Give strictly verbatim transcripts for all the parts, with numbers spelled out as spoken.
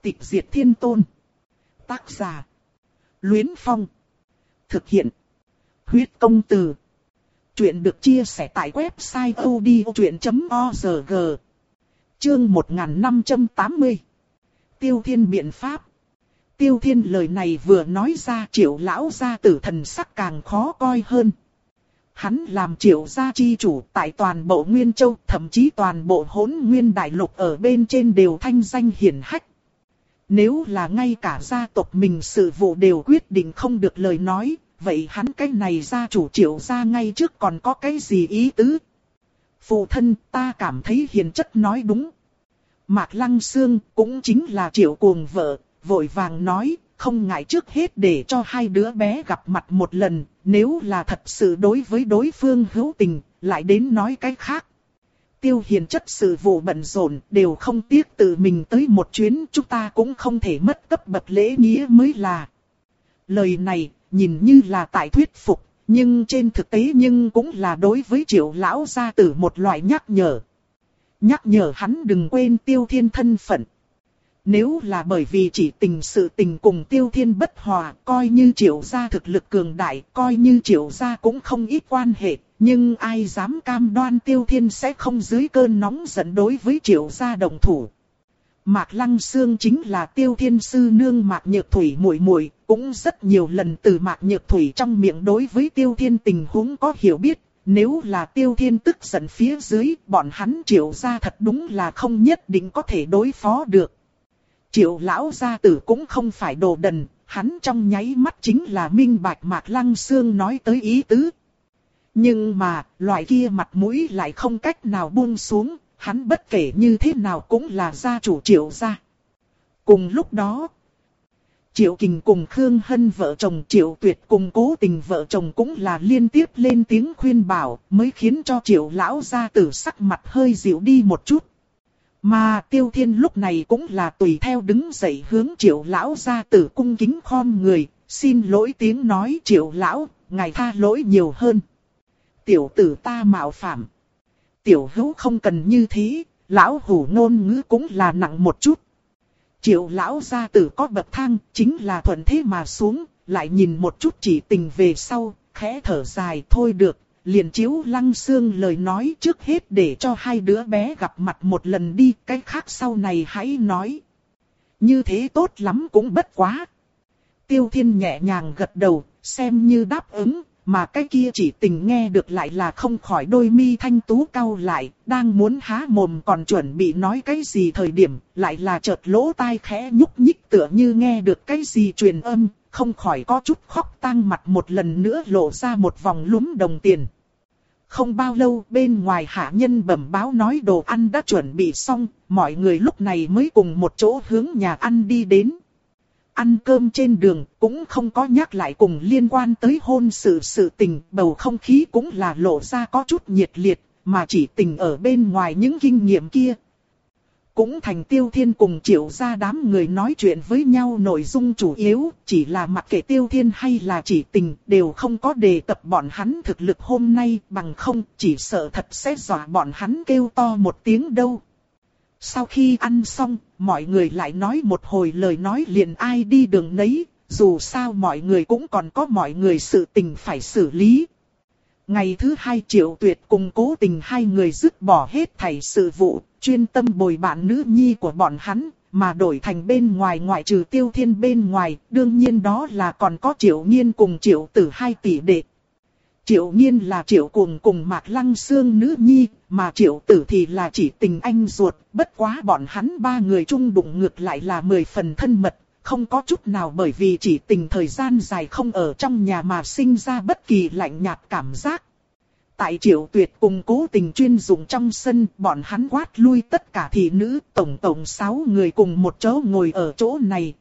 Tịch diệt thiên tôn. Tác giả: Luyến Phong. Thực hiện: Huyết Công Từ. Chuyện được chia sẻ tại website audiochuyện chấm org. Chương một nghìn năm trăm tám mươi. Tiêu Thiên biện pháp. Tiêu Thiên lời này vừa nói ra, Triệu lão gia tử thần sắc càng khó coi hơn. Hắn làm Triệu gia chi chủ tại toàn bộ Nguyên Châu, thậm chí toàn bộ Hỗn Nguyên Đại Lục ở bên trên đều thanh danh hiển hách. Nếu là ngay cả gia tộc mình sự vụ đều quyết định không được lời nói, vậy hắn cái này gia chủ Triệu gia ngay trước còn có cái gì ý tứ? Phụ thân, ta cảm thấy hiền chất nói đúng. Mạc Lăng Xương cũng chính là Triệu Cuồng vợ, vội vàng nói, không ngại trước hết để cho hai đứa bé gặp mặt một lần, nếu là thật sự đối với đối phương hữu tình, lại đến nói cái khác. Tiêu hiền chất sự vụ bận rộn, đều không tiếc tự mình tới một chuyến, chúng ta cũng không thể mất cấp bậc lễ nghĩa mới là. Lời này, nhìn như là tại thuyết phục, nhưng trên thực tế nhưng cũng là đối với Triệu lão gia tử một loại nhắc nhở. Nhắc nhở hắn đừng quên Tiêu Thiên thân phận. Nếu là bởi vì chỉ tình sự tình cùng Tiêu Thiên bất hòa, coi như Triệu gia thực lực cường đại, coi như Triệu gia cũng không ít quan hệ, nhưng ai dám cam đoan Tiêu Thiên sẽ không dưới cơn nóng giận đối với Triệu gia đồng thủ. Mạc Lăng Xương chính là Tiêu Thiên sư nương Mạc Nhược Thủy muội muội, cũng rất nhiều lần từ Mạc Nhược Thủy trong miệng đối với Tiêu Thiên tình huống có hiểu biết. Nếu là Tiêu Thiên tức giận phía dưới, bọn hắn Triệu gia thật đúng là không nhất định có thể đối phó được. Triệu lão gia tử cũng không phải đồ đần, hắn trong nháy mắt chính là minh bạch Mạc Lăng Xương nói tới ý tứ. Nhưng mà, loại kia mặt mũi lại không cách nào buông xuống, hắn bất kể như thế nào cũng là gia chủ Triệu gia. Cùng lúc đó, Triệu Kình cùng Khương Hân vợ chồng, Triệu Tuyệt cùng Cố Tình vợ chồng cũng là liên tiếp lên tiếng khuyên bảo, mới khiến cho Triệu lão gia tử sắc mặt hơi dịu đi một chút. Mà Tiêu Thiên lúc này cũng là tùy theo đứng dậy hướng Triệu lão gia tử cung kính khom người, xin lỗi tiếng nói, Triệu lão, ngài tha lỗi nhiều hơn. Tiểu tử ta mạo phạm. Tiểu hữu không cần như thế, lão hủ ngôn ngữ cũng là nặng một chút. Triệu lão gia tử có bậc thang, chính là thuận thế mà xuống, lại nhìn một chút Chỉ Tình về sau, khẽ thở dài, thôi được, liền chiếu Lăng Xương lời nói, trước hết để cho hai đứa bé gặp mặt một lần đi, cái khác sau này hãy nói. Như thế tốt lắm cũng bất quá. Tiêu Thiên nhẹ nhàng gật đầu, xem như đáp ứng, mà cái kia Chỉ Tình nghe được lại là không khỏi đôi mi thanh tú cau lại, đang muốn há mồm còn chuẩn bị nói cái gì thời điểm, lại là chợt lỗ tai khẽ nhúc nhích tựa như nghe được cái gì truyền âm, không khỏi có chút khóc tang mặt, một lần nữa lộ ra một vòng lúm đồng tiền. Không bao lâu bên ngoài hạ nhân bẩm báo nói đồ ăn đã chuẩn bị xong, mọi người lúc này mới cùng một chỗ hướng nhà ăn đi đến. Ăn cơm trên đường cũng không có nhắc lại cùng liên quan tới hôn sự sự tình, bầu không khí cũng là lộ ra có chút nhiệt liệt, mà Chỉ Tình ở bên ngoài những kinh nghiệm kia. Cũng thành Tiêu Thiên cùng Triệu gia đám người nói chuyện với nhau nội dung chủ yếu, chỉ là mặc kệ Tiêu Thiên hay là Chỉ Tình đều không có đề cập bọn hắn thực lực hôm nay, bằng không chỉ sợ thật sẽ dọa bọn hắn kêu to một tiếng đâu. Sau khi ăn xong, mọi người lại nói một hồi lời nói liền ai đi đường nấy, dù sao mọi người cũng còn có mọi người sự tình phải xử lý. Ngày thứ hai Triệu Tuyệt cùng Cố Tình hai người dứt bỏ hết thảy sự vụ, chuyên tâm bồi bạn nữ nhi của bọn hắn, mà đổi thành bên ngoài ngoại trừ Tiêu Thiên bên ngoài, đương nhiên đó là còn có Triệu Nghiên cùng Triệu Tử hai tỷ đệ. Triệu Nghiên là Triệu Cuồng cùng Mạc Lăng Xương nữ nhi, mà Triệu Tử thì là Chỉ Tình anh ruột, bất quá bọn hắn ba người chung đụng ngược lại là mười phần thân mật, không có chút nào bởi vì Chỉ Tình thời gian dài không ở trong nhà mà sinh ra bất kỳ lạnh nhạt cảm giác. Tại Triệu Tuyệt cùng Cố Tình chuyên dụng trong sân, bọn hắn quát lui tất cả thị nữ, tổng tổng sáu người cùng một chỗ ngồi ở chỗ này.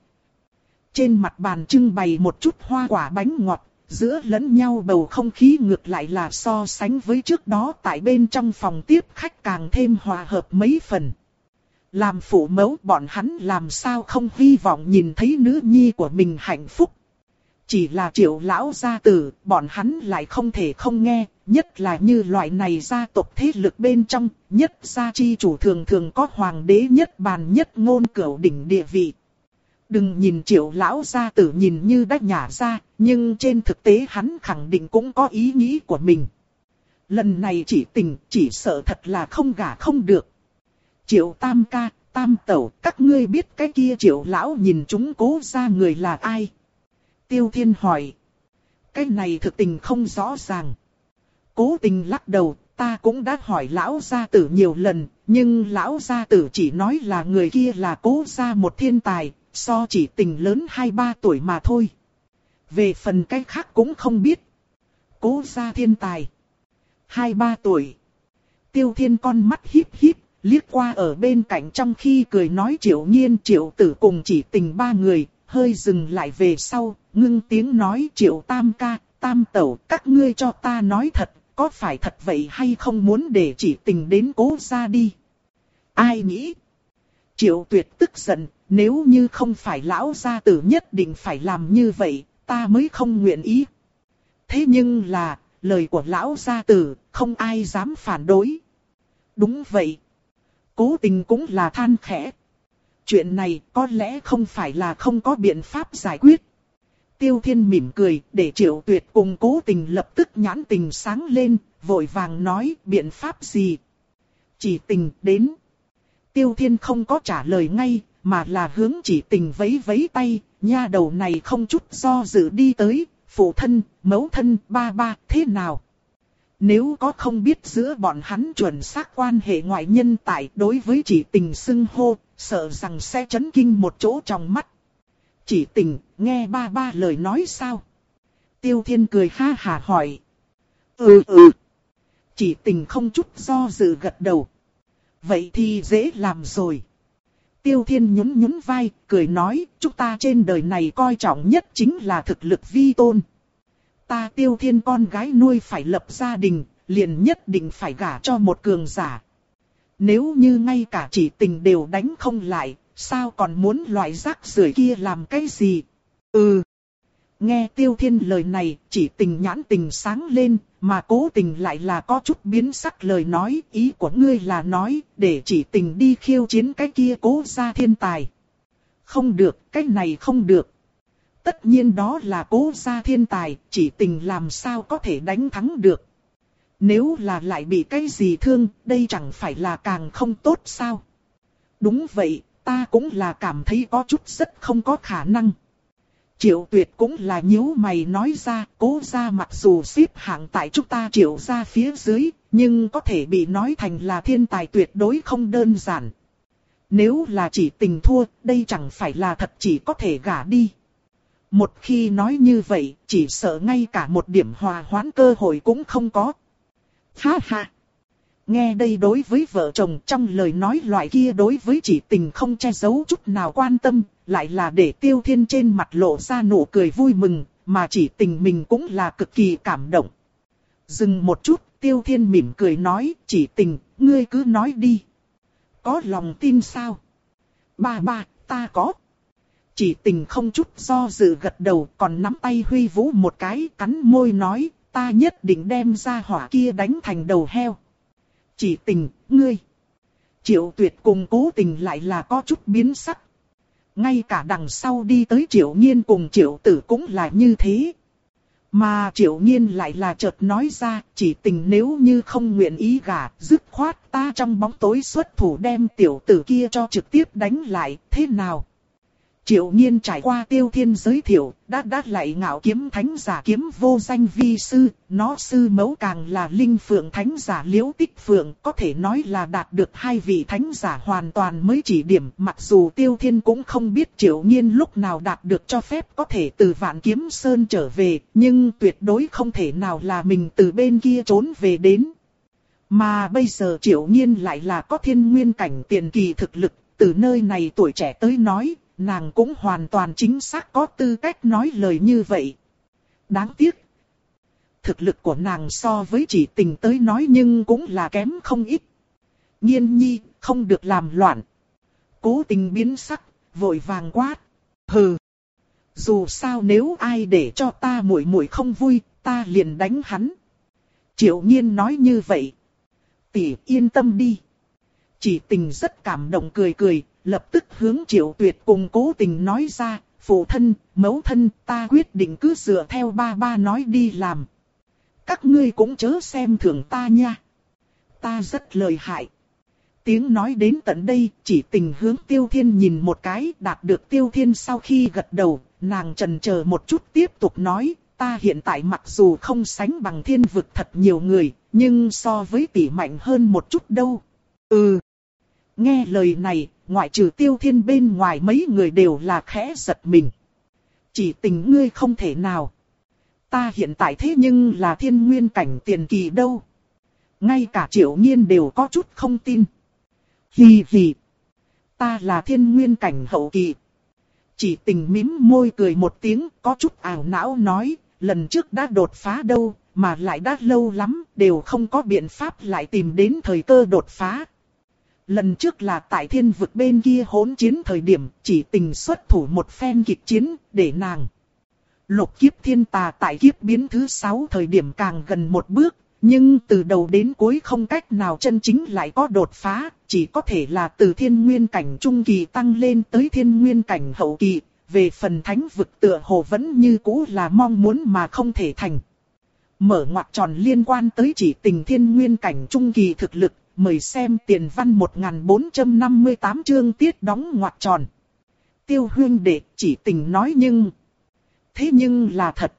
Trên mặt bàn trưng bày một chút hoa quả bánh ngọt, giữa lẫn nhau bầu không khí ngược lại là so sánh với trước đó tại bên trong phòng tiếp khách càng thêm hòa hợp mấy phần. Làm phụ mẫu bọn hắn làm sao không hy vọng nhìn thấy nữ nhi của mình hạnh phúc. Chỉ là Triệu lão gia tử, bọn hắn lại không thể không nghe, nhất là như loại này gia tộc thế lực bên trong, nhất gia chi chủ thường thường có hoàng đế nhất bàn nhất ngôn cửu đỉnh địa vị. Đừng nhìn Triệu lão gia tử nhìn như đã nhả ra, nhưng trên thực tế hắn khẳng định cũng có ý nghĩ của mình. Lần này chỉ tình, chỉ sợ thật là không gả không được. Triệu tam ca, tam tẩu, các ngươi biết cái kia Triệu lão nhìn chúng Cố gia người là ai? Tiêu Thiên hỏi. Cái này thực tình không rõ ràng. Cố Tình lắc đầu, ta cũng đã hỏi lão gia tử nhiều lần, nhưng lão gia tử chỉ nói là người kia là Cố gia một thiên tài, so chỉ tình lớn hai ba tuổi mà thôi. Về phần cái khác cũng không biết. Cố gia thiên tài. hai ba tuổi. Tiêu Thiên con mắt híp híp, liếc qua ở bên cạnh trong khi cười nói Triệu Nhiên Triệu Tử cùng chỉ tình ba người, hơi dừng lại về sau, ngưng tiếng nói Triệu tam ca, tam tẩu, các ngươi cho ta nói thật, có phải thật vậy hay không muốn để chỉ tình đến Cố gia đi? Ai nghĩ? Triệu Tuyệt tức giận, nếu như không phải lão gia tử nhất định phải làm như vậy, ta mới không nguyện ý. Thế nhưng là, lời của lão gia tử, không ai dám phản đối. Đúng vậy. Cố Tình cũng là than khẽ. Chuyện này có lẽ không phải là không có biện pháp giải quyết. Tiêu Thiên mỉm cười, để Triệu Tuyệt cùng Cố Tình lập tức nhãn tình sáng lên, vội vàng nói biện pháp gì. Chỉ tình đến. Tiêu Thiên không có trả lời ngay, mà là hướng chỉ tình vẫy vẫy tay, nha đầu này không chút do dự đi tới, phụ thân, mẫu thân, ba ba, thế nào? Nếu có không biết giữa bọn hắn chuẩn xác quan hệ ngoại nhân tại đối với chỉ tình xưng hô, sợ rằng sẽ chấn kinh một chỗ trong mắt. Chỉ tình, nghe ba ba lời nói sao? Tiêu Thiên cười ha hà hỏi. Ừ ừ. Chỉ tình không chút do dự gật đầu. Vậy thì dễ làm rồi. Tiêu Thiên nhún nhún vai, cười nói, chúng ta trên đời này coi trọng nhất chính là thực lực vi tôn. Ta Tiêu Thiên con gái nuôi phải lập gia đình, liền nhất định phải gả cho một cường giả. Nếu như ngay cả chỉ tình đều đánh không lại, sao còn muốn loại rác rưởi kia làm cái gì? Ừ. Nghe Tiêu Thiên lời này, chỉ tình nhãn tình sáng lên, mà Cố Tình lại là có chút biến sắc lời nói, ý của ngươi là nói, để chỉ tình đi khiêu chiến cái kia Cố gia thiên tài. Không được, cái này không được. Tất nhiên đó là Cố gia thiên tài, chỉ tình làm sao có thể đánh thắng được. Nếu là lại bị cái gì thương, đây chẳng phải là càng không tốt sao? Đúng vậy, ta cũng là cảm thấy có chút rất không có khả năng. Triệu Tuyệt cũng là nhíu mày nói ra, Cố gia mặc dù xếp hạng tại chúng ta Triệu gia phía dưới, nhưng có thể bị nói thành là thiên tài tuyệt đối không đơn giản. Nếu là chỉ tình thua, đây chẳng phải là thật chỉ có thể gả đi. Một khi nói như vậy, chỉ sợ ngay cả một điểm hòa hoãn cơ hội cũng không có. Ha ha! Nghe đây đối với vợ chồng trong lời nói loại kia đối với chỉ tình không che giấu chút nào quan tâm, lại là để Tiêu Thiên trên mặt lộ ra nụ cười vui mừng, mà chỉ tình mình cũng là cực kỳ cảm động. Dừng một chút, Tiêu Thiên mỉm cười nói, chỉ tình, ngươi cứ nói đi. Có lòng tin sao? Ba ba, ta có. Chỉ tình không chút do dự gật đầu, còn nắm tay huy vũ một cái, cắn môi nói, ta nhất định đem ra hỏa kia đánh thành đầu heo. Chỉ tình, ngươi. Triệu Tuyệt cùng Cố Tình lại là có chút biến sắc. Ngay cả đằng sau đi tới Triệu Nhiên cùng Triệu Tử cũng là như thế. Mà Triệu Nhiên lại là chợt nói ra, chỉ tình nếu như không nguyện ý gả, dứt khoát ta trong bóng tối xuất thủ đem tiểu tử kia cho trực tiếp đánh lại, thế nào? Triệu Nhiên trải qua Tiêu Thiên giới thiệu, đã đát lại ngạo kiếm thánh giả kiếm vô danh vi sư, nó sư mẫu càng là linh phượng thánh giả liễu tích phượng, có thể nói là đạt được hai vị thánh giả hoàn toàn mới chỉ điểm, mặc dù Tiêu Thiên cũng không biết Triệu Nhiên lúc nào đạt được cho phép có thể từ Vạn Kiếm Sơn trở về, nhưng tuyệt đối không thể nào là mình từ bên kia trốn về đến. Mà bây giờ Triệu Nhiên lại là có thiên nguyên cảnh tiền kỳ thực lực, từ nơi này tuổi trẻ tới nói, nàng cũng hoàn toàn chính xác có tư cách nói lời như vậy. Đáng tiếc, thực lực của nàng so với chỉ tình tới nói nhưng cũng là kém không ít. Nhiên nhi, không được làm loạn. Cố Tình biến sắc, vội vàng quát. Hừ. Dù sao nếu ai để cho ta muội muội không vui, ta liền đánh hắn. Triệu Nhiên nói như vậy. Tỷ yên tâm đi. Chỉ Tình rất cảm động cười cười, lập tức hướng Triệu Tuyệt cùng Cố Tình nói ra, phụ thân, mẫu thân, ta quyết định cứ dựa theo ba ba nói đi làm. Các ngươi cũng chớ xem thường ta nha. Ta rất lợi hại. Tiếng nói đến tận đây, Chỉ Tình hướng Tiêu Thiên nhìn một cái, đạt được Tiêu Thiên sau khi gật đầu, nàng chần chờ một chút tiếp tục nói, ta hiện tại mặc dù không sánh bằng thiên vực thật nhiều người, nhưng so với tỷ mạnh hơn một chút đâu. Ừ. Nghe lời này, ngoại trừ Tiêu Thiên bên ngoài mấy người đều là khẽ giật mình. Chỉ Tình ngươi không thể nào. Ta hiện tại thế nhưng là thiên nguyên cảnh tiền kỳ đâu. Ngay cả Triệu Nhiên đều có chút không tin. Hì hì. Ta là thiên nguyên cảnh hậu kỳ. Chỉ Tình mím môi cười một tiếng, có chút ảo não nói, lần trước đã đột phá đâu, mà lại đã lâu lắm, đều không có biện pháp lại tìm đến thời cơ đột phá. Lần trước là tại thiên vực bên kia hỗn chiến thời điểm, Chỉ Tình xuất thủ một phen kịch chiến, để nàng lục kiếp thiên tà tại kiếp biến thứ sáu thời điểm càng gần một bước, nhưng từ đầu đến cuối không cách nào chân chính lại có đột phá, chỉ có thể là từ thiên nguyên cảnh trung kỳ tăng lên tới thiên nguyên cảnh hậu kỳ, về phần thánh vực tựa hồ vẫn như cũ là mong muốn mà không thể thành. Mở ngoặc tròn liên quan tới Chỉ Tình thiên nguyên cảnh trung kỳ thực lực, mời xem tiền văn một nghìn bốn trăm năm mươi tám chương tiết đóng ngoặc tròn. Tiêu huynh đệ, Chỉ Tình nói nhưng... Thế nhưng là thật.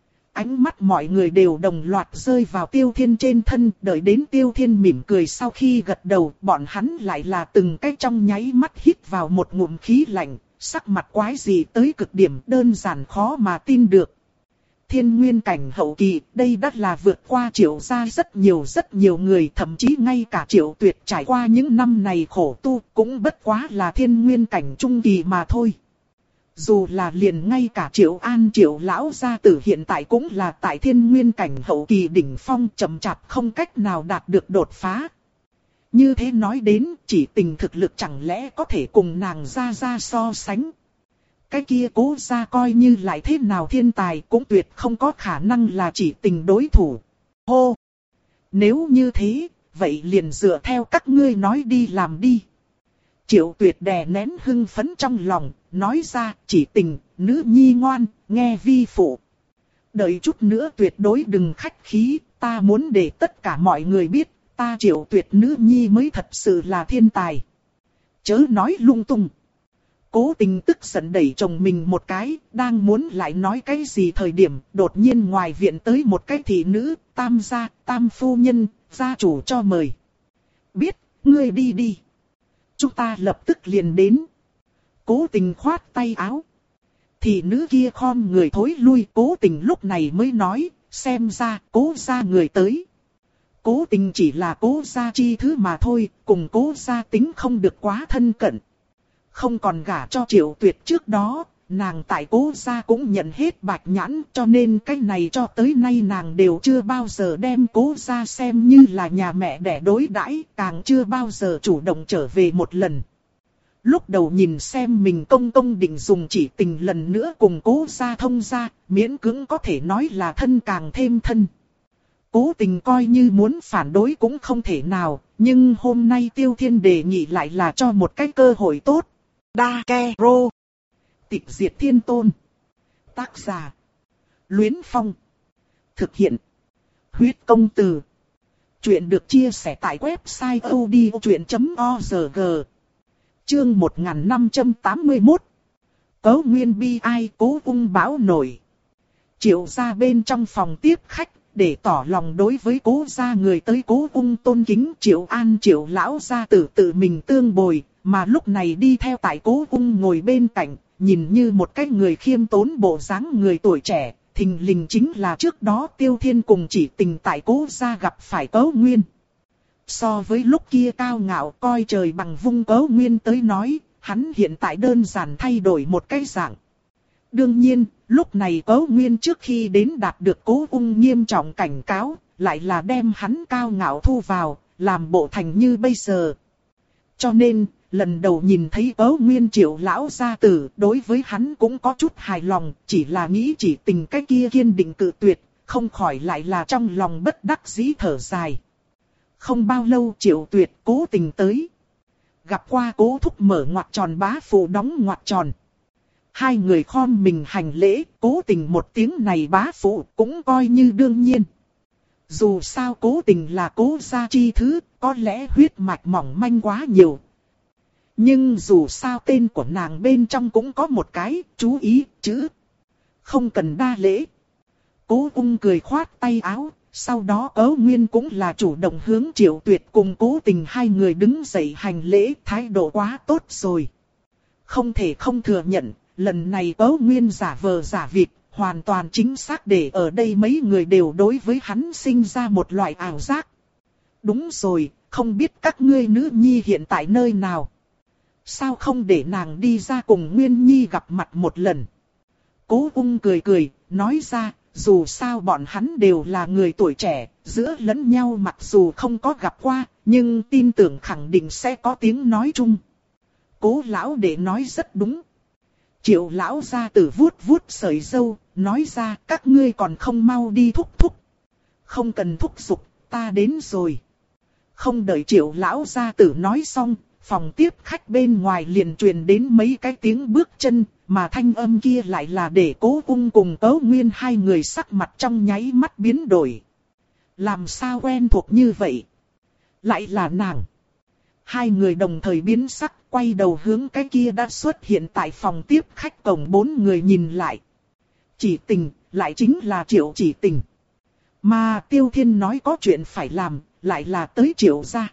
Ánh mắt mọi người đều đồng loạt rơi vào Tiêu Thiên trên thân, đợi đến Tiêu Thiên mỉm cười sau khi gật đầu, bọn hắn lại là từng cái trong nháy mắt hít vào một ngụm khí lạnh, sắc mặt quái gì tới cực điểm, đơn giản khó mà tin được. Thiên nguyên cảnh hậu kỳ, đây đã là vượt qua Triệu gia rất nhiều rất nhiều người, thậm chí ngay cả Triệu Tuyệt trải qua những năm này khổ tu, cũng bất quá là thiên nguyên cảnh trung kỳ mà thôi. Dù là liền ngay cả Triệu An Triệu lão gia tử hiện tại cũng là tại thiên nguyên cảnh hậu kỳ đỉnh phong, chậm chạp không cách nào đạt được đột phá. Như thế nói đến, Chỉ Tình thực lực chẳng lẽ có thể cùng nàng gia gia so sánh. Cái kia Cố gia coi như lại thế nào thiên tài cũng tuyệt không có khả năng là Chỉ Tình đối thủ. Hô! Nếu như thế, vậy liền dựa theo các ngươi nói đi làm đi. Triệu Tuyệt đè nén hưng phấn trong lòng, nói ra, Chỉ Tình, nữ nhi ngoan, nghe vi phụ. Đợi chút nữa tuyệt đối đừng khách khí, ta muốn để tất cả mọi người biết, ta Triệu Tuyệt nữ nhi mới thật sự là thiên tài. Chớ nói lung tung. Cố Tình tức giận đẩy chồng mình một cái, đang muốn lại nói cái gì thời điểm, đột nhiên ngoài viện tới một cái thị nữ, tam gia, tam phu nhân, gia chủ cho mời. Biết, ngươi đi đi. Chúng ta lập tức liền đến. Cố Tình khoát tay áo. Thị nữ kia khom người thối lui, Cố Tình lúc này mới nói, xem ra Cố gia người tới. Cố Tình chỉ là Cố gia chi thứ mà thôi, cùng Cố gia tính không được quá thân cận. Không còn gả cho Triệu Tuyệt trước đó, nàng tại Cố gia cũng nhận hết bạch nhãn, cho nên cái này cho tới nay nàng đều chưa bao giờ đem Cố gia xem như là nhà mẹ đẻ đối đãi, càng chưa bao giờ chủ động trở về một lần. Lúc đầu nhìn xem mình công công định dùng Chỉ Tình lần nữa cùng Cố gia thông gia, miễn cưỡng có thể nói là thân càng thêm thân. Cố Tình coi như muốn phản đối cũng không thể nào, nhưng hôm nay Tiêu Thiên đề nghị lại là cho một cái cơ hội tốt. Đa Ke Rô. Tịch diệt thiên tôn. Tác giả. Luyến Phong. Thực hiện. Huyết công từ. Chuyện được chia sẻ tại website odchuyện chấm org. Chương một nghìn năm trăm tám mươi mốt. Cấu nguyên bi ai Cố ung bão nổi. Triệu gia bên trong phòng tiếp khách, để tỏ lòng đối với Cố gia người tới Cố ung tôn kính, Triệu An Triệu lão gia tử tự mình tương bồi, mà lúc này đi theo tại Cố ung ngồi bên cạnh, nhìn như một cái người khiêm tốn bộ dáng người tuổi trẻ, thình lình chính là trước đó Tiêu Thiên cùng Chỉ Tình tại Cố gia gặp phải Cấu Nguyên. So với lúc kia cao ngạo coi trời bằng vung Cấu Nguyên tới nói, hắn hiện tại đơn giản thay đổi một cái dạng. Đương nhiên, lúc này Cấu Nguyên trước khi đến đạt được Cố ung nghiêm trọng cảnh cáo, lại là đem hắn cao ngạo thu vào, làm bộ thành như bây giờ. Cho nên, lần đầu nhìn thấy Cấu Nguyên Triệu lão gia tử, đối với hắn cũng có chút hài lòng, chỉ là nghĩ Chỉ Tình cái kia kiên định cự tuyệt, không khỏi lại là trong lòng bất đắc dĩ thở dài. Không bao lâu Triệu Tuyệt Cố Tình tới. gặp qua Cố thúc mở ngoặc tròn, bá phụ đóng ngoặc tròn. Hai người khom mình hành lễ, Cố Tình một tiếng này bá phụ cũng coi như đương nhiên. Dù sao Cố Tình là Cố gia chi thứ, có lẽ huyết mạch mỏng manh quá nhiều. Nhưng dù sao tên của nàng bên trong cũng có một cái, chú ý, chữ. Không cần đa lễ. Cố Ung cười khoát tay áo, sau đó Cố Nguyên cũng là chủ động hướng Triệu Tuyệt cùng Cố Tình hai người đứng dậy hành lễ, thái độ quá tốt rồi. Không thể không thừa nhận, lần này Cố Nguyên giả vờ giả vịt, hoàn toàn chính xác để ở đây mấy người đều đối với hắn sinh ra một loại ảo giác. Đúng rồi, không biết các ngươi nữ nhi hiện tại nơi nào? Sao không để nàng đi ra cùng Nguyên Nhi gặp mặt một lần? Cố Ung cười cười, nói ra, dù sao bọn hắn đều là người tuổi trẻ, giữa lẫn nhau mặc dù không có gặp qua, nhưng tin tưởng khẳng định sẽ có tiếng nói chung. Cố lão đệ nói rất đúng. Triệu lão gia tử vuốt vuốt sợi râu, nói ra các ngươi còn không mau đi thúc thúc. Không cần thúc giục, ta đến rồi. Không đợi Triệu lão gia tử nói xong, phòng tiếp khách bên ngoài liền truyền đến mấy cái tiếng bước chân, mà thanh âm kia lại là để Cố Ung cùng Cố Nguyên hai người sắc mặt trong nháy mắt biến đổi. Làm sao quen thuộc như vậy? Lại là nàng. Hai người đồng thời biến sắc, quay đầu hướng cái kia đã xuất hiện tại phòng tiếp khách cổng bốn người nhìn lại. Chỉ Tình, lại chính là Triệu Chỉ Tình. Mà Tiêu Thiên nói có chuyện phải làm, lại là tới Triệu gia.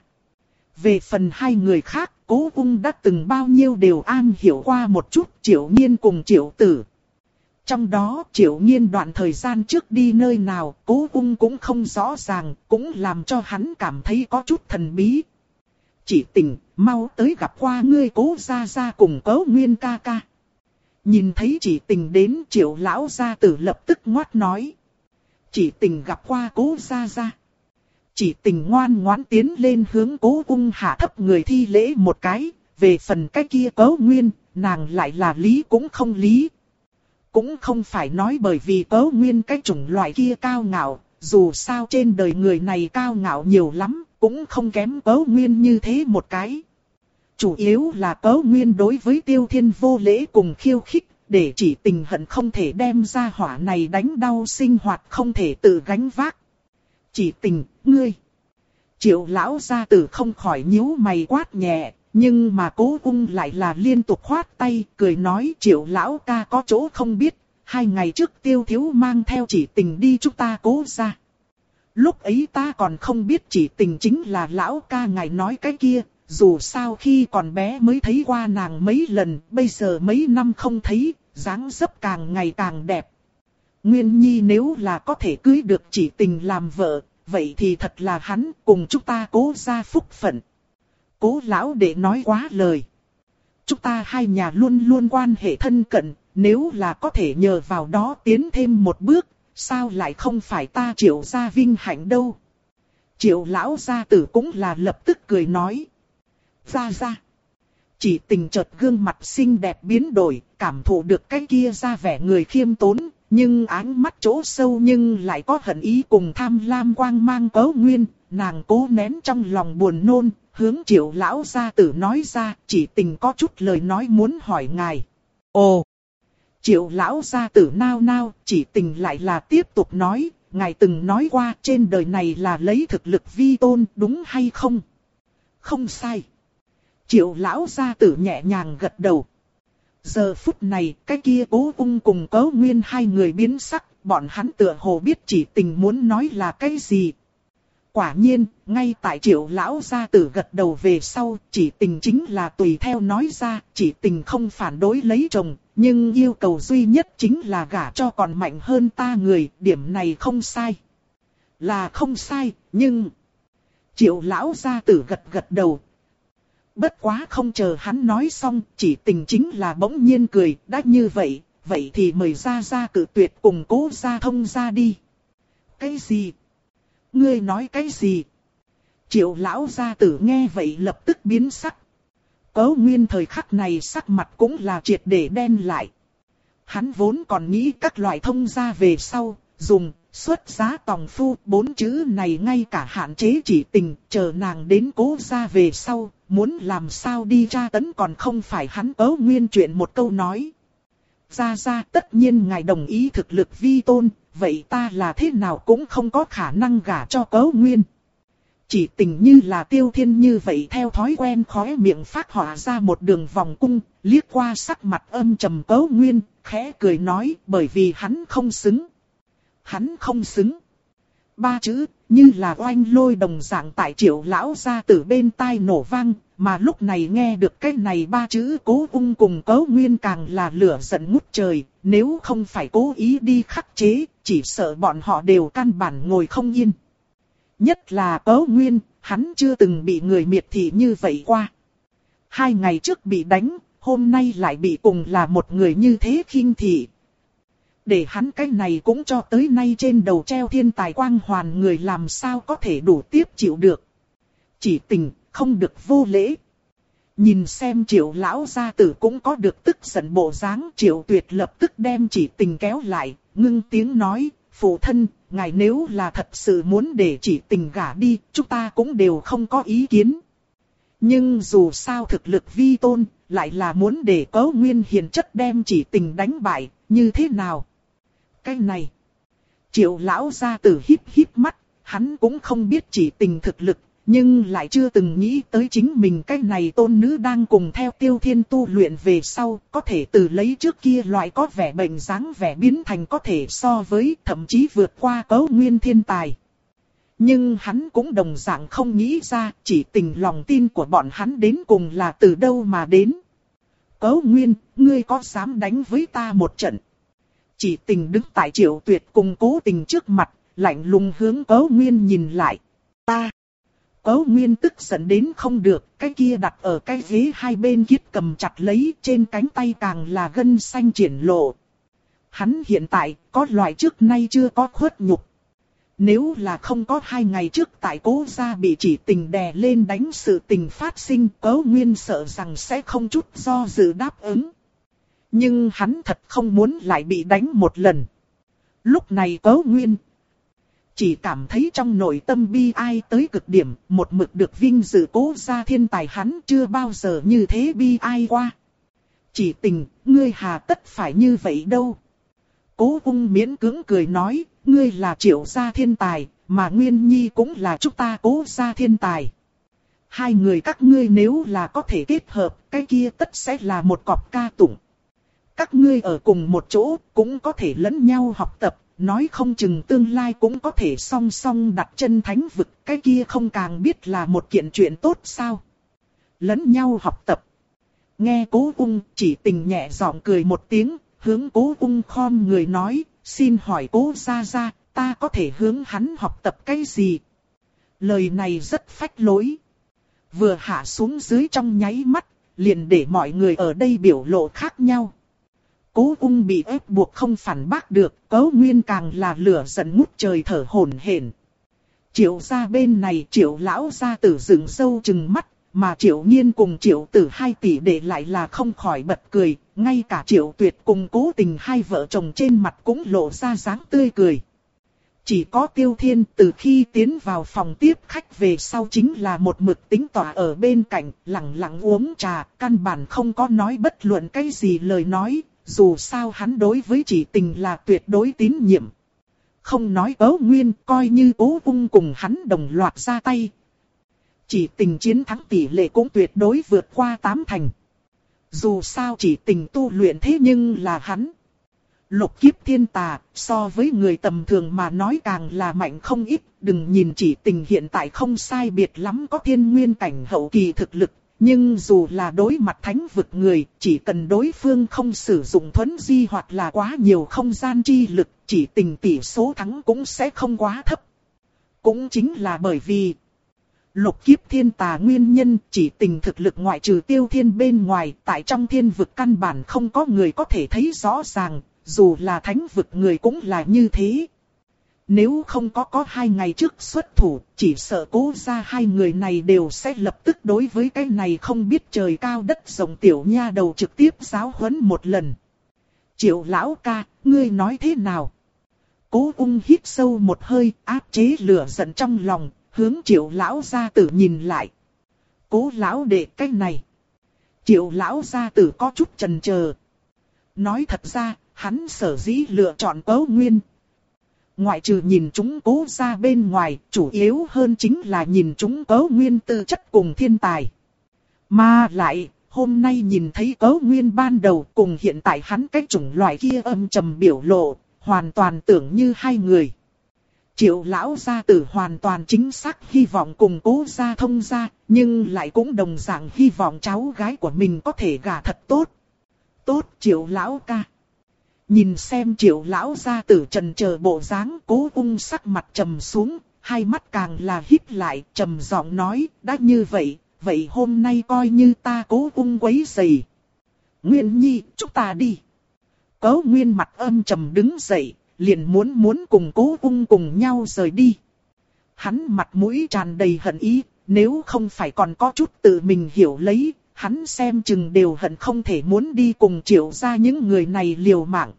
Về phần hai người khác, Cố Ung đã từng bao nhiêu đều an hiểu qua một chút, Triệu Nhiên cùng Triệu Tử. Trong đó Triệu Nhiên đoạn thời gian trước đi nơi nào, Cố Ung cũng không rõ ràng, cũng làm cho hắn cảm thấy có chút thần bí. Chỉ Tình, mau tới gặp qua ngươi Cố gia gia cùng Cố Nguyên ca ca. Nhìn thấy Chỉ Tình đến, Triệu lão gia tử lập tức ngoắt nói. Chỉ Tình gặp qua Cố gia gia. Chỉ Tình ngoan ngoãn tiến lên hướng Cố Ung hạ thấp người thi lễ một cái, về phần cái kia Cố Nguyên, nàng lại là lý cũng không lý. Cũng không phải nói bởi vì Cố Nguyên cái chủng loại kia cao ngạo, dù sao trên đời người này cao ngạo nhiều lắm, cũng không kém Cố Nguyên như thế một cái. Chủ yếu là Cố Nguyên đối với Tiêu Thiên vô lễ cùng khiêu khích, để Chỉ Tình hận không thể đem ra hỏa này đánh đau sinh hoạt không thể tự gánh vác. Chỉ Tình, ngươi. Triệu lão gia tử không khỏi nhíu mày quát nhẹ, nhưng mà Cố Ung lại là liên tục khoát tay, cười nói Triệu lão ca có chỗ không biết, hai ngày trước Tiêu thiếu mang theo Chỉ Tình đi chúng ta Cố gia. Lúc ấy ta còn không biết Chỉ Tình chính là lão ca ngài nói cái kia, dù sao khi còn bé mới thấy qua nàng mấy lần, bây giờ mấy năm không thấy, dáng dấp càng ngày càng đẹp. Nguyên Nhi nếu là có thể cưới được Chỉ Tình làm vợ, vậy thì thật là hắn cùng chúng ta Cố gia phúc phận. Cố lão đệ nói quá lời. Chúng ta hai nhà luôn luôn quan hệ thân cận, nếu là có thể nhờ vào đó tiến thêm một bước, sao lại không phải ta Triệu gia vinh hạnh đâu. Triệu lão gia tử cũng là lập tức cười nói. Ra ra. Chỉ Tình chợt gương mặt xinh đẹp biến đổi, cảm thụ được cái kia ra vẻ người khiêm tốn, nhưng áng mắt chỗ sâu nhưng lại có hận ý cùng tham lam quang mang Cố Nguyên, nàng cố nén trong lòng buồn nôn, hướng Triệu lão gia tử nói ra, Chỉ Tình có chút lời nói muốn hỏi ngài. Ồ! Triệu lão gia tử nao nao, Chỉ Tình lại là tiếp tục nói, ngài từng nói qua trên đời này là lấy thực lực vi tôn, đúng hay không? Không sai. Triệu lão gia tử nhẹ nhàng gật đầu. Giờ phút này, cái kia Cố Ung cùng Cố Nguyên hai người biến sắc, bọn hắn tựa hồ biết Chỉ Tình muốn nói là cái gì. Quả nhiên, ngay tại Triệu lão gia tử gật đầu về sau, Chỉ Tình chính là tùy theo nói ra, Chỉ Tình không phản đối lấy chồng, nhưng yêu cầu duy nhất chính là gả cho còn mạnh hơn ta người, điểm này không sai. Là không sai, nhưng... Triệu lão gia tử gật gật đầu. Bất quá không chờ hắn nói xong, Chỉ Tình chính là bỗng nhiên cười, đã như vậy, vậy thì mời ra ra cử tuyệt cùng Cố gia thông ra đi. Cái gì? Ngươi nói cái gì? Triệu lão gia tử nghe vậy lập tức biến sắc. Cố Nguyên thời khắc này sắc mặt cũng là triệt để đen lại. Hắn vốn còn nghĩ các loại thông gia về sau, dùng xuất giá tòng phu, bốn chữ này ngay cả hạn chế Chỉ Tình, chờ nàng đến Cố gia về sau, muốn làm sao đi tra tấn còn không phải hắn Cấu Nguyên chuyện một câu nói. Gia Gia, tất nhiên ngài đồng ý thực lực vi tôn, vậy ta là thế nào cũng không có khả năng gả cho Cấu Nguyên. Chỉ Tình như là Tiêu Thiên như vậy theo thói quen khóe miệng phát họa ra một đường vòng cung, liếc qua sắc mặt âm trầm Cấu Nguyên, khẽ cười nói bởi vì hắn không xứng. Hắn không xứng. Ba chữ, như là oanh lôi đồng dạng tại Triệu lão gia tử bên tai nổ vang, mà lúc này nghe được cái này ba chữ Cố Ung cùng Cấu Nguyên càng là lửa giận ngút trời, nếu không phải cố ý đi khắc chế, chỉ sợ bọn họ đều căn bản ngồi không yên. Nhất là Cấu Nguyên, hắn chưa từng bị người miệt thị như vậy qua. Hai ngày trước bị đánh, hôm nay lại bị cùng là một người như thế khinh thị. Để hắn cái này cũng cho tới nay trên đầu treo thiên tài quang hoàn người làm sao có thể đủ tiếp chịu được. Chỉ Tình, không được vô lễ. Nhìn xem Triệu lão gia tử cũng có được tức giận bộ dáng, Triệu Tuyệt lập tức đem Chỉ Tình kéo lại, ngưng tiếng nói, phụ thân, ngài nếu là thật sự muốn để Chỉ Tình gả đi, chúng ta cũng đều không có ý kiến. Nhưng dù sao thực lực vi tôn, lại là muốn để Cấu Nguyên hiền chất đem Chỉ Tình đánh bại, như thế nào? Cái này, Triệu lão gia tử híp híp mắt, hắn cũng không biết Chỉ Tình thực lực, nhưng lại chưa từng nghĩ tới chính mình cái này tôn nữ đang cùng theo Tiêu Thiên tu luyện về sau, có thể từ lấy trước kia loại có vẻ bệnh dáng vẻ biến thành có thể so với, thậm chí vượt qua Cấu Nguyên thiên tài. Nhưng hắn cũng đồng dạng không nghĩ ra, Chỉ Tình lòng tin của bọn hắn đến cùng là từ đâu mà đến. Cấu Nguyên, ngươi có dám đánh với ta một trận? Chỉ Tình đứng tại Triệu Tuyệt cùng Cố Tình trước mặt, lạnh lùng hướng Cấu Nguyên nhìn lại. Ta! Cấu Nguyên tức giận đến không được, cái kia đặt ở cái ghế hai bên kiết cầm chặt lấy, trên cánh tay càng là gân xanh triển lộ. Hắn hiện tại, có loại trước nay chưa có khuất nhục. Nếu là không có hai ngày trước tại Cố gia bị Chỉ Tình đè lên đánh sự tình phát sinh, Cấu Nguyên sợ rằng sẽ không chút do dự đáp ứng. Nhưng hắn thật không muốn lại bị đánh một lần. Lúc này Cấu Nguyên chỉ cảm thấy trong nội tâm bi ai tới cực điểm, một mực được vinh dự Cố gia thiên tài hắn chưa bao giờ như thế bi ai qua. Chỉ Tình, ngươi hà tất phải như vậy đâu. Cố Ung miễn cưỡng cười nói, ngươi là Triệu gia thiên tài, mà Nguyên Nhi cũng là chúng ta Cố gia thiên tài. Hai người các ngươi nếu là có thể kết hợp, cái kia tất sẽ là một cọc ca tụng. Các ngươi ở cùng một chỗ, cũng có thể lẫn nhau học tập, nói không chừng tương lai cũng có thể song song đặt chân thánh vực, cái kia không càng biết là một kiện chuyện tốt sao. Lẫn nhau học tập. Nghe Cố Ung, Chỉ Tình nhẹ giọng cười một tiếng, hướng Cố Ung khom người nói, xin hỏi Cố gia gia, ta có thể hướng hắn học tập cái gì? Lời này rất phách lối. Vừa hạ xuống dưới trong nháy mắt, liền để mọi người ở đây biểu lộ khác nhau. Cố Ung bị ép buộc không phản bác được, Cấu Nguyên càng là lửa giận ngút trời thở hổn hển. Triệu gia bên này Triệu lão gia tử dựng râu trừng mắt, mà Triệu Nhiên cùng Triệu Tử hai tỷ đệ lại là không khỏi bật cười, ngay cả Triệu Tuyệt cùng Cố Tình hai vợ chồng trên mặt cũng lộ ra dáng tươi cười. Chỉ có Tiêu Thiên từ khi tiến vào phòng tiếp khách về sau chính là một mực tính tỏa ở bên cạnh, lặng lặng uống trà, căn bản không có nói bất luận cái gì lời nói. Dù sao hắn đối với Chỉ Tình là tuyệt đối tín nhiệm. Không nói Cấu Nguyên, coi như Cố Ung cùng hắn đồng loạt ra tay. Chỉ Tình chiến thắng tỷ lệ cũng tuyệt đối vượt qua tám thành. Dù sao Chỉ Tình tu luyện thế nhưng là hắn. Lục kiếp thiên tà, so với người tầm thường mà nói càng là mạnh không ít. Đừng nhìn Chỉ Tình hiện tại không sai biệt lắm có thiên nguyên cảnh hậu kỳ thực lực. Nhưng dù là đối mặt thánh vực người, chỉ cần đối phương không sử dụng thuấn di hoặc là quá nhiều không gian chi lực, Chỉ Tình tỷ số thắng cũng sẽ không quá thấp. Cũng chính là bởi vì lục kiếp thiên tà nguyên nhân, Chỉ Tình thực lực ngoại trừ Tiêu Thiên bên ngoài, tại trong thiên vực căn bản không có người có thể thấy rõ ràng, dù là thánh vực người cũng là như thế. Nếu không có có hai ngày trước xuất thủ, chỉ sợ Cố gia hai người này đều sẽ lập tức đối với cái này không biết trời cao đất rộng tiểu nha đầu trực tiếp giáo huấn một lần. Triệu lão ca, ngươi nói thế nào? Cố Ung hít sâu một hơi, áp chế lửa giận trong lòng, hướng Triệu lão gia tử nhìn lại. Cố lão đệ cái này. Triệu lão gia tử có chút chần chờ. Nói thật ra, hắn sở dĩ lựa chọn Cố Nguyên. Ngoại trừ nhìn chúng Cố gia bên ngoài, chủ yếu hơn chính là nhìn chúng Cố Nguyên tư chất cùng thiên tài. Mà lại, hôm nay nhìn thấy Cố Nguyên ban đầu cùng hiện tại hắn cái chủng loại kia âm trầm biểu lộ, hoàn toàn tưởng như hai người. Triệu lão gia tử hoàn toàn chính xác hy vọng cùng Cố gia thông gia, nhưng lại cũng đồng dạng hy vọng cháu gái của mình có thể gả thật tốt. Tốt Triệu lão ca. Nhìn xem Triệu lão gia tử trần chờ bộ dáng, Cố Ung sắc mặt trầm xuống, hai mắt càng là híp lại, trầm giọng nói, đã như vậy, vậy hôm nay coi như ta Cố Ung quấy rầy. Nguyên Nhi, chúng ta đi. Cố Nguyên mặt âm trầm đứng dậy, liền muốn muốn cùng Cố Ung cùng nhau rời đi. Hắn mặt mũi tràn đầy hận ý, nếu không phải còn có chút tự mình hiểu lấy, hắn xem chừng đều hận không thể muốn đi cùng Triệu gia những người này liều mạng.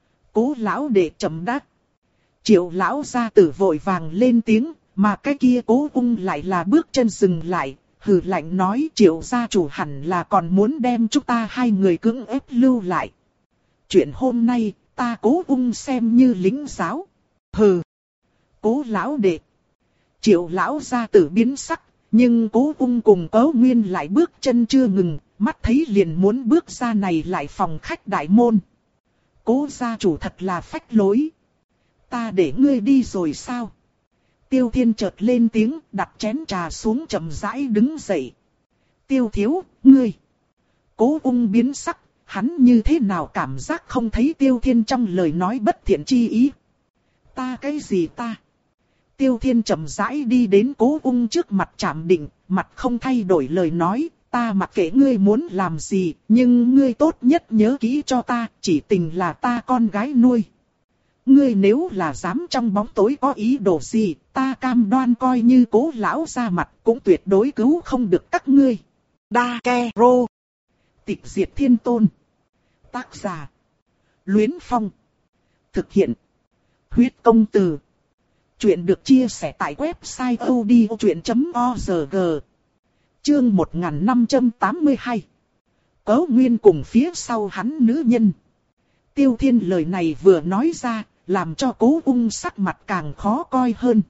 Cố lão đệ trầm đáp. Triệu lão gia tử vội vàng lên tiếng, mà cái kia Cố Ung lại là bước chân dừng lại, hừ lạnh nói Triệu gia chủ hẳn là còn muốn đem chúng ta hai người cưỡng ép lưu lại. Chuyện hôm nay, ta Cố Ung xem như lính giáo. Hừ. Cố lão đệ. Triệu lão gia tử biến sắc, nhưng Cố Ung cùng Cố Nguyên lại bước chân chưa ngừng, mắt thấy liền muốn bước ra này lại phòng khách đại môn. Cố gia chủ thật là phách lối. Ta để ngươi đi rồi sao? Tiêu Thiên chợt lên tiếng, đặt chén trà xuống chậm rãi đứng dậy. Tiêu thiếu, ngươi. Cố Ung biến sắc, hắn như thế nào cảm giác không thấy Tiêu Thiên trong lời nói bất thiện chi ý. Ta cái gì ta? Tiêu Thiên chậm rãi đi đến Cố Ung trước mặt chạm định, mặt không thay đổi lời nói, ta mặc kệ ngươi muốn làm gì, nhưng ngươi tốt nhất nhớ kỹ cho ta, chỉ tình là ta con gái nuôi. Ngươi nếu là dám trong bóng tối có ý đồ gì, ta cam đoan coi như Cố lão ra mặt cũng tuyệt đối cứu không được các ngươi. Đa Ke Rô. Tịch diệt thiên tôn. Tác giả. Luyến Phong. Thực hiện. Huyết công từ. Chuyện được chia sẻ tại website odchuyện chấm org. Chương một nghìn năm trăm tám mươi hai. Cố Nguyên cùng phía sau hắn nữ nhân. Tiêu Thiên lời này vừa nói ra, làm cho Cố Ung sắc mặt càng khó coi hơn.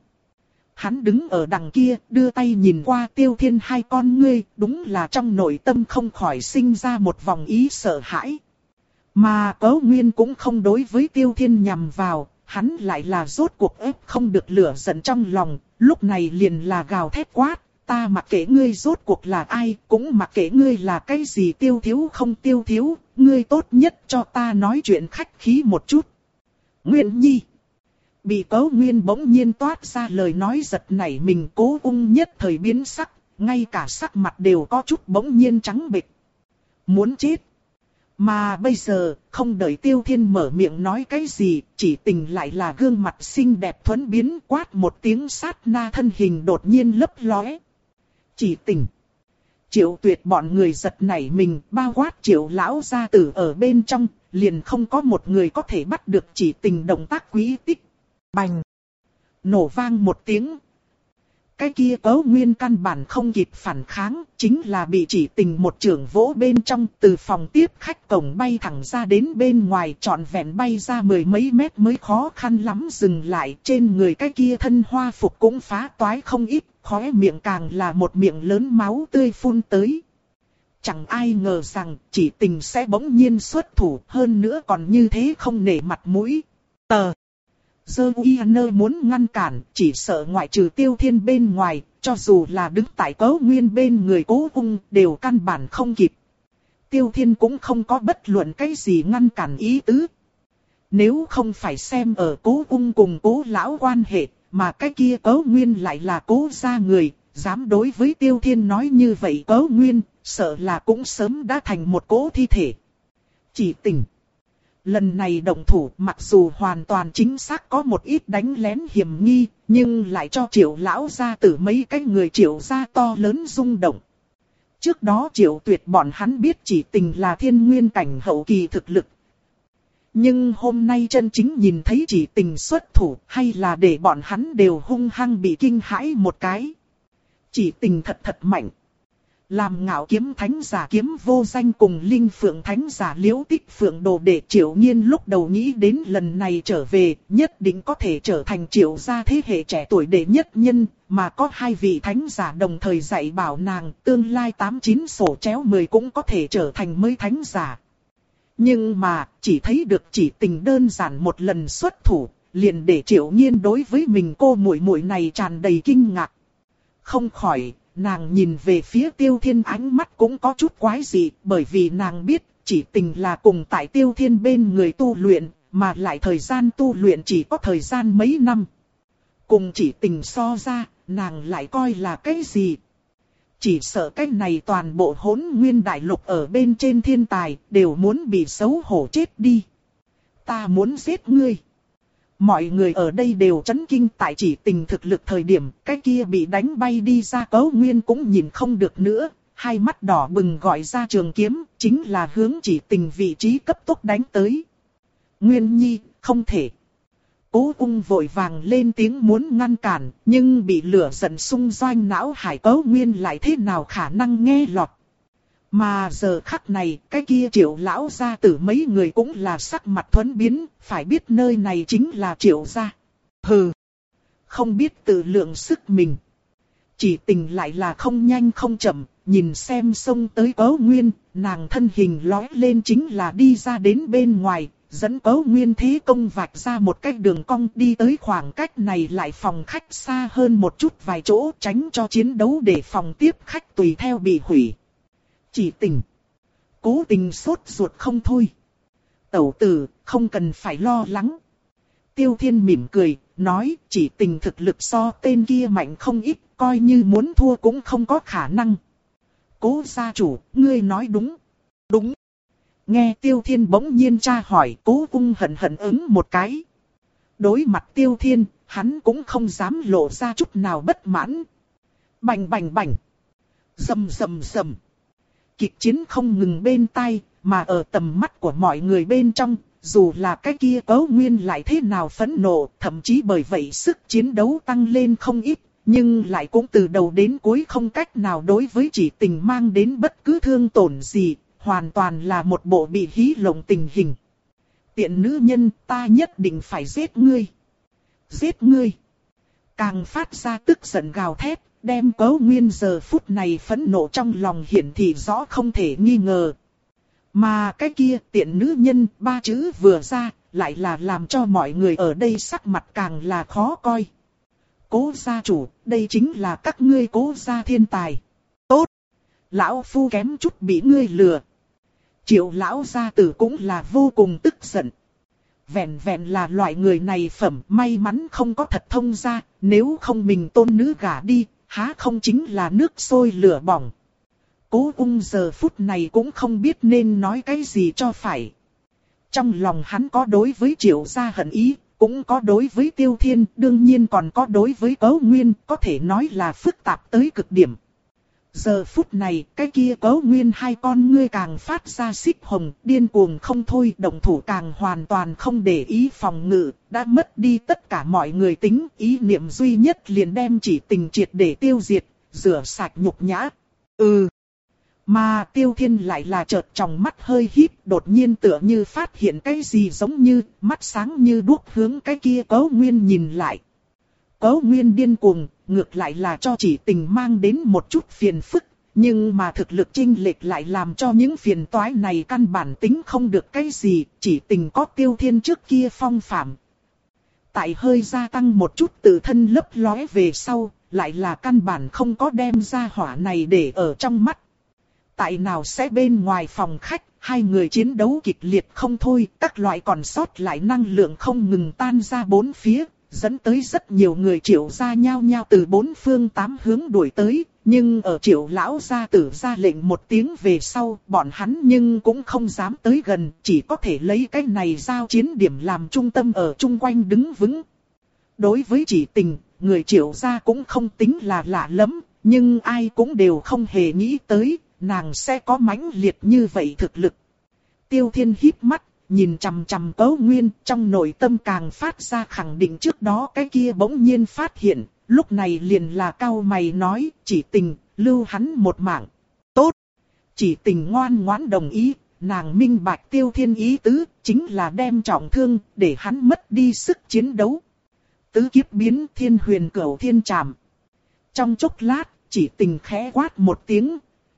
Hắn đứng ở đằng kia, đưa tay nhìn qua Tiêu Thiên hai con ngươi, đúng là trong nội tâm không khỏi sinh ra một vòng ý sợ hãi. Mà Cố Nguyên cũng không đối với Tiêu Thiên nhằm vào, hắn lại là rốt cuộc ép không được lửa giận trong lòng, lúc này liền là gào thét quát, ta mặc kệ ngươi rốt cuộc là ai, cũng mặc kệ ngươi là cái gì Tiêu thiếu không Tiêu thiếu, ngươi tốt nhất cho ta nói chuyện khách khí một chút. Nguyên Nhi. Bị Cố Nguyên bỗng nhiên toát ra lời nói giật nảy mình, Cố Ung nhất thời biến sắc, ngay cả sắc mặt đều có chút bỗng nhiên trắng bệch. Muốn chết. Mà bây giờ, không đợi Tiêu Thiên mở miệng nói cái gì, chỉ tình lại là gương mặt xinh đẹp thuấn biến, quát một tiếng sát na thân hình đột nhiên lấp lóe. Chỉ tình. Triệu Tuyệt bọn người giật nảy mình, bao quát Triệu lão gia tử ở bên trong, liền không có một người có thể bắt được chỉ tình động tác quý tích. Bành. Nổ vang một tiếng. Cái kia Cố Nguyên căn bản không kịp phản kháng, chính là bị chỉ tình một chưởng vỗ bên trong, từ phòng tiếp khách cổng bay thẳng ra đến bên ngoài, trọn vẹn bay ra mười mấy mét mới khó khăn lắm dừng lại. Trên người cái kia thân hoa phục cũng phá toái không ít, khóe miệng càng là một miệng lớn máu tươi phun tới. Chẳng ai ngờ rằng chỉ tình sẽ bỗng nhiên xuất thủ, hơn nữa còn như thế không nể mặt mũi. Tờ. Dơ uy nơ muốn ngăn cản, chỉ sợ ngoại trừ Tiêu Thiên bên ngoài, cho dù là đứng tại Cố Nguyên bên người Cố Ung, đều căn bản không kịp. Tiêu Thiên cũng không có bất luận cái gì ngăn cản ý tứ. Nếu không phải xem ở Cố Ung cùng Cố lão quan hệ, mà cái kia Cố Nguyên lại là Cố gia người, dám đối với Tiêu Thiên nói như vậy Cố Nguyên, sợ là cũng sớm đã thành một cỗ thi thể. Chỉ tình. Lần này động thủ mặc dù hoàn toàn chính xác có một ít đánh lén hiểm nghi, nhưng lại cho Triệu lão gia tử mấy cái người Triệu gia to lớn rung động. Trước đó Triệu Tuyệt bọn hắn biết chỉ tình là thiên nguyên cảnh hậu kỳ thực lực. Nhưng hôm nay chân chính nhìn thấy Chỉ Tình xuất thủ, hay là để bọn hắn đều hung hăng bị kinh hãi một cái. Chỉ Tình thật thật mạnh. Làm Ngạo Kiếm Thánh giả Kiếm Vô Danh cùng Linh Phượng Thánh giả Liễu Tích Phượng đồ đệ Triệu Nhiên lúc đầu nghĩ đến lần này trở về, nhất định có thể trở thành Triệu gia thế hệ trẻ tuổi đệ nhất nhân, mà có hai vị thánh giả đồng thời dạy bảo nàng, tương lai tám chín sổ chéo mười cũng có thể trở thành mới thánh giả. Nhưng mà, chỉ thấy được Chỉ Tình đơn giản một lần xuất thủ, liền để Triệu Nhiên đối với mình cô muội muội này tràn đầy kinh ngạc. Không khỏi, nàng nhìn về phía Tiêu Thiên ánh mắt cũng có chút quái dị, bởi vì nàng biết, Chỉ Tình là cùng tại Tiêu Thiên bên người tu luyện, mà lại thời gian tu luyện chỉ có thời gian mấy năm. Cùng Chỉ Tình so ra, nàng lại coi là cái gì? Chỉ sợ cái này toàn bộ Hỗn Nguyên Đại Lục ở bên trên thiên tài, đều muốn bị xấu hổ chết đi. Ta muốn giết ngươi. Mọi người ở đây đều chấn kinh tại Chỉ Tình thực lực thời điểm, cái kia bị đánh bay đi ra Cấu Nguyên cũng nhìn không được nữa, hai mắt đỏ bừng gọi ra trường kiếm, chính là hướng Chỉ Tình vị trí cấp tốc đánh tới. Nguyên Nhi, không thể. Cố Ung vội vàng lên tiếng muốn ngăn cản, nhưng bị lửa giận xung doanh não hải Cấu Nguyên lại thế nào khả năng nghe lọt. Mà giờ khắc này, cái kia Triệu lão gia tử mấy người cũng là sắc mặt thuẫn biến, phải biết nơi này chính là Triệu gia. Hừ, không biết tự lượng sức mình. Chỉ Tình lại là không nhanh không chậm, nhìn xem xông tới Cấu Nguyên, nàng thân hình lói lên chính là đi ra đến bên ngoài, dẫn Cấu Nguyên thế công vạch ra một cái đường cong đi tới khoảng cách này lại phòng khách xa hơn một chút vài chỗ tránh cho chiến đấu để phòng tiếp khách tùy theo bị hủy. Chỉ Tình, Cố Tình sốt ruột không thôi. Tẩu tử, không cần phải lo lắng. Tiêu Thiên mỉm cười, nói Chỉ Tình thực lực so tên kia mạnh không ít, coi như muốn thua cũng không có khả năng. Cố gia chủ, ngươi nói đúng. Đúng. Nghe Tiêu Thiên bỗng nhiên tra hỏi, Cố Ung hận hận ứng một cái. Đối mặt Tiêu Thiên, hắn cũng không dám lộ ra chút nào bất mãn. Bành bành bành. Rầm rầm rầm. Kịch chiến không ngừng bên tai, mà ở tầm mắt của mọi người bên trong, dù là cái kia Cấu Nguyên lại thế nào phẫn nộ, thậm chí bởi vậy sức chiến đấu tăng lên không ít, nhưng lại cũng từ đầu đến cuối không cách nào đối với Chỉ Tình mang đến bất cứ thương tổn gì, hoàn toàn là một bộ bị hí lộng tình hình. Tiện nữ nhân, ta nhất định phải giết ngươi. Giết ngươi. Càng phát ra tức giận gào thét, đem Cấu Nguyên giờ phút này phẫn nộ trong lòng hiển thị rõ không thể nghi ngờ. Mà cái kia tiện nữ nhân ba chữ vừa ra, lại là làm cho mọi người ở đây sắc mặt càng là khó coi. Cố gia chủ, đây chính là các ngươi Cố gia thiên tài. Tốt! Lão phu kém chút bị ngươi lừa. Triệu lão gia tử cũng là vô cùng tức giận. Vẹn vẹn là loại người này phẩm may mắn không có thật thông ra, nếu không mình tôn nữ gả đi, há không chính là nước sôi lửa bỏng. Cố Ung giờ phút này cũng không biết nên nói cái gì cho phải. Trong lòng hắn có đối với Triệu gia hận ý, cũng có đối với Tiêu Thiên, đương nhiên còn có đối với Cấu Nguyên, có thể nói là phức tạp tới cực điểm. Giờ phút này, cái kia Cấu Nguyên hai con ngươi càng phát ra xích hồng, điên cuồng không thôi, động thủ càng hoàn toàn không để ý phòng ngự, đã mất đi tất cả mọi người tính, ý niệm duy nhất liền đem Chỉ Tình triệt để tiêu diệt, rửa sạch nhục nhã. Ừ. Mà Tiêu Thiên lại là chợt trong mắt hơi híp, đột nhiên tựa như phát hiện cái gì giống như, mắt sáng như đuốc hướng cái kia Cấu Nguyên nhìn lại. Cấu Nguyên điên cuồng, ngược lại là cho Chỉ Tình mang đến một chút phiền phức, nhưng mà thực lực chênh lệch lại làm cho những phiền toái này căn bản tính không được cái gì, Chỉ Tình có Tiêu Thiên trước kia phong phạm. Tại hơi gia tăng một chút tự thân lấp lóe về sau, lại là căn bản không có đem ra hỏa này để ở trong mắt. Tại nào sẽ bên ngoài phòng khách, hai người chiến đấu kịch liệt không thôi, các loại còn sót lại năng lượng không ngừng tan ra bốn phía, dẫn tới rất nhiều người Triệu gia nhao nhao từ bốn phương tám hướng đuổi tới, nhưng ở Triệu lão gia tử ra lệnh một tiếng về sau, bọn hắn nhưng cũng không dám tới gần, chỉ có thể lấy cái này giao chiến điểm làm trung tâm ở chung quanh đứng vững. Đối với Chỉ Tình, người Triệu gia cũng không tính là lạ lắm, nhưng ai cũng đều không hề nghĩ tới, nàng sẽ có mãnh liệt như vậy thực lực. Tiêu Thiên híp mắt, nhìn chằm chằm Cấu Nguyên, trong nội tâm càng phát ra khẳng định trước đó cái kia bỗng nhiên phát hiện, lúc này liền là cau mày nói, Chỉ Tình, lưu hắn một mạng. Tốt! Chỉ Tình ngoan ngoãn đồng ý, nàng minh bạch Tiêu Thiên ý tứ, chính là đem trọng thương, để hắn mất đi sức chiến đấu. Tứ kiếp biến thiên huyền cửu thiên trảm. Trong chốc lát, Chỉ Tình khẽ quát một tiếng.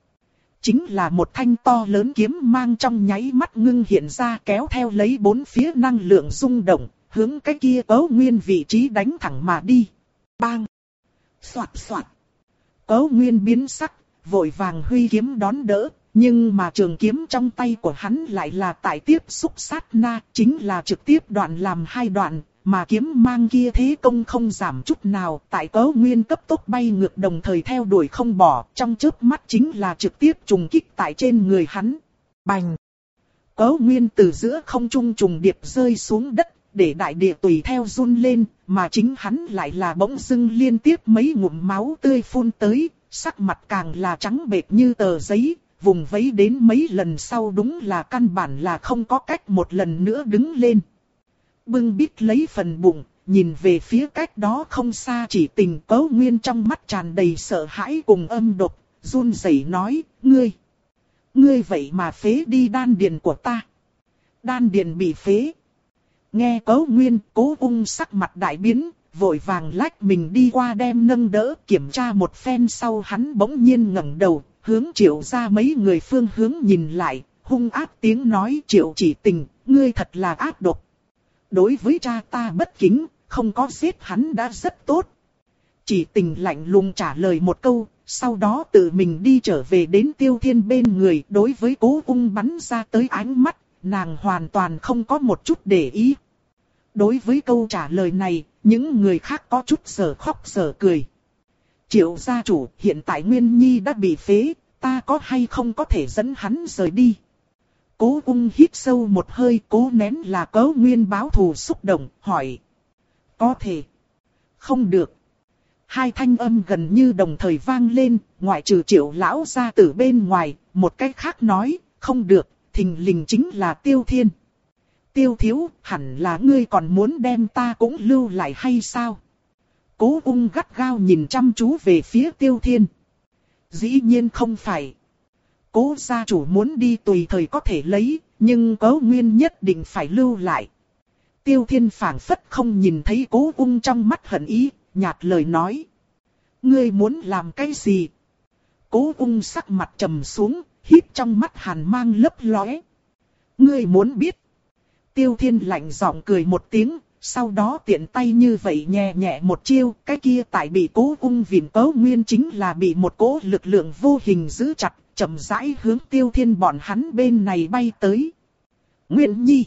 Chính là một thanh to lớn kiếm mang trong nháy mắt ngưng hiện ra, kéo theo lấy bốn phía năng lượng rung động, hướng cái kia Cấu Nguyên vị trí đánh thẳng mà đi. Bang! Soạt soạt! Cấu Nguyên biến sắc, vội vàng huy kiếm đón đỡ, nhưng mà trường kiếm trong tay của hắn lại là tại tiếp xúc sát na, chính là trực tiếp đoạn làm hai đoạn, mà kiếm mang kia thế công không giảm chút nào, tại Cấu Nguyên cấp tốc bay ngược đồng thời theo đuổi không bỏ, trong chớp mắt chính là trực tiếp trùng kích tại trên người hắn. Bành! Cấu Nguyên từ giữa không trung trùng điệp rơi xuống đất, để đại địa tùy theo run lên, mà chính hắn lại là bỗng dưng liên tiếp mấy ngụm máu tươi phun tới, sắc mặt càng là trắng bệch như tờ giấy, vùng vẫy đến mấy lần sau đúng là căn bản là không có cách một lần nữa đứng lên. Bưng bít lấy phần bụng, nhìn về phía cách đó không xa Chỉ Tình, Cấu Nguyên trong mắt tràn đầy sợ hãi cùng âm độc, run rẩy nói, ngươi, ngươi vậy mà phế đi đan điền của ta. Đan điền bị phế. Nghe Cấu Nguyên, Cố Ung sắc mặt đại biến, vội vàng lách mình đi qua đem nâng đỡ, kiểm tra một phen sau hắn bỗng nhiên ngẩng đầu, hướng Triệu ra mấy người phương hướng nhìn lại, hung ác tiếng nói, Triệu Chỉ Tình, ngươi thật là ác độc. Đối với cha ta bất kính, không có giết hắn đã rất tốt. Chỉ Tình lạnh lùng trả lời một câu, sau đó tự mình đi trở về đến Tiêu Thiên bên người, đối với Cố Ung bắn ra tới ánh mắt, nàng hoàn toàn không có một chút để ý. Đối với câu trả lời này, những người khác có chút giờ khóc giờ cười. Triệu gia chủ, hiện tại Nguyên Nhi đã bị phế, ta có hay không có thể dẫn hắn rời đi? Cố Ung hít sâu một hơi, cố nén là Cấu Nguyên báo thù xúc động, hỏi. Có thể. Không được. Hai thanh âm gần như đồng thời vang lên, ngoại trừ Triệu lão gia tử bên ngoài, một cách khác nói, không được, thình lình chính là Tiêu Thiên. Tiêu thiếu, hẳn là ngươi còn muốn đem ta cũng lưu lại hay sao? Cố Ung gắt gao nhìn chăm chú về phía Tiêu Thiên. Dĩ nhiên không phải. Cố gia chủ muốn đi tùy thời có thể lấy, nhưng Cấu Nguyên nhất định phải lưu lại. Tiêu Thiên phảng phất không nhìn thấy Cố Ung trong mắt hận ý, nhạt lời nói. Ngươi muốn làm cái gì? Cố Ung sắc mặt trầm xuống, hít trong mắt hàn mang lấp lóe. Ngươi muốn biết? Tiêu Thiên lạnh giọng cười một tiếng, sau đó tiện tay như vậy nhẹ nhẹ một chiêu, cái kia tại bị Cố Ung vịn Cấu Nguyên chính là bị một cỗ lực lượng vô hình giữ chặt, chậm rãi hướng Tiêu Thiên bọn hắn bên này bay tới. Nguyên Nhi!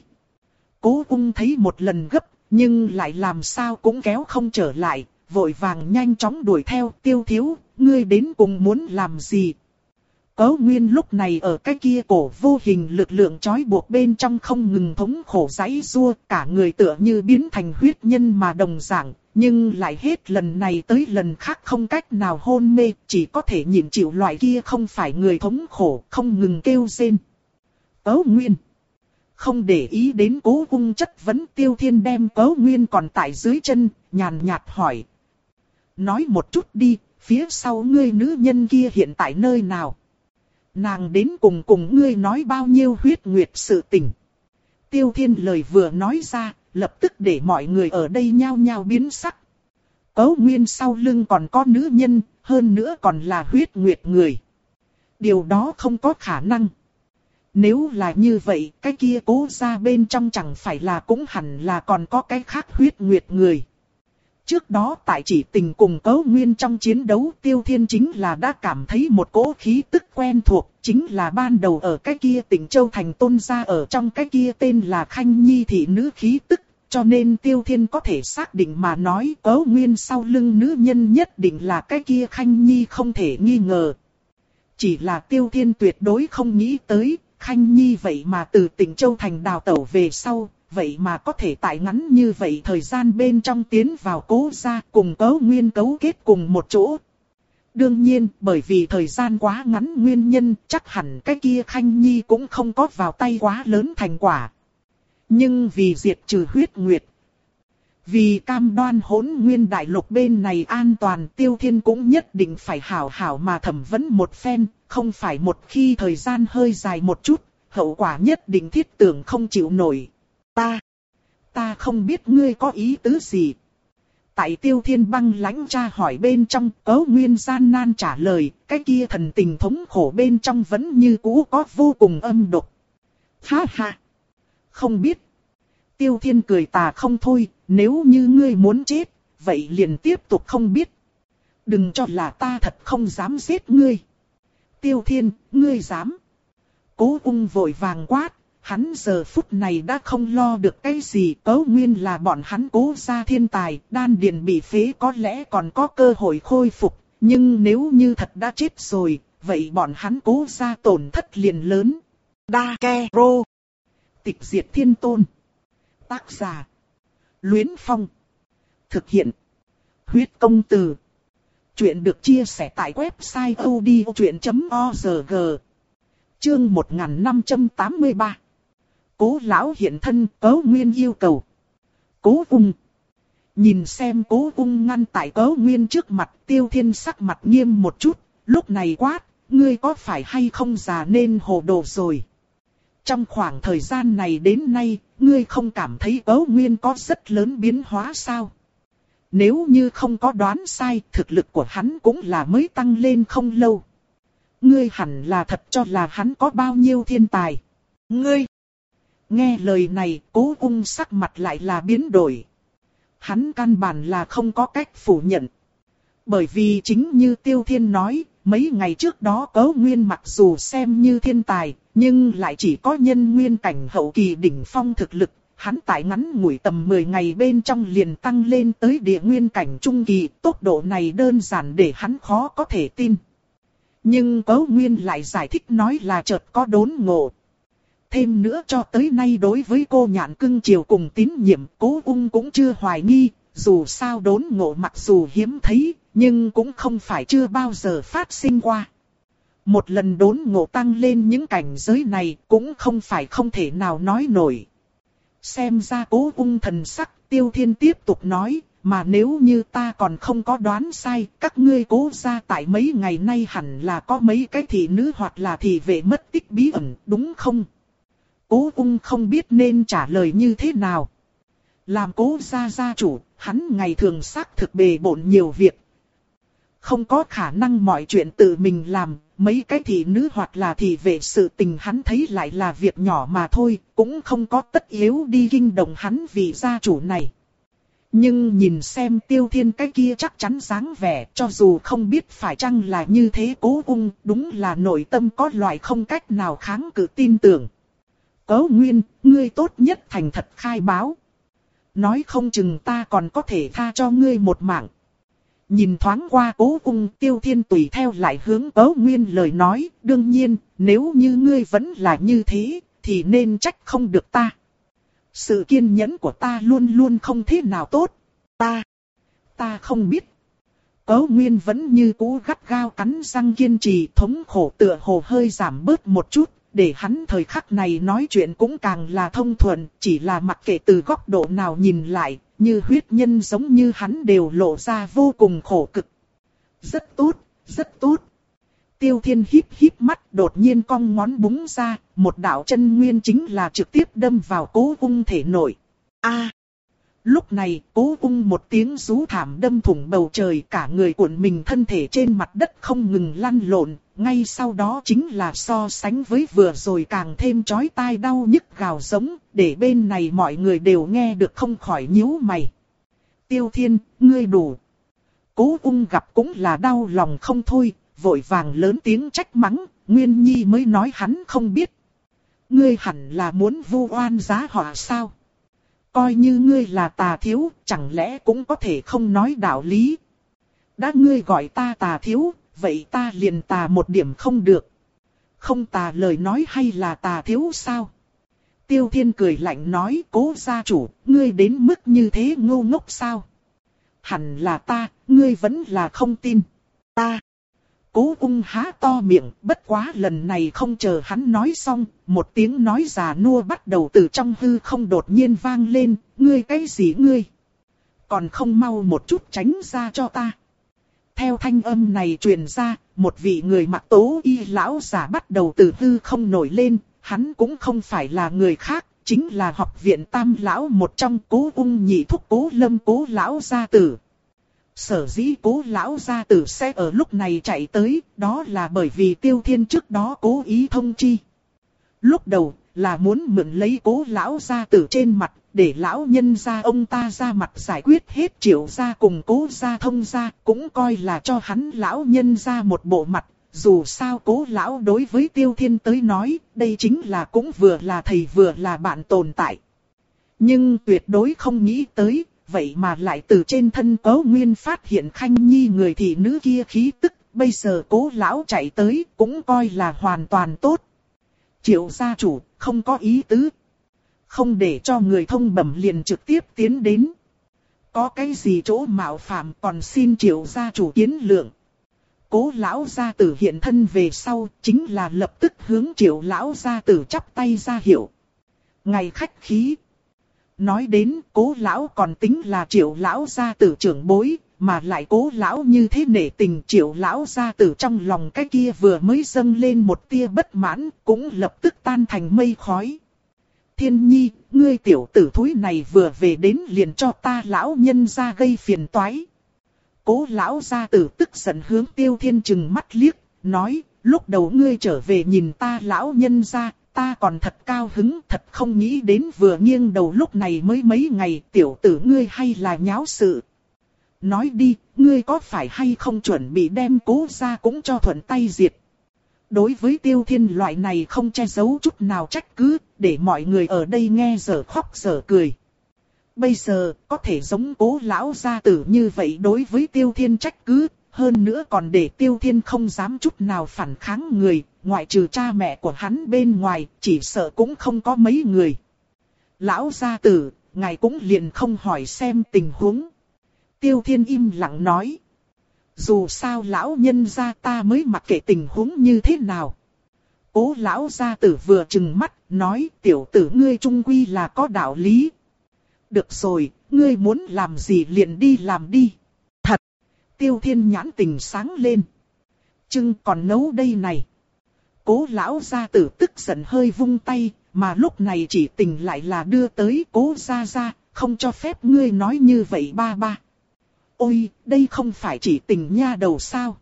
Cố Ung thấy một lần gấp, nhưng lại làm sao cũng kéo không trở lại, vội vàng nhanh chóng đuổi theo. Tiêu thiếu, ngươi đến cùng muốn làm gì? Cấu Nguyên lúc này ở cái kia cổ vô hình lực lượng trói buộc bên trong không ngừng thống khổ giãy giụa, cả người tựa như biến thành huyết nhân mà đồng dạng, nhưng lại hết lần này tới lần khác không cách nào hôn mê, chỉ có thể nhịn chịu loại kia không phải người thống khổ, không ngừng kêu rên. Cấu Nguyên không để ý đến Cố Ung chất vấn, Tiêu Thiên đem Cấu Nguyên còn tại dưới chân, nhàn nhạt hỏi. Nói một chút đi, phía sau ngươi nữ nhân kia hiện tại nơi nào? Nàng đến cùng cùng ngươi nói bao nhiêu huyết nguyệt sự tình? Tiêu Thiên lời vừa nói ra, lập tức để mọi người ở đây nhao nhao biến sắc. Cấu Nguyên sau lưng còn có nữ nhân, hơn nữa còn là huyết nguyệt người. Điều đó không có khả năng. Nếu là như vậy, cái kia Cố gia bên trong chẳng phải là cũng hẳn là còn có cái khác huyết nguyệt người. Trước đó tại Chỉ Tình cùng Cấu Nguyên trong chiến đấu, Tiêu Thiên chính là đã cảm thấy một cỗ khí tức quen thuộc, chính là ban đầu ở cái kia Tỉnh Châu Thành tôn gia ở trong cái kia tên là Khanh Nhi thị nữ khí tức, cho nên Tiêu Thiên có thể xác định mà nói Cấu Nguyên sau lưng nữ nhân nhất định là cái kia Khanh Nhi không thể nghi ngờ. Chỉ là Tiêu Thiên tuyệt đối không nghĩ tới, Khanh Nhi vậy mà từ Tỉnh Châu Thành đào tẩu về sau, vậy mà có thể tại ngắn như vậy thời gian bên trong tiến vào Cố gia cùng Cấu Nguyên cấu kết cùng một chỗ. Đương nhiên, bởi vì thời gian quá ngắn nguyên nhân, chắc hẳn cái kia Khanh Nhi cũng không có vào tay quá lớn thành quả. Nhưng vì diệt trừ huyết nguyệt, vì cam đoan hỗn nguyên đại lục bên này an toàn, Tiêu Thiên cũng nhất định phải hảo hảo mà thẩm vấn một phen, không phải một khi thời gian hơi dài một chút, hậu quả nhất định thiết tưởng không chịu nổi. Ta, ta không biết ngươi có ý tứ gì. Tại Tiêu Thiên băng lãnh tra hỏi bên trong, Cấu Nguyên gian nan trả lời, cái kia thần tình thống khổ bên trong vẫn như cũ có vô cùng âm độc. Ha ha, không biết. Tiêu Thiên cười tà không thôi, nếu như ngươi muốn chết, vậy liền tiếp tục không biết. Đừng cho là ta thật không dám giết ngươi. Tiêu Thiên, ngươi dám. Cố Ung vội vàng quát, hắn giờ phút này đã không lo được cái gì. Cấu Nguyên là bọn hắn Cố gia thiên tài, đan điền bị phế có lẽ còn có cơ hội khôi phục. Nhưng nếu như thật đã chết rồi, vậy bọn hắn Cố gia tổn thất liền lớn. Đa Ke Rô. Tịch diệt thiên tôn. Tác giả. Luyến Phong. Thực hiện. Huyết công từ. Chuyện được chia sẻ tại website odchuyện chấm org. Chương một nghìn năm trăm tám mươi ba. Cố lão hiện thân, Cấu Nguyên yêu cầu. Cố Ung. Nhìn xem Cố Ung ngăn tại Cấu Nguyên trước mặt, Tiêu Thiên sắc mặt nghiêm một chút, lúc này quát, ngươi có phải hay không già nên hồ đồ rồi. Trong khoảng thời gian này đến nay, ngươi không cảm thấy Cấu Nguyên có rất lớn biến hóa sao? Nếu như không có đoán sai, thực lực của hắn cũng là mới tăng lên không lâu. Ngươi hẳn là thật cho là hắn có bao nhiêu thiên tài. Ngươi! Nghe lời này, Cố Ung sắc mặt lại là biến đổi. Hắn căn bản là không có cách phủ nhận. Bởi vì chính như Tiêu Thiên nói, mấy ngày trước đó Cấu Nguyên mặc dù xem như thiên tài, nhưng lại chỉ có nhân nguyên cảnh hậu kỳ đỉnh phong thực lực. Hắn tại ngắn ngủi tầm mười ngày bên trong liền tăng lên tới địa nguyên cảnh trung kỳ, tốc độ này đơn giản để hắn khó có thể tin. Nhưng Cấu Nguyên lại giải thích nói là chợt có đốn ngộ. Thêm nữa cho tới nay đối với cô nhạn cưng chiều cùng tín nhiệm, Cố Ung cũng chưa hoài nghi, dù sao đốn ngộ mặc dù hiếm thấy, nhưng cũng không phải chưa bao giờ phát sinh qua. Một lần đốn ngộ tăng lên những cảnh giới này cũng không phải không thể nào nói nổi. Xem ra Cố Ung thần sắc, Tiêu Thiên tiếp tục nói, mà nếu như ta còn không có đoán sai, các ngươi Cố gia tại mấy ngày nay hẳn là có mấy cái thị nữ hoặc là thị vệ mất tích bí ẩn, đúng không? Cố Ung không biết nên trả lời như thế nào. Làm Cố gia gia chủ, hắn ngày thường xác thực bề bộn nhiều việc. Không có khả năng mọi chuyện tự mình làm, mấy cái thị nữ hoặc là thị vệ sự tình hắn thấy lại là việc nhỏ mà thôi, cũng không có tất yếu đi kinh động hắn vì gia chủ này. Nhưng nhìn xem Tiêu Thiên cái kia chắc chắn dáng vẻ, cho dù không biết phải chăng là như thế, Cố Ung đúng là nội tâm có loại không cách nào kháng cự tin tưởng. Cấu Nguyên, ngươi tốt nhất thành thật khai báo. Nói không chừng ta còn có thể tha cho ngươi một mạng. Nhìn thoáng qua Cố Ung, Tiêu Thiên tùy theo lại hướng Cấu Nguyên lời nói, đương nhiên, nếu như ngươi vẫn là như thế, thì nên trách không được ta. Sự kiên nhẫn của ta luôn luôn không thế nào tốt. Ta, ta không biết. Cấu Nguyên vẫn như cũ gắt gao cắn răng kiên trì, thống khổ tựa hồ hơi giảm bớt một chút, để hắn thời khắc này nói chuyện cũng càng là thông thuận, chỉ là mặc kệ từ góc độ nào nhìn lại, như huyết nhân giống như hắn đều lộ ra vô cùng khổ cực. Rất tốt, rất tốt. Tiêu Thiên híp híp mắt, đột nhiên cong ngón búng ra, một đạo chân nguyên chính là trực tiếp đâm vào Cố Ung thể nội. A! Lúc này, Cố Ung một tiếng rú thảm đâm thủng bầu trời, cả người cuộn mình thân thể trên mặt đất không ngừng lăn lộn, ngay sau đó chính là so sánh với vừa rồi càng thêm chói tai đau nhức gào giống, để bên này mọi người đều nghe được không khỏi nhíu mày. Tiêu Thiên, ngươi đủ. Cố Ung gặp cũng là đau lòng không thôi, vội vàng lớn tiếng trách mắng, Nguyên Nhi mới nói hắn không biết. Ngươi hẳn là muốn vu oan giá họa sao? Coi như ngươi là tà thiếu, chẳng lẽ cũng có thể không nói đạo lý. Đã ngươi gọi ta tà thiếu, vậy ta liền tà một điểm không được. Không tà lời nói hay là tà thiếu sao? Tiêu Thiên cười lạnh nói, Cố gia chủ, ngươi đến mức như thế ngu ngốc sao? Hẳn là ta, ngươi vẫn là không tin. Ta. Cố Ung há to miệng, bất quá lần này không chờ hắn nói xong, một tiếng nói già nua bắt đầu từ trong hư không đột nhiên vang lên, ngươi cái gì ngươi? Còn không mau một chút tránh ra cho ta. Theo thanh âm này truyền ra, một vị người mặc tố y lão già bắt đầu từ hư không nổi lên, hắn cũng không phải là người khác, chính là học viện Tam lão một trong Cố Ung nhị thúc Cố Lâm Cố lão gia tử. Sở dĩ Cố lão gia tử sẽ ở lúc này chạy tới, đó là bởi vì Tiêu Thiên trước đó cố ý thông chi. Lúc đầu là muốn mượn lấy Cố lão gia tử trên mặt, để lão nhân gia ông ta ra mặt giải quyết hết Triệu gia cùng Cố gia thông gia, cũng coi là cho hắn lão nhân gia một bộ mặt. Dù sao Cố lão đối với Tiêu Thiên tới nói, đây chính là cũng vừa là thầy vừa là bạn tồn tại. Nhưng tuyệt đối không nghĩ tới, vậy mà lại từ trên thân Cố Nguyên phát hiện Khanh Nhi người thị nữ kia khí tức, bây giờ Cố lão chạy tới cũng coi là hoàn toàn tốt. Triệu gia chủ, không có ý tứ. Không để cho người thông bẩm liền trực tiếp tiến đến. Có cái gì chỗ mạo phạm còn xin Triệu gia chủ kiến lượng. Cố lão gia tử hiện thân về sau, chính là lập tức hướng Triệu lão gia tử chắp tay ra hiệu. Ngày khách khí. Nói đến Cố lão còn tính là Triệu lão gia tử trưởng bối, mà lại Cố lão như thế nể tình Triệu lão gia tử trong lòng cái kia vừa mới dâng lên một tia bất mãn, cũng lập tức tan thành mây khói. Thiên Nhi, ngươi tiểu tử thúi này vừa về đến liền cho ta lão nhân gia gây phiền toái. Cố lão gia tử tức giận hướng Tiêu Thiên trừng mắt liếc, nói, lúc đầu ngươi trở về nhìn ta lão nhân gia, ta còn thật cao hứng, thật không nghĩ đến vừa nghiêng đầu lúc này mới mấy ngày, tiểu tử ngươi hay là nháo sự. Nói đi, ngươi có phải hay không chuẩn bị đem Cố gia cũng cho thuận tay diệt. Đối với Tiêu Thiên loại này không che giấu chút nào trách cứ, để mọi người ở đây nghe dở khóc dở cười. Bây giờ, có thể giống Cố lão gia tử như vậy đối với Tiêu Thiên trách cứ, hơn nữa còn để Tiêu Thiên không dám chút nào phản kháng người, ngoại trừ cha mẹ của hắn bên ngoài, chỉ sợ cũng không có mấy người. Lão gia tử, ngài cũng liền không hỏi xem tình huống. Tiêu Thiên im lặng nói. Dù sao lão nhân gia ta mới mặc kệ tình huống như thế nào. Cố lão gia tử vừa trừng mắt, nói tiểu tử ngươi trung quy là có đạo lý. Được rồi, ngươi muốn làm gì liền đi làm đi. Thật! Tiêu Thiên nhãn tình sáng lên. Chưng còn nấu đây này. Cố lão gia tử tức giận hơi vung tay, mà lúc này chỉ tình lại là đưa tới Cố gia gia, không cho phép ngươi nói như vậy ba ba. Ôi, đây không phải chỉ tình nha đầu sao?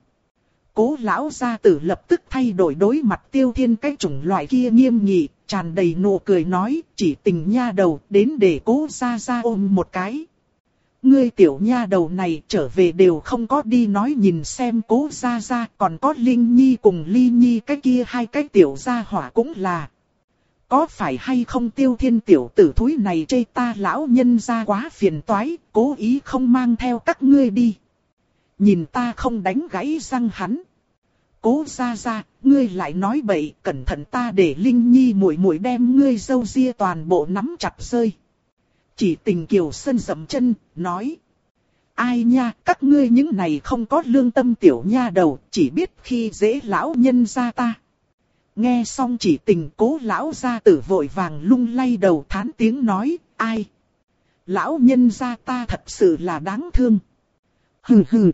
Cố lão gia tử lập tức thay đổi đối mặt Tiêu Thiên cái chủng loại kia nghiêm nghị, tràn đầy nụ cười nói, chỉ tình nha đầu đến để Cố gia gia ôm một cái. Ngươi tiểu nha đầu này trở về đều không có đi nói nhìn xem Cố gia gia, còn có Linh Nhi cùng Ly Nhi cái kia hai cái tiểu gia hỏa cũng là. Có phải hay không Tiêu Thiên tiểu tử thúi này chê ta lão nhân gia quá phiền toái, cố ý không mang theo các ngươi đi. Nhìn ta không đánh gãy răng hắn. Cố gia gia, ngươi lại nói bậy, cẩn thận ta để Linh Nhi muội muội đem ngươi râu ria toàn bộ nắm chặt rơi. Chỉ tình Kiều Sân dậm chân, nói. Ai nha, các ngươi những này không có lương tâm tiểu nha đầu, chỉ biết khi dễ lão nhân gia ta. Nghe xong chỉ tình Cố lão gia tử vội vàng lung lay đầu thán tiếng nói, ai? Lão nhân gia ta thật sự là đáng thương. Hừ hừ.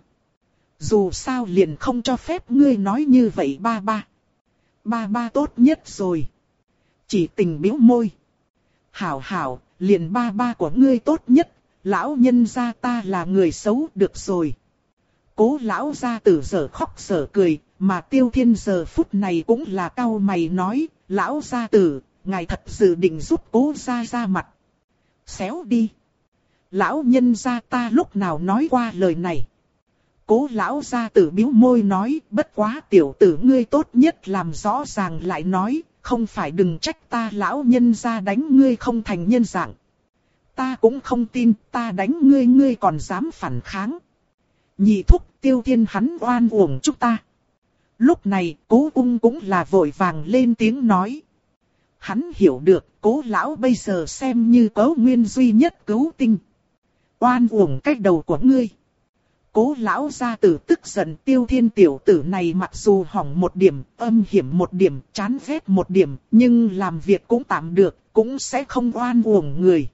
Dù sao liền không cho phép ngươi nói như vậy ba ba. Ba ba tốt nhất rồi. Chỉ tình bĩu môi. Hảo hảo, liền ba ba của ngươi tốt nhất, lão nhân gia ta là người xấu được rồi. Cố lão gia tử giờ khóc giờ cười, mà Tiêu Thiên giờ phút này cũng là cau mày nói, lão gia tử, ngài thật sự định giúp Cố gia gia mặt. Xéo đi. Lão nhân gia ta lúc nào nói qua lời này. Cố lão gia tử bĩu môi nói, bất quá tiểu tử ngươi tốt nhất làm rõ ràng lại nói, không phải đừng trách ta lão nhân gia đánh ngươi không thành nhân dạng. Ta cũng không tin, ta đánh ngươi ngươi còn dám phản kháng. Nhị thúc Tiêu Thiên hắn oan uổng chúng ta. Lúc này Cố Ung cũng là vội vàng lên tiếng nói. Hắn hiểu được Cố lão bây giờ xem như Cố Nguyên duy nhất cứu tinh. Oan uổng cách đầu của ngươi. Cố lão gia tử tức giận, Tiêu Thiên tiểu tử này mặc dù hỏng một điểm, âm hiểm một điểm, chán ghét một điểm, nhưng làm việc cũng tạm được, cũng sẽ không oan uổng người.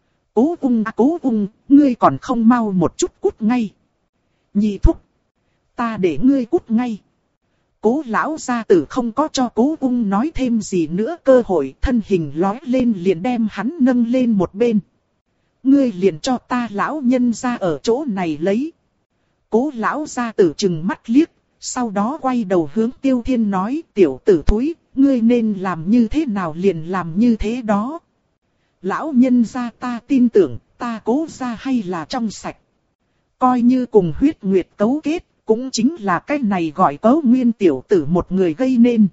Cố Ung à, Cố Ung, ngươi còn không mau một chút cút ngay. Nhị thúc, ta để ngươi cút ngay. Cố lão gia tử không có cho Cố Ung nói thêm gì nữa cơ hội, thân hình lói lên liền đem hắn nâng lên một bên. Ngươi liền cho ta lão nhân ra ở chỗ này lấy. Cố lão gia tử trừng mắt liếc, sau đó quay đầu hướng Tiêu Thiên nói, tiểu tử thúi, ngươi nên làm như thế nào liền làm như thế đó. Lão nhân gia ta tin tưởng, ta Cố gia hay là trong sạch. Coi như cùng huyết nguyệt cấu kết, cũng chính là cái này gọi Cấu Nguyên tiểu tử một người gây nên.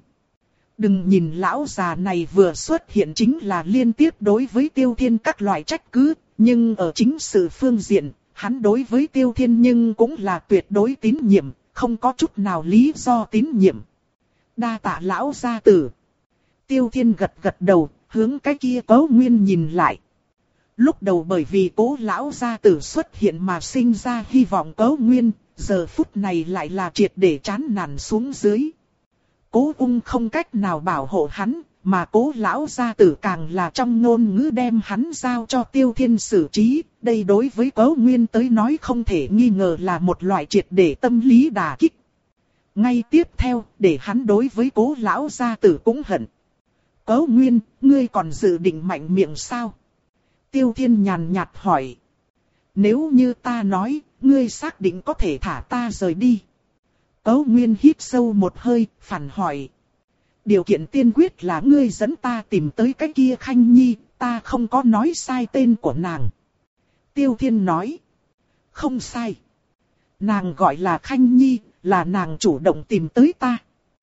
Đừng nhìn lão già này vừa xuất hiện chính là liên tiếp đối với Tiêu Thiên các loại trách cứ, nhưng ở chính sự phương diện, hắn đối với Tiêu Thiên nhưng cũng là tuyệt đối tín nhiệm, không có chút nào lý do tín nhiệm. Đa tạ lão gia tử. Tiêu Thiên gật gật đầu, hướng cái kia Cấu Nguyên nhìn lại. Lúc đầu bởi vì Cố lão gia tử xuất hiện mà sinh ra hy vọng Cấu Nguyên, giờ phút này lại là triệt để chán nản xuống dưới. Cố Ung không cách nào bảo hộ hắn, mà Cố lão gia tử càng là trong ngôn ngữ đem hắn giao cho Tiêu Thiên xử trí. Đây đối với Cấu Nguyên tới nói không thể nghi ngờ là một loại triệt để tâm lý đả kích. Ngay tiếp theo, để hắn đối với Cố lão gia tử cũng hận. Cấu Nguyên, ngươi còn dự định mạnh miệng sao? Tiêu Thiên nhàn nhạt hỏi. Nếu như ta nói, ngươi xác định có thể thả ta rời đi. Cấu Nguyên hít sâu một hơi, phản hỏi. Điều kiện tiên quyết là ngươi dẫn ta tìm tới cái kia Khanh Nhi, ta không có nói sai tên của nàng. Tiêu Thiên nói. Không sai. Nàng gọi là Khanh Nhi, là nàng chủ động tìm tới ta.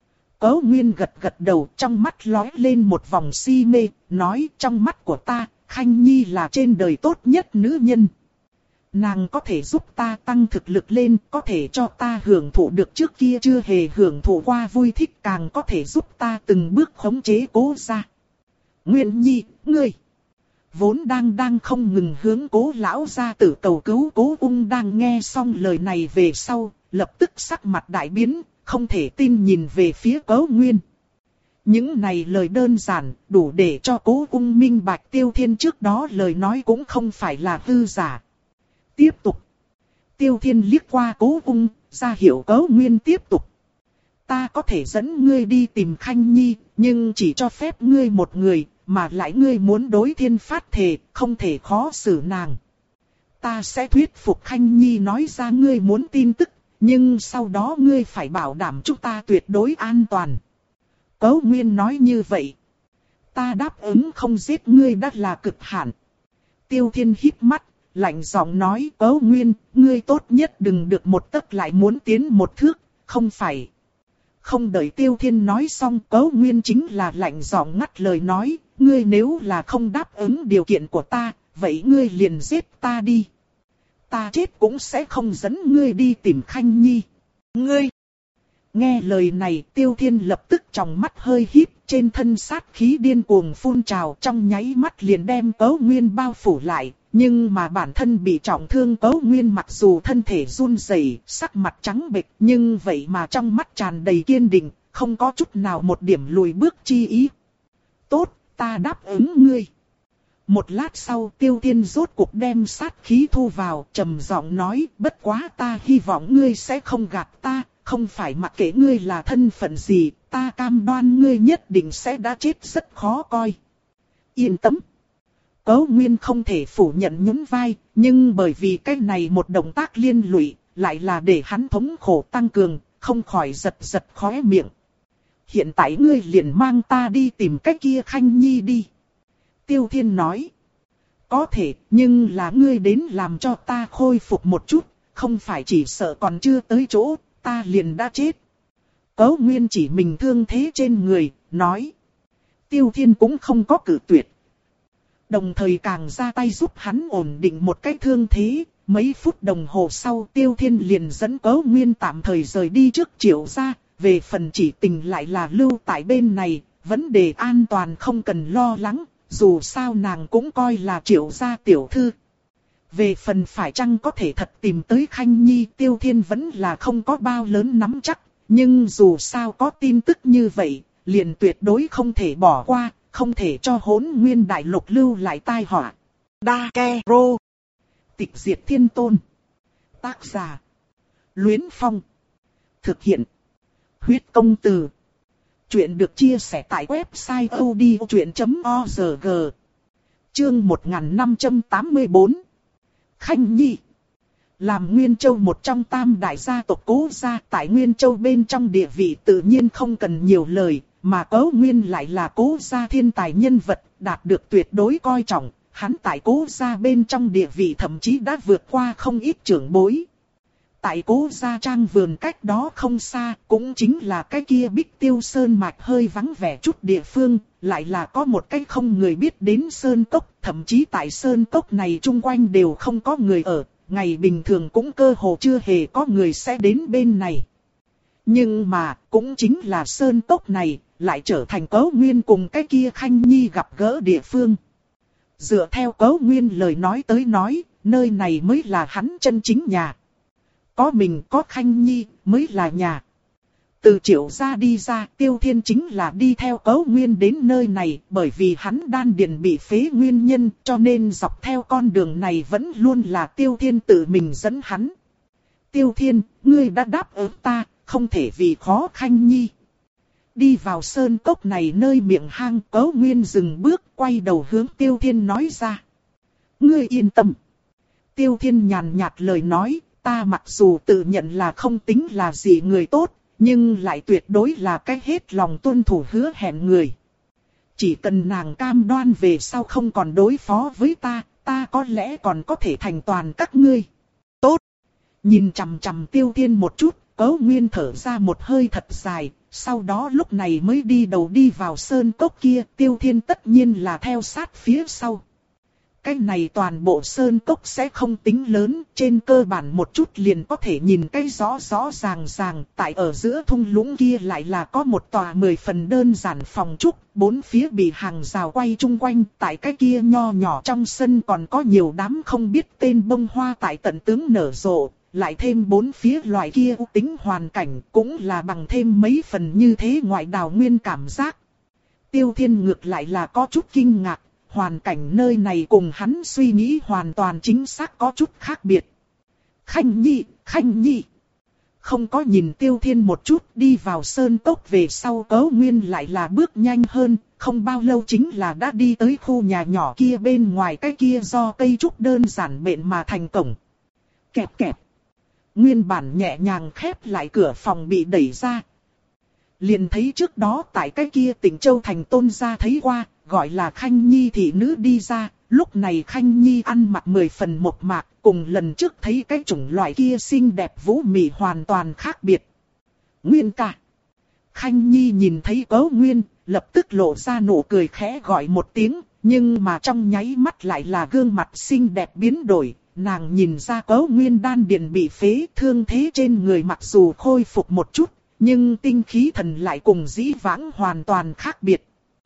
Cấu Nguyên gật gật đầu, trong mắt lóe lên một vòng si mê, nói trong mắt của ta, Khanh Nhi là trên đời tốt nhất nữ nhân. Nàng có thể giúp ta tăng thực lực lên, có thể cho ta hưởng thụ được trước kia chưa hề hưởng thụ qua vui thích, càng có thể giúp ta từng bước khống chế Cố gia. Nguyên Nhi, ngươi vốn đang đang không ngừng hướng Cố lão gia tử cầu cứu. Cố Ung đang nghe xong lời này về sau, lập tức sắc mặt đại biến, không thể tin nhìn về phía Cấu Nguyên. Những này lời đơn giản, đủ để cho Cố Ung minh bạch Tiêu Thiên trước đó lời nói cũng không phải là hư giả. Tiếp tục. Tiêu Thiên liếc qua Cố Ung, ra hiệu Cấu Nguyên tiếp tục. Ta có thể dẫn ngươi đi tìm Khanh Nhi, nhưng chỉ cho phép ngươi một người, mà lại ngươi muốn đối thiên phát thề, không thể khó xử nàng. Ta sẽ thuyết phục Khanh Nhi nói ra ngươi muốn tin tức, nhưng sau đó ngươi phải bảo đảm chúng ta tuyệt đối an toàn. Cấu Nguyên nói như vậy. Ta đáp ứng không giết ngươi đã là cực hạn. Tiêu Thiên híp mắt, lạnh giọng nói, Cấu Nguyên, ngươi tốt nhất đừng được một tấc lại muốn tiến một thước, không phải. Không đợi Tiêu Thiên nói xong, Cấu Nguyên chính là lạnh giọng ngắt lời nói, ngươi nếu là không đáp ứng điều kiện của ta, vậy ngươi liền giết ta đi. Ta chết cũng sẽ không dẫn ngươi đi tìm Khanh Nhi. Ngươi! Nghe lời này, Tiêu Thiên lập tức tròng mắt hơi híp, trên thân sát khí điên cuồng phun trào, trong nháy mắt liền đem Cấu Nguyên bao phủ lại. Nhưng mà bản thân bị trọng thương Cấu Nguyên mặc dù thân thể run rẩy, sắc mặt trắng bệch, nhưng vậy mà trong mắt tràn đầy kiên định, không có chút nào một điểm lùi bước chi ý. Tốt, ta đáp ứng ngươi. Một lát sau, Tiêu Thiên rốt cuộc đem sát khí thu vào, trầm giọng nói, bất quá ta hy vọng ngươi sẽ không gạt ta, không phải mặc kệ ngươi là thân phận gì, ta cam đoan ngươi nhất định sẽ đã chết rất khó coi. Yên tâm. Cấu Nguyên không thể phủ nhận nhún vai, nhưng bởi vì cái này một động tác liên lụy, lại là để hắn thống khổ tăng cường, không khỏi giật giật khóe miệng. Hiện tại ngươi liền mang ta đi tìm cái kia Khanh Nhi đi. Tiêu Thiên nói. Có thể, nhưng là ngươi đến làm cho ta khôi phục một chút, không phải chỉ sợ còn chưa tới chỗ, ta liền đã chết. Cấu Nguyên chỉ mình thương thế trên người, nói. Tiêu Thiên cũng không có cự tuyệt. Đồng thời càng ra tay giúp hắn ổn định một cái thương thế. Mấy phút đồng hồ sau Tiêu Thiên liền dẫn Cấu Nguyên tạm thời rời đi trước Triệu gia. Về phần chỉ tình lại là lưu tại bên này, vấn đề an toàn không cần lo lắng, dù sao nàng cũng coi là Triệu gia tiểu thư. Về phần phải chăng có thể thật tìm tới Khanh Nhi, Tiêu Thiên vẫn là không có bao lớn nắm chắc. Nhưng dù sao có tin tức như vậy, liền tuyệt đối không thể bỏ qua, không thể cho Hỗn Nguyên Đại Lục lưu lại tai họa. Dakero. Tịch diệt thiên tôn. Tác giả. Luyến Phong. Thực hiện. Huyết công từ. Chuyện được chia sẻ tại website odchuyện chấm org. Chương một nghìn năm trăm tám mươi tư. Khanh Nhi. Làm Nguyên Châu một trong tam đại gia tộc Cố gia, tại Nguyên Châu bên trong địa vị tự nhiên không cần nhiều lời, mà Cố Nguyên lại là Cố gia thiên tài nhân vật, đạt được tuyệt đối coi trọng, hắn tại Cố gia bên trong địa vị thậm chí đã vượt qua không ít trưởng bối. Tại Cố gia trang vườn cách đó không xa, cũng chính là cái kia Bích Tiêu Sơn mạch hơi vắng vẻ chút địa phương, lại là có một cái không người biết đến sơn cốc, thậm chí tại sơn cốc này chung quanh đều không có người ở. Ngày bình thường cũng cơ hồ chưa hề có người sẽ đến bên này. Nhưng mà, cũng chính là sơn cốc này, lại trở thành Cố Nguyên cùng cái kia Khanh Nhi gặp gỡ địa phương. Dựa theo Cố Nguyên lời nói tới nói, nơi này mới là hắn chân chính nhà. Có mình có Khanh Nhi mới là nhà. Từ Triệu gia đi ra, Tiêu Thiên chính là đi theo Cố Nguyên đến nơi này, bởi vì hắn đan điền bị phế nguyên nhân, cho nên dọc theo con đường này vẫn luôn là Tiêu Thiên tự mình dẫn hắn. Tiêu Thiên, ngươi đã đáp ứng ta, không thể vì khó Khanh Nhi. Đi vào sơn cốc này nơi miệng hang, Cố Nguyên dừng bước, quay đầu hướng Tiêu Thiên nói ra. Ngươi yên tâm. Tiêu Thiên nhàn nhạt lời nói, ta mặc dù tự nhận là không tính là gì người tốt, nhưng lại tuyệt đối là cái hết lòng tuân thủ hứa hẹn người. Chỉ cần nàng cam đoan về sau không còn đối phó với ta, ta có lẽ còn có thể thành toàn các ngươi. Tốt. Nhìn chằm chằm Tiêu Thiên một chút, Cố Nguyên thở ra một hơi thật dài, sau đó lúc này mới đi đầu đi vào sơn cốc kia, Tiêu Thiên tất nhiên là theo sát phía sau. Cái này toàn bộ sơn cốc sẽ không tính lớn, trên cơ bản một chút liền có thể nhìn cái rõ rõ ràng ràng, tại ở giữa thung lũng kia lại là có một tòa mười phần đơn giản phòng trúc, bốn phía bị hàng rào quay chung quanh, tại cái kia nho nhỏ trong sân còn có nhiều đám không biết tên bông hoa tại tận tướng nở rộ, lại thêm bốn phía loại kia u tính hoàn cảnh, cũng là bằng thêm mấy phần như thế ngoại đào nguyên cảm giác. Tiêu Thiên ngược lại là có chút kinh ngạc. Hoàn cảnh nơi này cùng hắn suy nghĩ hoàn toàn chính xác có chút khác biệt. Khanh Nhi, Khanh Nhi. Không có nhìn Tiêu Thiên một chút, đi vào sơn cốc về sau Cố Nguyên lại là bước nhanh hơn, không bao lâu chính là đã đi tới khu nhà nhỏ kia bên ngoài cái kia do cây trúc đơn giản bện mà thành cổng. Kẹp kẹp. Nguyên bản nhẹ nhàng khép lại cửa phòng bị đẩy ra. Liền thấy trước đó tại cái kia Tỉnh Châu Thành Tôn gia thấy qua, gọi là Khanh Nhi thị nữ đi ra, lúc này Khanh Nhi ăn mặc mười phần một mạc, cùng lần trước thấy cái chủng loại kia xinh đẹp vũ mị hoàn toàn khác biệt. Nguyên ca. Khanh Nhi nhìn thấy Cố Nguyên, lập tức lộ ra nụ cười khẽ gọi một tiếng, nhưng mà trong nháy mắt lại là gương mặt xinh đẹp biến đổi, nàng nhìn ra Cố Nguyên đan điền bị phế, thương thế trên người mặc dù khôi phục một chút, nhưng tinh khí thần lại cùng dĩ vãng hoàn toàn khác biệt.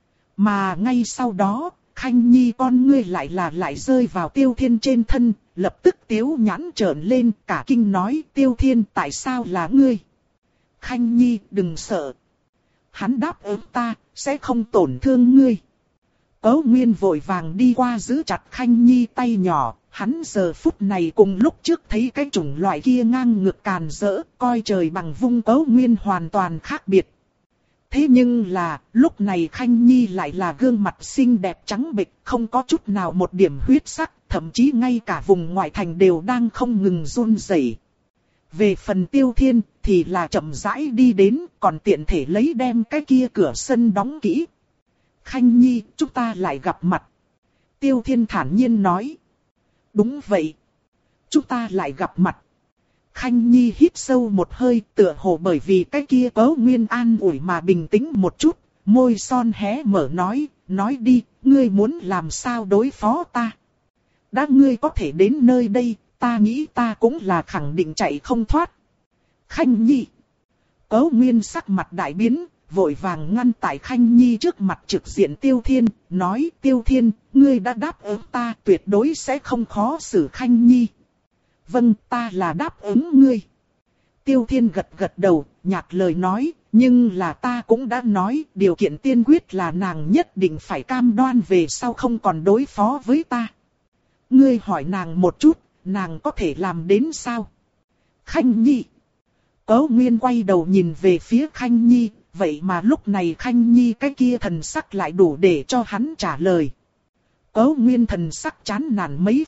Mà ngay sau đó, Khanh Nhi con ngươi lại là lại rơi vào Tiêu Thiên trên thân, lập tức tiếu nhãn trợn lên, cả kinh nói Tiêu Thiên tại sao là ngươi? Khanh Nhi đừng sợ. Hắn đáp ứng ta, sẽ không tổn thương ngươi. Cố Nguyên vội vàng đi qua giữ chặt Khanh Nhi tay nhỏ, hắn giờ phút này cùng lúc trước thấy cái chủng loại kia ngang ngược càn rỡ, coi trời bằng vung Cố Nguyên hoàn toàn khác biệt. Thế nhưng là, lúc này Khanh Nhi lại là gương mặt xinh đẹp trắng bệch, không có chút nào một điểm huyết sắc, thậm chí ngay cả vùng ngoại thành đều đang không ngừng run rẩy. Về phần Tiêu Thiên, thì là chậm rãi đi đến, còn tiện thể lấy đem cái kia cửa sân đóng kỹ. Khanh Nhi, chúng ta lại gặp mặt. Tiêu Thiên thản nhiên nói. Đúng vậy. Chúng ta lại gặp mặt. Khanh Nhi hít sâu một hơi, tựa hồ bởi vì cái kia Cố Nguyên an ủi mà bình tĩnh một chút, môi son hé mở nói, nói đi, ngươi muốn làm sao đối phó ta. Đã ngươi có thể đến nơi đây, ta nghĩ ta cũng là khẳng định chạy không thoát. Khanh Nhi. Cố Nguyên sắc mặt đại biến, vội vàng ngăn tại Khanh Nhi trước mặt trực diện Tiêu Thiên, nói Tiêu Thiên, ngươi đã đáp ứng ta tuyệt đối sẽ không khó xử Khanh Nhi. Vâng, ta là đáp ứng ngươi. Tiêu Thiên gật gật đầu, nhạt lời nói, nhưng là ta cũng đã nói, điều kiện tiên quyết là nàng nhất định phải cam đoan về sau không còn đối phó với ta. Ngươi hỏi nàng một chút, nàng có thể làm đến sao? Khanh Nhi. Cố Nguyên quay đầu nhìn về phía Khanh Nhi, vậy mà lúc này Khanh Nhi cái kia thần sắc lại đủ để cho hắn trả lời. Cố Nguyên thần sắc chán nản mấy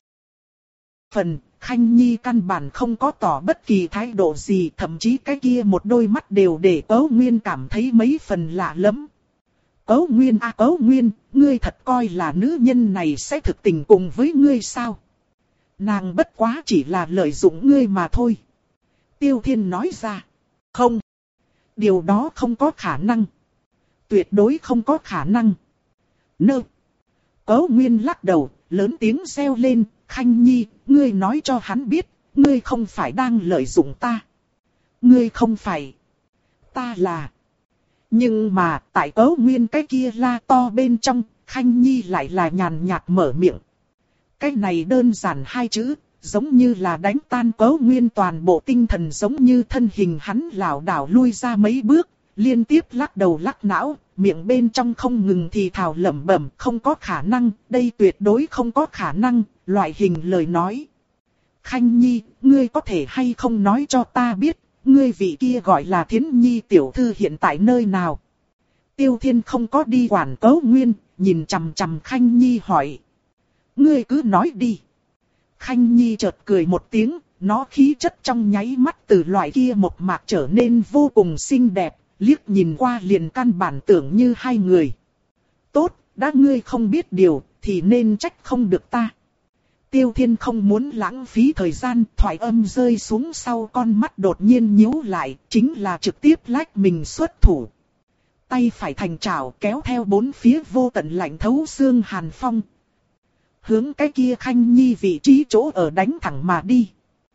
phần, Khanh Nhi căn bản không có tỏ bất kỳ thái độ gì, thậm chí cái kia một đôi mắt đều để Cố Nguyên cảm thấy mấy phần lạ lắm. Cố Nguyên à Cố Nguyên, ngươi thật coi là nữ nhân này sẽ thực tình cùng với ngươi sao? Nàng bất quá chỉ là lợi dụng ngươi mà thôi. Tiêu Thiên nói ra. Không. Điều đó không có khả năng. Tuyệt đối không có khả năng. Nơ. Cố Nguyên lắc đầu, lớn tiếng reo lên. Khanh Nhi, ngươi nói cho hắn biết, ngươi không phải đang lợi dụng ta. Ngươi không phải. Ta là. Nhưng mà, tại Cố Nguyên cái kia la to bên trong, Khanh Nhi lại là nhàn nhạt mở miệng. Cái này đơn giản hai chữ, giống như là đánh tan Cố Nguyên toàn bộ tinh thần, giống như thân hình hắn lảo đảo lui ra mấy bước, liên tiếp lắc đầu lắc não, miệng bên trong không ngừng thì thào lẩm bẩm, không có khả năng, đây tuyệt đối không có khả năng, loại hình lời nói. Khanh Nhi, ngươi có thể hay không nói cho ta biết, ngươi vị kia gọi là Thiến Nhi tiểu thư hiện tại nơi nào? Tiêu Thiên không có đi quản Cố Nguyên, nhìn chằm chằm Khanh Nhi hỏi. Ngươi cứ nói đi. Khanh Nhi chợt cười một tiếng, nó khí chất trong nháy mắt từ loại kia một mạc trở nên vô cùng xinh đẹp, liếc nhìn qua liền căn bản tưởng như hai người. Tốt, đã ngươi không biết điều, thì nên trách không được ta. Tiêu Thiên không muốn lãng phí thời gian, thoại âm rơi xuống sau, con mắt đột nhiên nhíu lại, chính là trực tiếp lách mình xuất thủ. Tay phải thành trảo kéo theo bốn phía vô tận lạnh thấu xương hàn phong. Hướng cái kia Khanh Nhi vị trí chỗ ở đánh thẳng mà đi.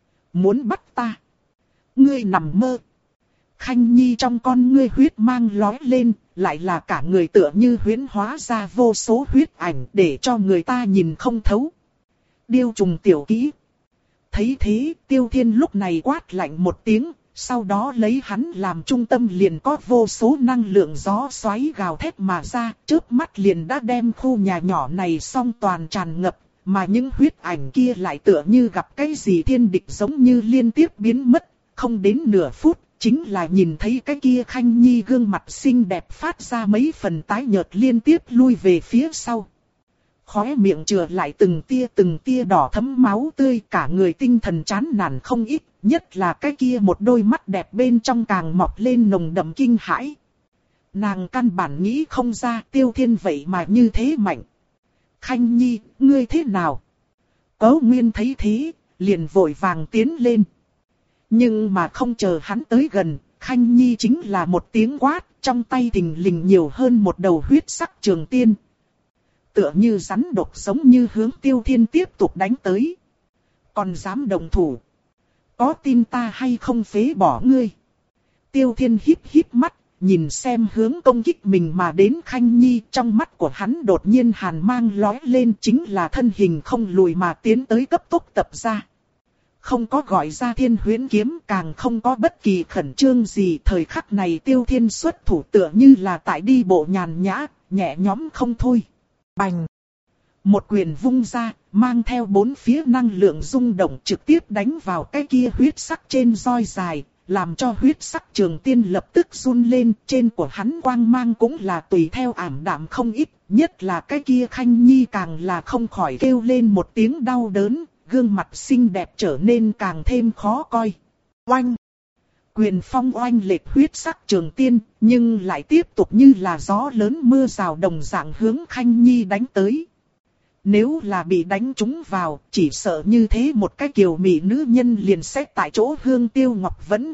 Muốn bắt ta? Ngươi nằm mơ. Khanh Nhi trong con ngươi huyết mang lói lên, lại là cả người tựa như huyễn hóa ra vô số huyết ảnh để cho người ta nhìn không thấu. Điêu trùng tiểu kỹ. Thấy thế, Tiêu Thiên lúc này quát lạnh một tiếng, sau đó lấy hắn làm trung tâm liền có vô số năng lượng gió xoáy gào thét mà ra, chớp mắt liền đã đem khu nhà nhỏ này xong toàn tràn ngập, mà những huyết ảnh kia lại tựa như gặp cái gì thiên địch giống như liên tiếp biến mất, không đến nửa phút, chính là nhìn thấy cái kia Khanh Nhi gương mặt xinh đẹp phát ra mấy phần tái nhợt liên tiếp lui về phía sau. Khóe miệng chừa lại từng tia từng tia đỏ thấm máu tươi, cả người tinh thần chán nản không ít, nhất là cái kia một đôi mắt đẹp bên trong càng mọc lên nồng đậm kinh hãi. Nàng căn bản nghĩ không ra Tiêu Thiên vậy mà như thế mạnh. Khanh Nhi, ngươi thế nào? Cố Nguyên thấy thế, liền vội vàng tiến lên. Nhưng mà không chờ hắn tới gần, Khanh Nhi chính là một tiếng quát, trong tay thình lình nhiều hơn một đầu huyết sắc trường tiên. Tựa như rắn độc giống như hướng Tiêu Thiên tiếp tục đánh tới. Còn dám động thủ? Có tin ta hay không phế bỏ ngươi? Tiêu Thiên híp híp mắt, nhìn xem hướng công kích mình mà đến Khanh Nhi, trong mắt của hắn đột nhiên hàn mang lóe lên, chính là thân hình không lùi mà tiến tới cấp tốc tập ra. Không có gọi ra Thiên Huyễn kiếm, càng không có bất kỳ khẩn trương gì, thời khắc này Tiêu Thiên xuất thủ tựa như là tại đi bộ nhàn nhã, nhẹ nhõm không thôi. Bành! Một quyền vung ra, mang theo bốn phía năng lượng rung động trực tiếp đánh vào cái kia huyết sắc trên roi dài, làm cho huyết sắc trường tiên lập tức run lên, trên của hắn quang mang cũng là tùy theo ảm đạm không ít, nhất là cái kia Khanh Nhi càng là không khỏi kêu lên một tiếng đau đớn, gương mặt xinh đẹp trở nên càng thêm khó coi. Oanh! Quyền phong oanh lệch huyết sắc trường tiên, nhưng lại tiếp tục như là gió lớn mưa rào đồng dạng hướng Khanh Nhi đánh tới. Nếu là bị đánh trúng vào, chỉ sợ như thế một cái kiều mỹ nữ nhân liền sẽ tại chỗ hương tiêu ngọc vẫn.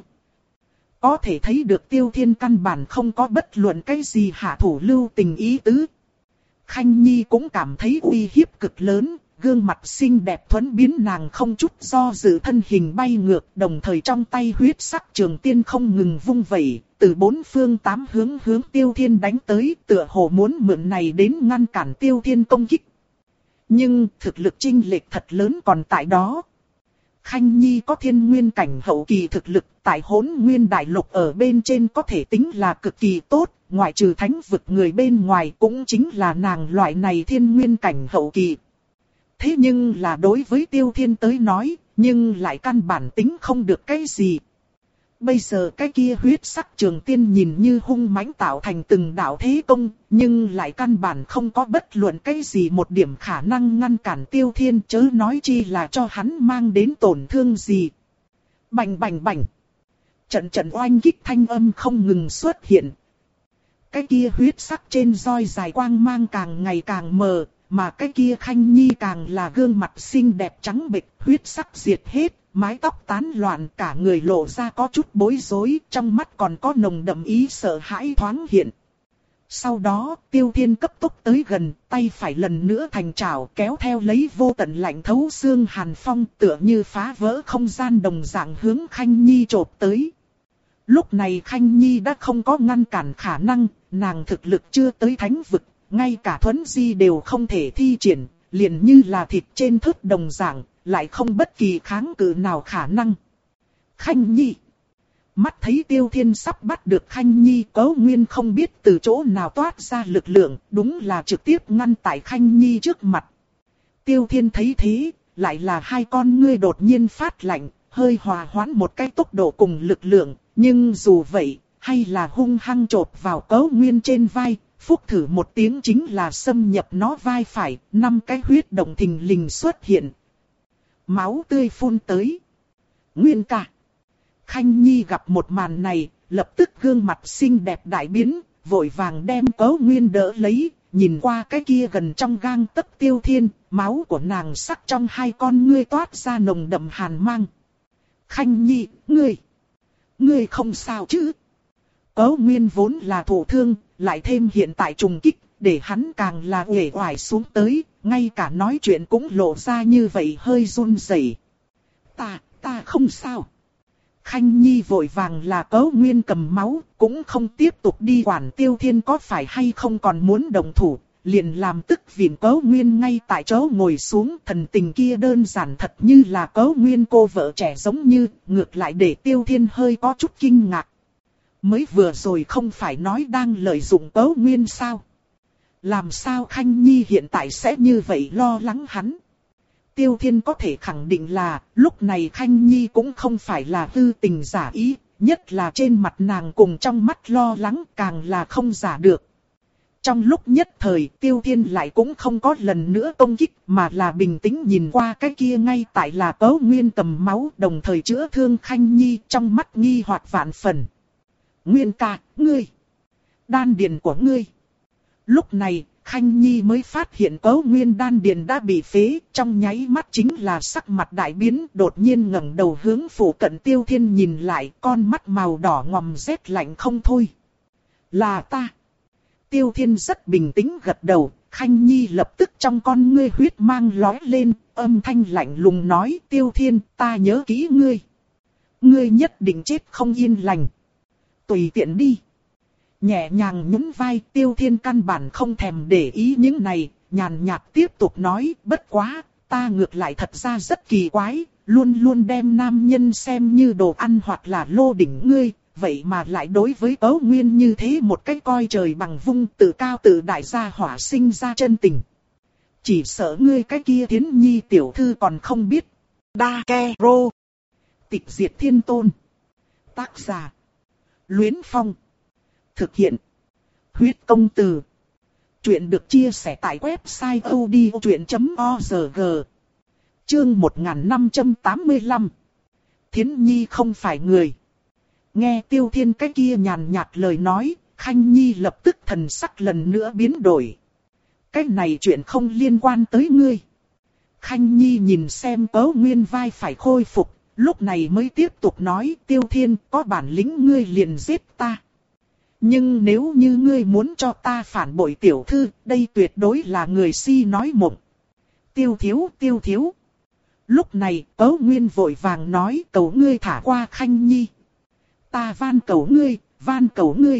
Có thể thấy được Tiêu Thiên căn bản không có bất luận cái gì hạ thủ lưu tình ý tứ. Khanh Nhi cũng cảm thấy uy hiếp cực lớn, gương mặt xinh đẹp thuần biến nàng không chút do dự thân hình bay ngược, đồng thời trong tay huyết sắc trường tiên không ngừng vung vẩy, từ bốn phương tám hướng hướng Tiêu Thiên đánh tới, tựa hồ muốn mượn này đến ngăn cản Tiêu Thiên công kích. Nhưng thực lực chênh lệch thật lớn còn tại đó. Khanh Nhi có thiên nguyên cảnh hậu kỳ thực lực, tại Hỗn Nguyên đại lục ở bên trên có thể tính là cực kỳ tốt, ngoại trừ thánh vực người bên ngoài cũng chính là nàng loại này thiên nguyên cảnh hậu kỳ. Thế nhưng là đối với Tiêu Thiên tới nói, nhưng lại căn bản tính không được cái gì. Bây giờ cái kia huyết sắc trường tiên nhìn như hung mãnh tạo thành từng đạo thế công, nhưng lại căn bản không có bất luận cái gì một điểm khả năng ngăn cản Tiêu Thiên, chớ nói chi là cho hắn mang đến tổn thương gì. Bành bành bành. Trận trận oanh kích thanh âm không ngừng xuất hiện. Cái kia huyết sắc trên roi dài quang mang càng ngày càng mờ, mà cái kia Khanh Nhi càng là gương mặt xinh đẹp trắng bệch, huyết sắc diệt hết. Mái tóc tán loạn, cả người lộ ra có chút bối rối, trong mắt còn có nồng đậm ý sợ hãi thoáng hiện. Sau đó, Tiêu Thiên cấp tốc tới gần, tay phải lần nữa thành trảo kéo theo lấy vô tận lạnh thấu xương hàn phong, tựa như phá vỡ không gian đồng dạng hướng Khanh Nhi chộp tới. Lúc này Khanh Nhi đã không có ngăn cản khả năng, nàng thực lực chưa tới thánh vực, ngay cả thuấn di đều không thể thi triển, liền như là thịt trên thớt đồng dạng, lại không bất kỳ kháng cự nào khả năng. Khanh Nhi. Mắt thấy Tiêu Thiên sắp bắt được Khanh Nhi, Cấu Nguyên không biết từ chỗ nào toát ra lực lượng, đúng là trực tiếp ngăn tại Khanh Nhi trước mặt. Tiêu Thiên thấy thế, lại là hai con ngươi đột nhiên phát lạnh, hơi hòa hoãn một cái tốc độ cùng lực lượng, nhưng dù vậy, hay là hung hăng chộp vào Cấu Nguyên trên vai, phúc thử một tiếng chính là xâm nhập nó vai phải, năm cái huyết động thình lình xuất hiện. Máu tươi phun tới. Nguyên ca. Khanh Nhi gặp một màn này, lập tức gương mặt xinh đẹp đại biến, vội vàng đem Cấu Nguyên đỡ lấy, nhìn qua cái kia gần trong gang tấc Tiêu Thiên, máu của nàng sắc trong hai con ngươi toát ra nồng đậm hàn mang. Khanh Nhi, ngươi, ngươi không sao chứ? Cấu Nguyên vốn là thổ thương, lại thêm hiện tại trùng kích, để hắn càng là uể oải xuống tới, ngay cả nói chuyện cũng lộ ra như vậy hơi run rẩy. Ta, ta không sao. Khanh Nhi vội vàng là Cấu Nguyên cầm máu, cũng không tiếp tục đi quản Tiêu Thiên có phải hay không còn muốn đồng thủ, liền làm tức viện Cấu Nguyên ngay tại chỗ ngồi xuống, thần tình kia đơn giản thật như là Cấu Nguyên cô vợ trẻ giống như, ngược lại để Tiêu Thiên hơi có chút kinh ngạc. Mới vừa rồi không phải nói đang lợi dụng Cấu Nguyên sao? Làm sao Khanh Nhi hiện tại sẽ như vậy lo lắng hắn? Tiêu Thiên có thể khẳng định là, lúc này Khanh Nhi cũng không phải là hư tình giả ý, nhất là trên mặt nàng cùng trong mắt lo lắng càng là không giả được. Trong lúc nhất thời, Tiêu Thiên lại cũng không có lần nữa công kích, mà là bình tĩnh nhìn qua cái kia ngay tại là Cấu Nguyên cầm máu, đồng thời chữa thương Khanh Nhi, trong mắt nghi hoặc vạn phần. Nguyên ca, ngươi! Đan điền của ngươi! Lúc này, Khanh Nhi mới phát hiện Cấu Nguyên đan điền đã bị phế, trong nháy mắt chính là sắc mặt đại biến, đột nhiên ngẩng đầu hướng phủ cận Tiêu Thiên nhìn lại, con mắt màu đỏ ngòm rét lạnh không thôi. Là ta! Tiêu Thiên rất bình tĩnh gật đầu, Khanh Nhi lập tức trong con ngươi huyết mang lóe lên, âm thanh lạnh lùng nói, Tiêu Thiên, ta nhớ kỹ ngươi. Ngươi nhất định chết không yên lành. Tùy tiện đi. Nhẹ nhàng nhún vai, Tiêu Thiên căn bản không thèm để ý những này, nhàn nhạt tiếp tục nói, bất quá, ta ngược lại thật ra rất kỳ quái, luôn luôn đem nam nhân xem như đồ ăn hoặc là lô đỉnh ngươi, vậy mà lại đối với Cấu Nguyên như thế một cách coi trời bằng vung, tự cao tự đại gia hỏa sinh ra chân tình. Chỉ sợ ngươi cái kia Thiến Nhi tiểu thư còn không biết. Đa Ke Rô. Tịch diệt thiên tôn. Tác giả. Luyến Phong. Thực hiện. Huyết công từ. Chuyện được chia sẻ tại website odchuyện chấm org. Chương một nghìn năm trăm tám mươi lăm. Thiến Nhi không phải người. Nghe Tiêu Thiên cái kia nhàn nhạt lời nói, Khanh Nhi lập tức thần sắc lần nữa biến đổi. Cái này chuyện không liên quan tới ngươi. Khanh Nhi nhìn xem Cấu Nguyên vai phải khôi phục, lúc này mới tiếp tục nói, Tiêu Thiên, có bản lĩnh ngươi liền giết ta. Nhưng nếu như ngươi muốn cho ta phản bội tiểu thư, đây tuyệt đối là người si nói mộng. Tiêu thiếu, tiêu thiếu. Lúc này, Cấu Nguyên vội vàng nói, cầu ngươi thả qua Khanh Nhi. Ta van cầu ngươi, van cầu ngươi.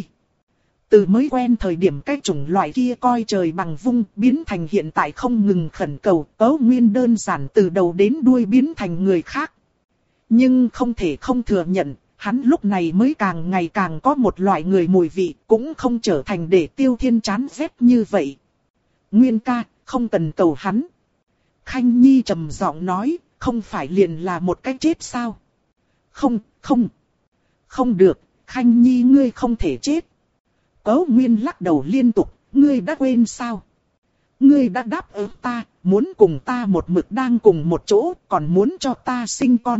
Từ mới quen thời điểm cái chủng loại kia coi trời bằng vung, biến thành hiện tại không ngừng khẩn cầu, Cấu Nguyên đơn giản từ đầu đến đuôi biến thành người khác. Nhưng không thể không thừa nhận, hắn lúc này mới càng ngày càng có một loại người mùi vị, cũng không trở thành để Tiêu Thiên chán ghét như vậy. Nguyên ca, không cần cầu hắn. Khanh Nhi trầm giọng nói, không phải liền là một cái chết sao? Không, không. Không được, Khanh Nhi ngươi không thể chết. Cấu Nguyên lắc đầu liên tục, ngươi đã quên sao? Ngươi đã đáp ứng ta, muốn cùng ta một mực đang cùng một chỗ, còn muốn cho ta sinh con.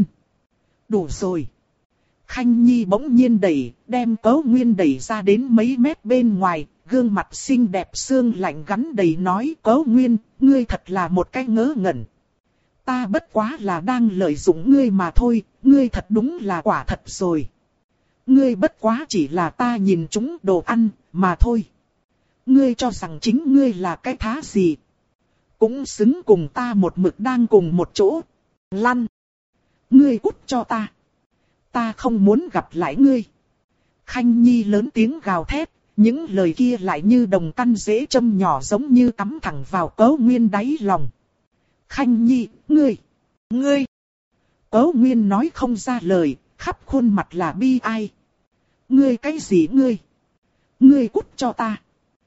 Đủ rồi. Khanh Nhi bỗng nhiên đẩy, đem Cấu Nguyên đẩy ra đến mấy mét bên ngoài, gương mặt xinh đẹp xương lạnh gắn đầy nói, Cấu Nguyên, ngươi thật là một cái ngớ ngẩn. Ta bất quá là đang lợi dụng ngươi mà thôi, ngươi thật đúng là quả thật rồi. Ngươi bất quá chỉ là ta nhìn chúng đồ ăn, mà thôi. Ngươi cho rằng chính ngươi là cái thá gì? Cũng xứng cùng ta một mực đang cùng một chỗ. Lăn! Ngươi cút cho ta! Ta không muốn gặp lại ngươi. Khanh Nhi lớn tiếng gào thét, những lời kia lại như đồng căn rễ châm nhỏ giống như cắm thẳng vào Cấu Nguyên đáy lòng. Khanh Nhi, ngươi, ngươi. Cấu Nguyên nói không ra lời, khắp khuôn mặt là bi ai. Ngươi cái gì ngươi? Ngươi cút cho ta.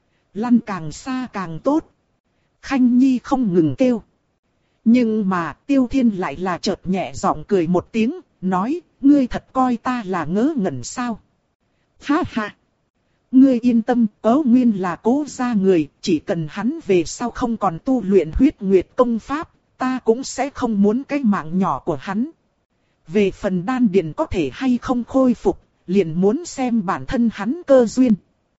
Lăn càng xa càng tốt. Khanh Nhi không ngừng kêu. Nhưng mà Tiêu Thiên lại là chợt nhẹ giọng cười một tiếng, nói, ngươi thật coi ta là ngớ ngẩn sao? Ha ha! Ngươi yên tâm, Cấu Nguyên là Cố gia người, chỉ cần hắn về sau không còn tu luyện huyết nguyệt công pháp, ta cũng sẽ không muốn cái mạng nhỏ của hắn. Về phần đan điền có thể hay không khôi phục, liền muốn xem bản thân hắn cơ duyên.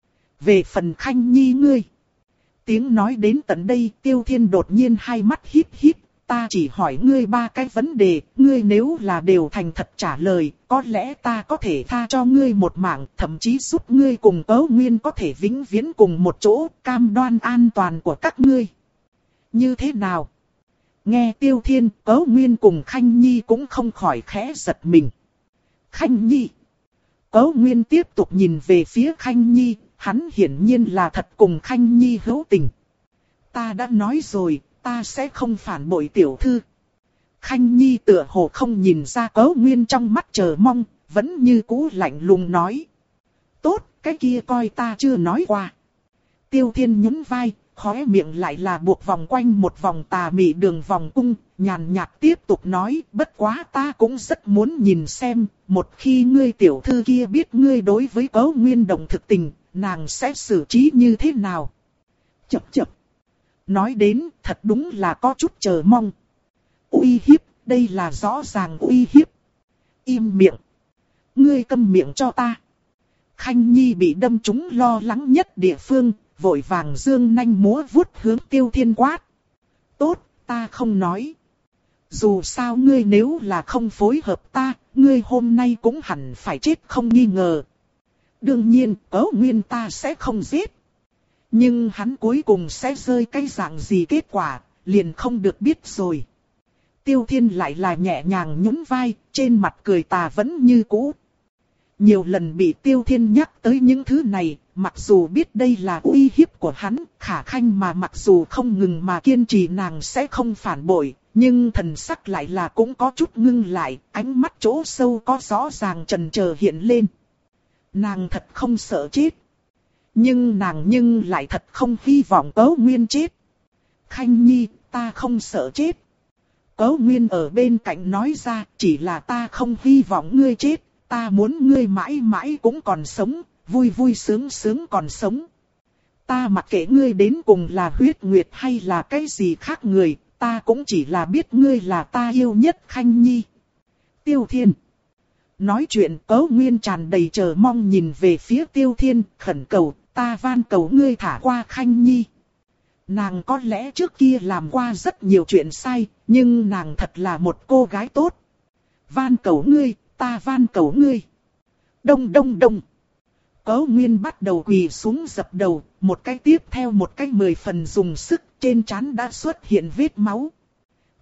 Về phần Khanh Nhi ngươi. Tiếng nói đến tận đây, Tiêu Thiên đột nhiên hai mắt híp híp. Ta chỉ hỏi ngươi ba cái vấn đề, ngươi nếu là đều thành thật trả lời, có lẽ ta có thể tha cho ngươi một mạng, thậm chí giúp ngươi cùng Cấu Nguyên có thể vĩnh viễn cùng một chỗ, cam đoan an toàn của các ngươi. Như thế nào? Nghe Tiêu Thiên, Cấu Nguyên cùng Khanh Nhi cũng không khỏi khẽ giật mình. Khanh Nhi. Cấu Nguyên tiếp tục nhìn về phía Khanh Nhi, hắn hiển nhiên là thật cùng Khanh Nhi hữu tình. Ta đã nói rồi. Ta sẽ không phản bội tiểu thư. Khanh Nhi tựa hồ không nhìn ra Cấu Nguyên trong mắt chờ mong, vẫn như cũ lạnh lùng nói. Tốt, cái kia coi ta chưa nói qua. Tiêu Thiên nhún vai, khóe miệng lại là buộc vòng quanh một vòng tà mị đường vòng cung, nhàn nhạt tiếp tục nói, bất quá ta cũng rất muốn nhìn xem, một khi ngươi tiểu thư kia biết ngươi đối với Cấu Nguyên đồng thực tình, nàng sẽ xử trí như thế nào? Chập chập. Nói đến, thật đúng là có chút chờ mong. Uy hiếp, đây là rõ ràng uy hiếp. Im miệng. Ngươi câm miệng cho ta. Khanh Nhi bị đâm trúng lo lắng nhất địa phương, vội vàng dương nanh múa vuốt hướng Tiêu Thiên quát. Tốt, ta không nói. Dù sao ngươi nếu là không phối hợp ta, ngươi hôm nay cũng hẳn phải chết không nghi ngờ. Đương nhiên, Cấu Nguyên ta sẽ không giết. Nhưng hắn cuối cùng sẽ rơi cái dạng gì kết quả, liền không được biết rồi. Tiêu Thiên lại là nhẹ nhàng nhún vai, trên mặt cười tà vẫn như cũ. Nhiều lần bị Tiêu Thiên nhắc tới những thứ này, mặc dù biết đây là uy hiếp của hắn, Khả Khanh mà mặc dù không ngừng mà kiên trì nàng sẽ không phản bội, nhưng thần sắc lại là cũng có chút ngưng lại, ánh mắt chỗ sâu có rõ ràng chần chờ hiện lên. Nàng thật không sợ chết. Nhưng nàng nhưng lại thật không hy vọng Cấu Nguyên chết. Khanh Nhi, ta không sợ chết. Cấu Nguyên ở bên cạnh nói ra, chỉ là ta không hy vọng ngươi chết, ta muốn ngươi mãi mãi cũng còn sống, vui vui sướng sướng còn sống. Ta mặc kệ ngươi đến cùng là huyết nguyệt hay là cái gì khác người, ta cũng chỉ là biết ngươi là ta yêu nhất Khanh Nhi. Tiêu Thiên. Nói chuyện Cấu Nguyên tràn đầy chờ mong nhìn về phía Tiêu Thiên, khẩn cầu, ta van cầu ngươi thả qua Khanh Nhi. Nàng có lẽ trước kia làm qua rất nhiều chuyện sai, nhưng nàng thật là một cô gái tốt. Van cầu ngươi, ta van cầu ngươi. Đông đông đông. Cấu Nguyên bắt đầu quỳ xuống dập đầu, một cái tiếp theo một cái mười phần dùng sức, trên trán đã xuất hiện vết máu.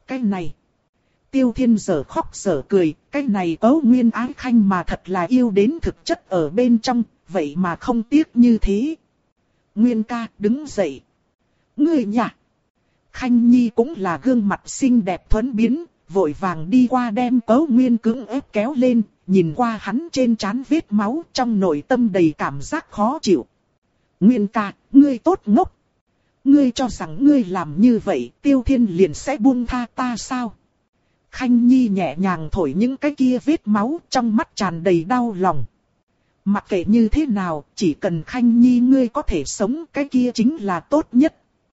cái này. Tiêu Thiên dở khóc dở cười, cái này Cấu Nguyên ái Khanh mà thật là yêu đến thực chất ở bên trong, vậy mà không tiếc như thế. Nguyên ca đứng dậy. Ngươi nhả. Khanh Nhi cũng là gương mặt xinh đẹp thuần biến, vội vàng đi qua đem Cấu Nguyên cưỡng ép kéo lên, nhìn qua hắn trên trán vết máu trong nội tâm đầy cảm giác khó chịu. Nguyên ca, ngươi tốt ngốc. Ngươi cho rằng ngươi làm như vậy Tiêu Thiên liền sẽ buông tha ta sao? Khanh Nhi nhẹ nhàng thổi những cái kia vết máu trong mắt tràn đầy đau lòng. Mặc kệ như thế nào, chỉ cần Khanh Nhi ngươi có thể sống cái kia chính là tốt nhất.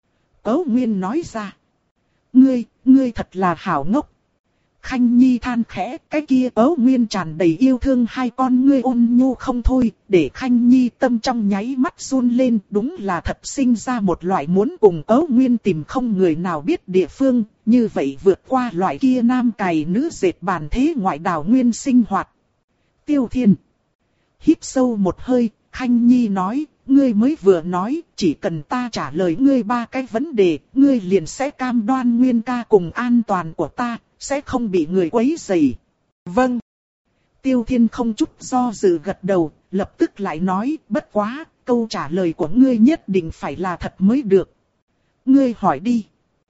Cấu Nguyên nói ra. Ngươi, ngươi thật là hảo ngốc. Khanh Nhi than khẽ, cái kia Cấu Nguyên tràn đầy yêu thương hai con ngươi ôn nhu không thôi, để Khanh Nhi tâm trong nháy mắt run lên, đúng là thật sinh ra một loại muốn cùng Cấu Nguyên tìm không người nào biết địa phương, như vậy vượt qua loại kia nam cày nữ dệt bàn thế ngoại đảo nguyên sinh hoạt. Tiêu Thiên hít sâu một hơi, Khanh Nhi nói, ngươi mới vừa nói, chỉ cần ta trả lời ngươi ba cái vấn đề, ngươi liền sẽ cam đoan Nguyên ca cùng an toàn của ta, sẽ không bị người quấy rầy. Vâng. Tiêu Thiên không chút do dự gật đầu, lập tức lại nói, bất quá, câu trả lời của ngươi nhất định phải là thật mới được. Ngươi hỏi đi.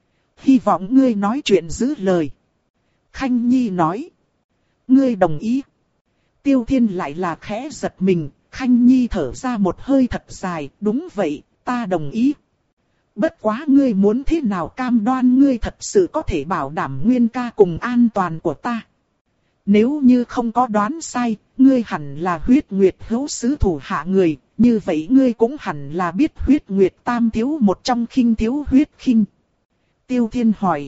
Hy vọng ngươi nói chuyện giữ lời. Khanh Nhi nói. Ngươi đồng ý. Tiêu Thiên lại là khẽ giật mình, Khanh Nhi thở ra một hơi thật dài, đúng vậy, ta đồng ý. Bất quá ngươi muốn thế nào cam đoan ngươi thật sự có thể bảo đảm Nguyên ca cùng an toàn của ta. Nếu như không có đoán sai, ngươi hẳn là Huyết Nguyệt hữu sứ thủ hạ người, như vậy ngươi cũng hẳn là biết Huyết Nguyệt tam thiếu một trong khinh thiếu huyết khinh. Tiêu Thiên hỏi.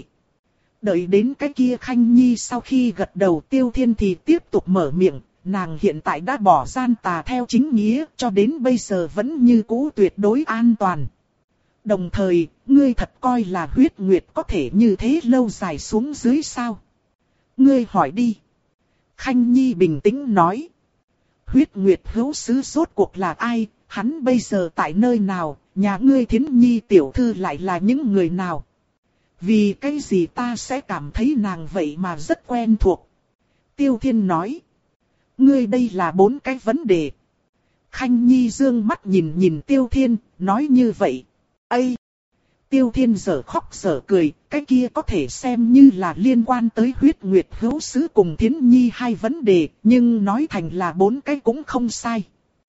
Đợi đến cái kia Khanh Nhi sau khi gật đầu Tiêu Thiên thì tiếp tục mở miệng. Nàng hiện tại đã bỏ gian tà theo chính nghĩa, cho đến bây giờ vẫn như cũ tuyệt đối an toàn. Đồng thời, ngươi thật coi là Huyết Nguyệt có thể như thế lâu dài xuống dưới sao? Ngươi hỏi đi. Khanh Nhi bình tĩnh nói. Huyết Nguyệt hữu sứ rốt cuộc là ai, hắn bây giờ tại nơi nào, nhà ngươi Thiến Nhi tiểu thư lại là những người nào? Vì cái gì ta sẽ cảm thấy nàng vậy mà rất quen thuộc? Tiêu Thiên nói. Ngươi đây là bốn cái vấn đề. Khanh Nhi dương mắt nhìn nhìn Tiêu Thiên, nói như vậy. Ây! Tiêu Thiên giở khóc giở cười, cái kia có thể xem như là liên quan tới Huyết Nguyệt hữu sứ cùng Thiến Nhi hai vấn đề, nhưng nói thành là bốn cái cũng không sai.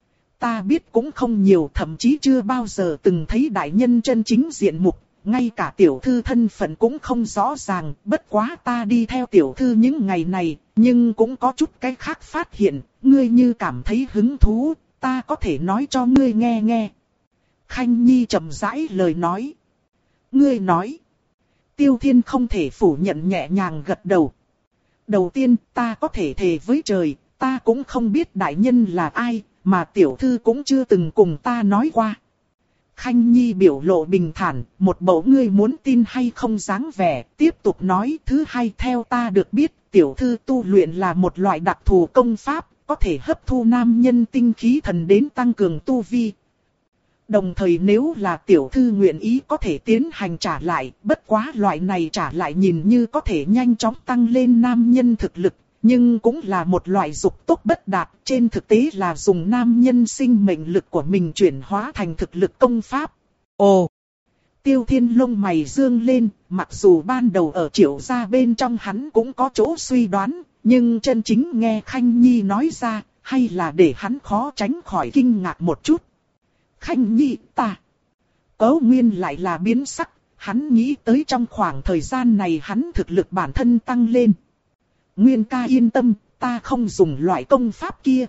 Ta biết cũng không nhiều, thậm chí chưa bao giờ từng thấy đại nhân chân chính diện mục, ngay cả tiểu thư thân phận cũng không rõ ràng, bất quá ta đi theo tiểu thư những ngày này, nhưng cũng có chút cái khác phát hiện, ngươi như cảm thấy hứng thú, ta có thể nói cho ngươi nghe nghe. Khanh Nhi chậm rãi lời nói. Ngươi nói. Tiêu Thiên không thể phủ nhận nhẹ nhàng gật đầu. Đầu tiên ta có thể thề với trời, ta cũng không biết đại nhân là ai, mà tiểu thư cũng chưa từng cùng ta nói qua. Khanh Nhi biểu lộ bình thản, một bộ ngươi muốn tin hay không dáng vẻ, tiếp tục nói thứ hai theo ta được biết, tiểu thư tu luyện là một loại đặc thù công pháp, có thể hấp thu nam nhân tinh khí thần đến tăng cường tu vi. Đồng thời nếu là tiểu thư nguyện ý có thể tiến hành trả lại, bất quá loại này trả lại nhìn như có thể nhanh chóng tăng lên nam nhân thực lực, nhưng cũng là một loại dục tốc bất đạt, trên thực tế là dùng nam nhân sinh mệnh lực của mình chuyển hóa thành thực lực công pháp. Ồ! Tiêu Thiên lông mày dương lên, mặc dù ban đầu ở Triệu gia bên trong hắn cũng có chỗ suy đoán, nhưng chân chính nghe Khanh Nhi nói ra, hay là để hắn khó tránh khỏi kinh ngạc một chút. Khanh Nhi ta! Cấu Nguyên lại là biến sắc, hắn nghĩ tới trong khoảng thời gian này hắn thực lực bản thân tăng lên. Nguyên ca yên tâm, ta không dùng loại công pháp kia.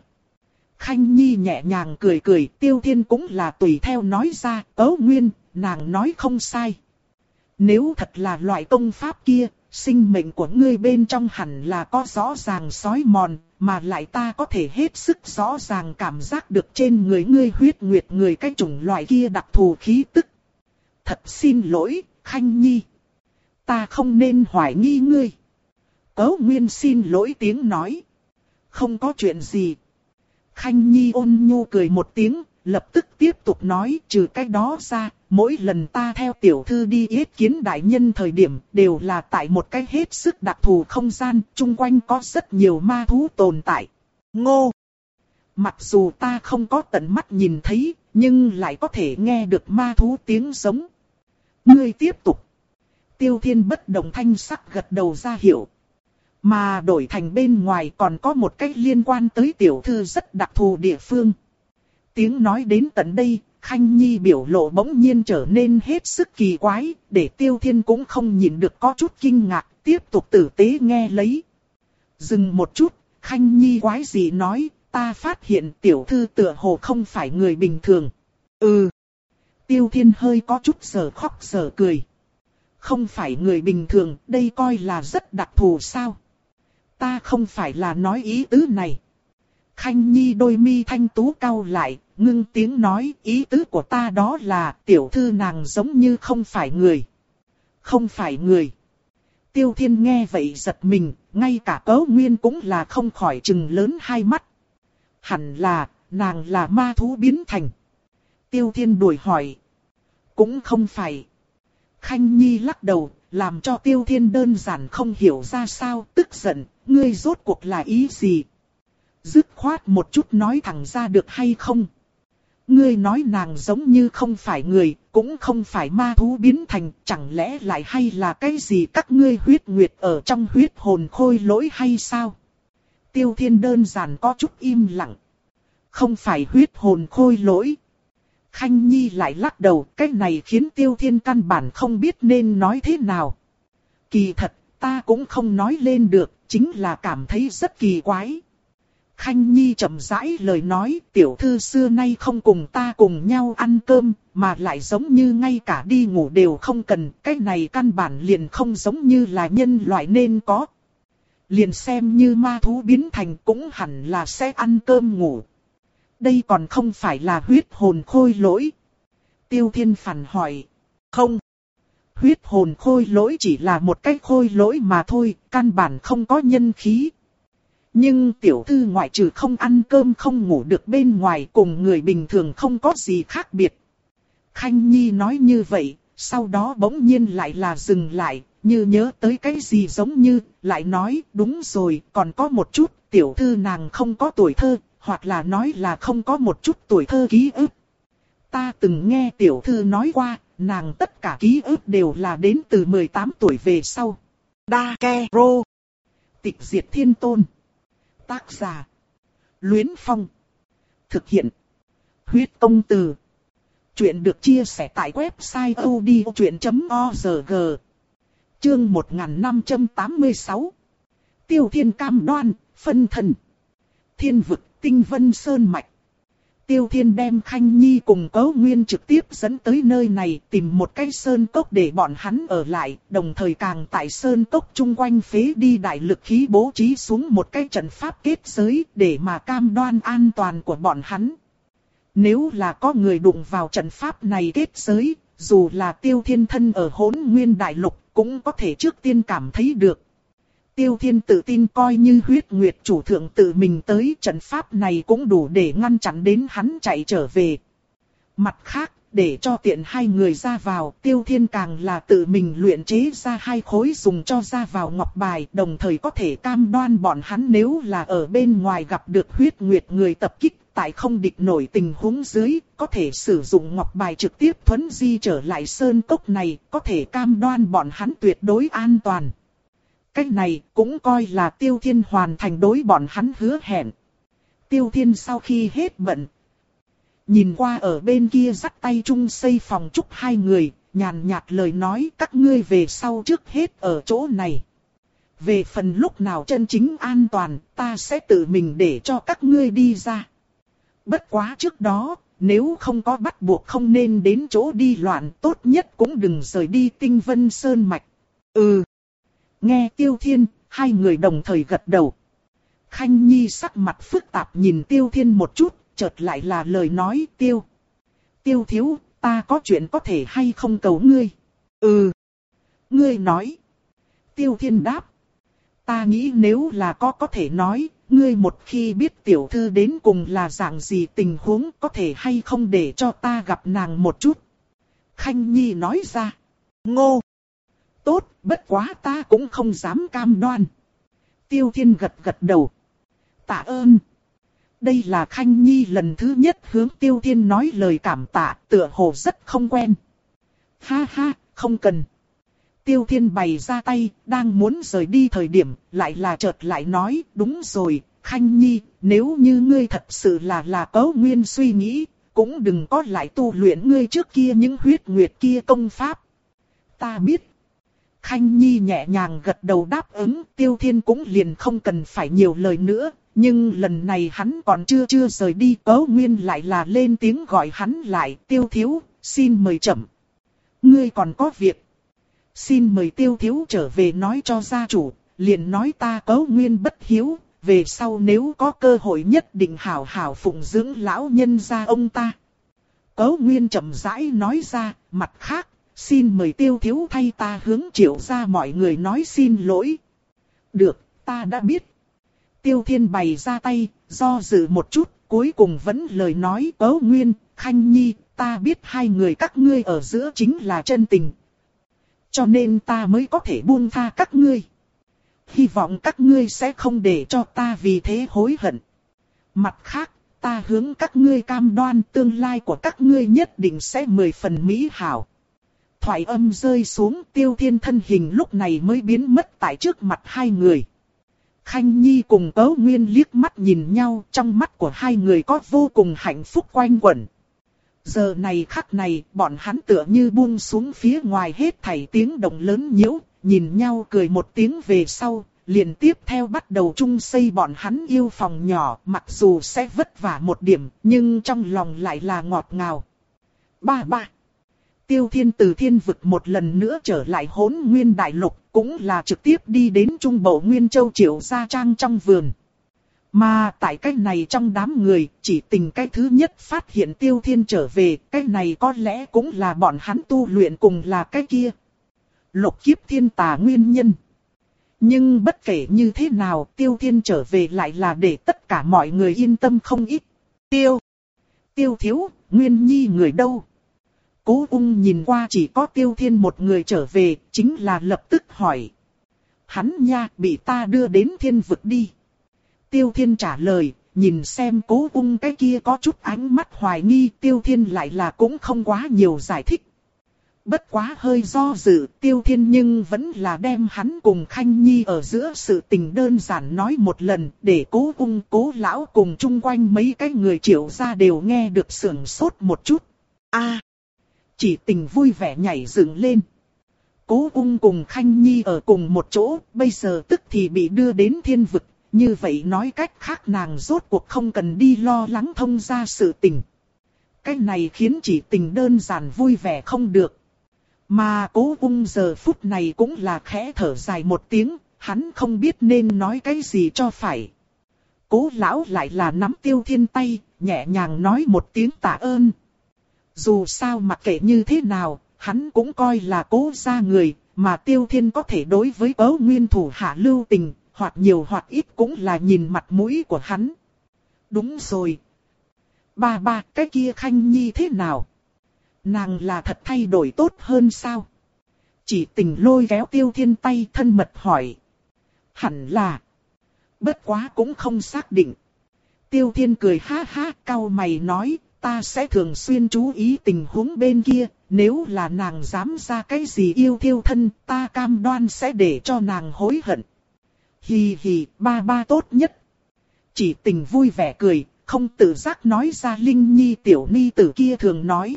Khanh Nhi nhẹ nhàng cười cười, Tiêu Thiên cũng là tùy theo nói ra, Cấu Nguyên, nàng nói không sai. Nếu thật là loại công pháp kia, sinh mệnh của ngươi bên trong hẳn là có rõ ràng sói mòn, mà lại ta có thể hết sức rõ ràng cảm giác được trên người ngươi Huyết Nguyệt người cái chủng loại kia đặc thù khí tức. Thật xin lỗi, Khanh Nhi. Ta không nên hoài nghi ngươi. Cấu Nguyên xin lỗi tiếng nói. Không có chuyện gì. Khanh Nhi ôn nhu cười một tiếng, lập tức tiếp tục nói trừ cái đó ra, Mỗi lần ta theo tiểu thư đi yết kiến đại nhân thời điểm đều là tại một cái hết sức đặc thù không gian, chung quanh có rất nhiều ma thú tồn tại. Ngô! Mặc dù ta không có tận mắt nhìn thấy, nhưng lại có thể nghe được ma thú tiếng giống. Ngươi tiếp tục. Tiêu Thiên bất động thanh sắc gật đầu ra hiệu. Mà đổi thành bên ngoài còn có một cách liên quan tới tiểu thư rất đặc thù địa phương. Tiếng nói đến tận đây, Khanh Nhi biểu lộ bỗng nhiên trở nên hết sức kỳ quái, để Tiêu Thiên cũng không nhìn được có chút kinh ngạc, tiếp tục tử tế nghe lấy. Dừng một chút, Khanh Nhi quái gì nói, ta phát hiện tiểu thư tựa hồ không phải người bình thường. Ừ. Tiêu Thiên hơi có chút giờ khóc giờ cười. Không phải người bình thường, đây coi là rất đặc thù sao? Ta không phải là nói ý tứ này. Khanh Nhi đôi mi thanh tú cau lại, ngưng tiếng nói, ý tứ của ta đó là tiểu thư nàng giống như không phải người. Không phải người. Tiêu Thiên nghe vậy giật mình, ngay cả Cấu Nguyên cũng là không khỏi chừng lớn hai mắt. Hẳn là, nàng là ma thú biến thành. Tiêu Thiên đuổi hỏi. Cũng không phải. Khanh Nhi lắc đầu, làm cho Tiêu Thiên đơn giản không hiểu ra sao, tức giận, ngươi rốt cuộc là ý gì? Dứt khoát một chút nói thẳng ra được hay không? Ngươi nói nàng giống như không phải người, cũng không phải ma thú biến thành, chẳng lẽ lại hay là cái gì các ngươi huyết nguyệt ở trong huyết hồn khôi lỗi hay sao? Tiêu Thiên đơn giản có chút im lặng. Không phải huyết hồn khôi lỗi. Khanh Nhi lại lắc đầu, cái này khiến Tiêu Thiên căn bản không biết nên nói thế nào. Kỳ thật, ta cũng không nói lên được, chính là cảm thấy rất kỳ quái. Khanh Nhi chậm rãi lời nói, tiểu thư xưa nay không cùng ta cùng nhau ăn cơm, mà lại giống như ngay cả đi ngủ đều không cần, cái này căn bản liền không giống như là nhân loại nên có. Liền xem như ma thú biến thành cũng hẳn là sẽ ăn cơm ngủ. Đây còn không phải là huyết hồn khôi lỗi. Tiêu Thiên phản hỏi. Không. Huyết hồn khôi lỗi chỉ là một cái khôi lỗi mà thôi, căn bản không có nhân khí. Nhưng tiểu thư ngoại trừ không ăn cơm không ngủ được bên ngoài cùng người bình thường không có gì khác biệt. Khanh Nhi nói như vậy, sau đó bỗng nhiên lại là dừng lại, như nhớ tới cái gì giống như, lại nói đúng rồi, còn có một chút, tiểu thư nàng không có tuổi thơ, hoặc là nói là không có một chút tuổi thơ ký ức. Ta từng nghe tiểu thư nói qua, nàng tất cả ký ức đều là đến từ mười tám tuổi về sau. Dakero. Tịch diệt thiên tôn. Tác giả. Luyến Phong. Thực hiện. Huyết công từ. Chuyện được chia sẻ tại website odchuyện chấm org. Chương một nghìn năm trăm tám mươi sáu. Tiêu Thiên cam đoan, phân thân. Thiên vực, Tinh Vân Sơn Mạch. Tiêu Thiên đem Khanh Nhi cùng Cấu Nguyên trực tiếp dẫn tới nơi này tìm một cái sơn cốc để bọn hắn ở lại, đồng thời càng tại sơn cốc chung quanh phế đi đại lực khí bố trí xuống một cái trận pháp kết giới để mà cam đoan an toàn của bọn hắn. Nếu là có người đụng vào trận pháp này kết giới, dù là Tiêu Thiên thân ở Hỗn Nguyên Đại Lục cũng có thể trước tiên cảm thấy được. Tiêu Thiên tự tin coi như huyết nguyệt chủ thượng tự mình tới, trận pháp này cũng đủ để ngăn chặn đến hắn chạy trở về. Mặt khác, để cho tiện hai người ra vào, Tiêu Thiên càng là tự mình luyện chế ra hai khối dùng cho ra vào ngọc bài, đồng thời có thể cam đoan bọn hắn nếu là ở bên ngoài gặp được huyết nguyệt người tập kích, tại không địch nổi tình huống dưới, có thể sử dụng ngọc bài trực tiếp thuấn di trở lại sơn cốc này, có thể cam đoan bọn hắn tuyệt đối an toàn. Cái này cũng coi là Tiêu Thiên hoàn thành đối bọn hắn hứa hẹn. Tiêu Thiên sau khi hết bận, nhìn qua ở bên kia dắt tay chung xây phòng chúc hai người, nhàn nhạt lời nói các ngươi về sau trước hết ở chỗ này. Về phần lúc nào chân chính an toàn, ta sẽ tự mình để cho các ngươi đi ra. Bất quá trước đó, nếu không có bắt buộc không nên đến chỗ đi loạn, tốt nhất cũng đừng rời đi Tinh Vân Sơn Mạch. Ừ. Nghe Tiêu Thiên, hai người đồng thời gật đầu. Khanh Nhi sắc mặt phức tạp nhìn Tiêu Thiên một chút, chợt lại là lời nói Tiêu. Tiêu thiếu, ta có chuyện có thể hay không cầu ngươi? Ừ. Ngươi nói. Tiêu Thiên đáp. Ta nghĩ nếu là có có thể nói, ngươi một khi biết tiểu thư đến cùng là dạng gì tình huống có thể hay không để cho ta gặp nàng một chút. Khanh Nhi nói ra. Ngô. Tốt, bất quá ta cũng không dám cam đoan. Tiêu Thiên gật gật đầu. Tạ ơn. Đây là Khanh Nhi lần thứ nhất hướng Tiêu Thiên nói lời cảm tạ, tựa hồ rất không quen. Ha ha, không cần. Tiêu Thiên bày ra tay, đang muốn rời đi thời điểm, lại là chợt lại nói, đúng rồi, Khanh Nhi, nếu như ngươi thật sự là là Cấu Nguyên suy nghĩ, cũng đừng có lại tu luyện ngươi trước kia những huyết nguyệt kia công pháp. Ta biết. Khanh Nhi nhẹ nhàng gật đầu đáp ứng, Tiêu Thiên cũng liền không cần phải nhiều lời nữa, nhưng lần này hắn còn chưa chưa rời đi, Cấu Nguyên lại là lên tiếng gọi hắn lại, Tiêu thiếu, xin mời chậm. Ngươi còn có việc. Xin mời Tiêu thiếu trở về nói cho gia chủ, liền nói ta Cấu Nguyên bất hiếu, về sau nếu có cơ hội nhất định hảo hảo phụng dưỡng lão nhân gia ông ta. Cấu Nguyên chậm rãi nói ra, mặt khác, xin mời Tiêu thiếu thay ta hướng Triệu gia mọi người nói xin lỗi. Được, ta đã biết. Tiêu Thiên bày ra tay, do dự một chút, cuối cùng vẫn lời nói Cấu Nguyên, Khanh Nhi, ta biết hai người các ngươi ở giữa chính là chân tình. Cho nên ta mới có thể buông tha các ngươi. Hy vọng các ngươi sẽ không để cho ta vì thế hối hận. Mặt khác, ta hướng các ngươi cam đoan tương lai của các ngươi nhất định sẽ mười phần mỹ hảo. Thoại âm rơi xuống, Tiêu Thiên thân hình lúc này mới biến mất tại trước mặt hai người. Khanh Nhi cùng Cấu Nguyên liếc mắt nhìn nhau, trong mắt của hai người có vô cùng hạnh phúc quanh quẩn. Giờ này khắc này, bọn hắn tựa như buông xuống phía ngoài hết thảy tiếng động lớn nhiễu, nhìn nhau cười một tiếng về sau, liền tiếp theo bắt đầu chung xây bọn hắn yêu phòng nhỏ, mặc dù sẽ vất vả một điểm, nhưng trong lòng lại là ngọt ngào. Ba ba. Tiêu Thiên từ thiên vực một lần nữa trở lại Hỗn Nguyên Đại Lục, cũng là trực tiếp đi đến Trung Bộ Nguyên Châu Triệu Gia Trang trong vườn. Mà tại cái này trong đám người, chỉ tình cái thứ nhất phát hiện Tiêu Thiên trở về, cái này có lẽ cũng là bọn hắn tu luyện cùng là cái kia. Lục kiếp thiên tà nguyên nhân. Nhưng bất kể như thế nào, Tiêu Thiên trở về lại là để tất cả mọi người yên tâm không ít. Tiêu. Tiêu thiếu, Nguyên Nhi người đâu? Cố Ung nhìn qua chỉ có Tiêu Thiên một người trở về, chính là lập tức hỏi. Hắn nha, bị ta đưa đến thiên vực đi. Tiêu Thiên trả lời, nhìn xem Cố Ung cái kia có chút ánh mắt hoài nghi, Tiêu Thiên lại là cũng không quá nhiều giải thích. Bất quá hơi do dự, Tiêu Thiên nhưng vẫn là đem hắn cùng Khanh Nhi ở giữa sự tình đơn giản nói một lần, để Cố Ung, Cố lão cùng chung quanh mấy cái người Triệu gia đều nghe được sưởng sốt một chút. A, chỉ tình vui vẻ nhảy dựng lên. Cố Ung cùng Khanh Nhi ở cùng một chỗ, bây giờ tức thì bị đưa đến thiên vực, như vậy nói cách khác nàng rốt cuộc không cần đi lo lắng thông ra sự tình. Cái này khiến chỉ tình đơn giản vui vẻ không được. Mà Cố Ung giờ phút này cũng là khẽ thở dài một tiếng, hắn không biết nên nói cái gì cho phải. Cố lão lại là nắm Tiêu Thiên tay, nhẹ nhàng nói một tiếng tạ ơn. Dù sao mặc kệ như thế nào, hắn cũng coi là Cố gia người, mà Tiêu Thiên có thể đối với Cấu Nguyên thủ hạ lưu tình, hoặc nhiều hoặc ít cũng là nhìn mặt mũi của hắn. Đúng rồi. Ba ba, cái kia Khanh Nhi thế nào? Nàng là thật thay đổi tốt hơn sao? Chỉ tình lôi kéo Tiêu Thiên tay thân mật hỏi. Hẳn là. Bất quá cũng không xác định. Tiêu Thiên cười ha ha, cau mày nói, ta sẽ thường xuyên chú ý tình huống bên kia, nếu là nàng dám ra cái gì yêu thiêu thân, ta cam đoan sẽ để cho nàng hối hận. Hì hì, ba ba tốt nhất. Chỉ tình vui vẻ cười, không tự giác nói ra Linh Nhi tiểu ni tử kia thường nói.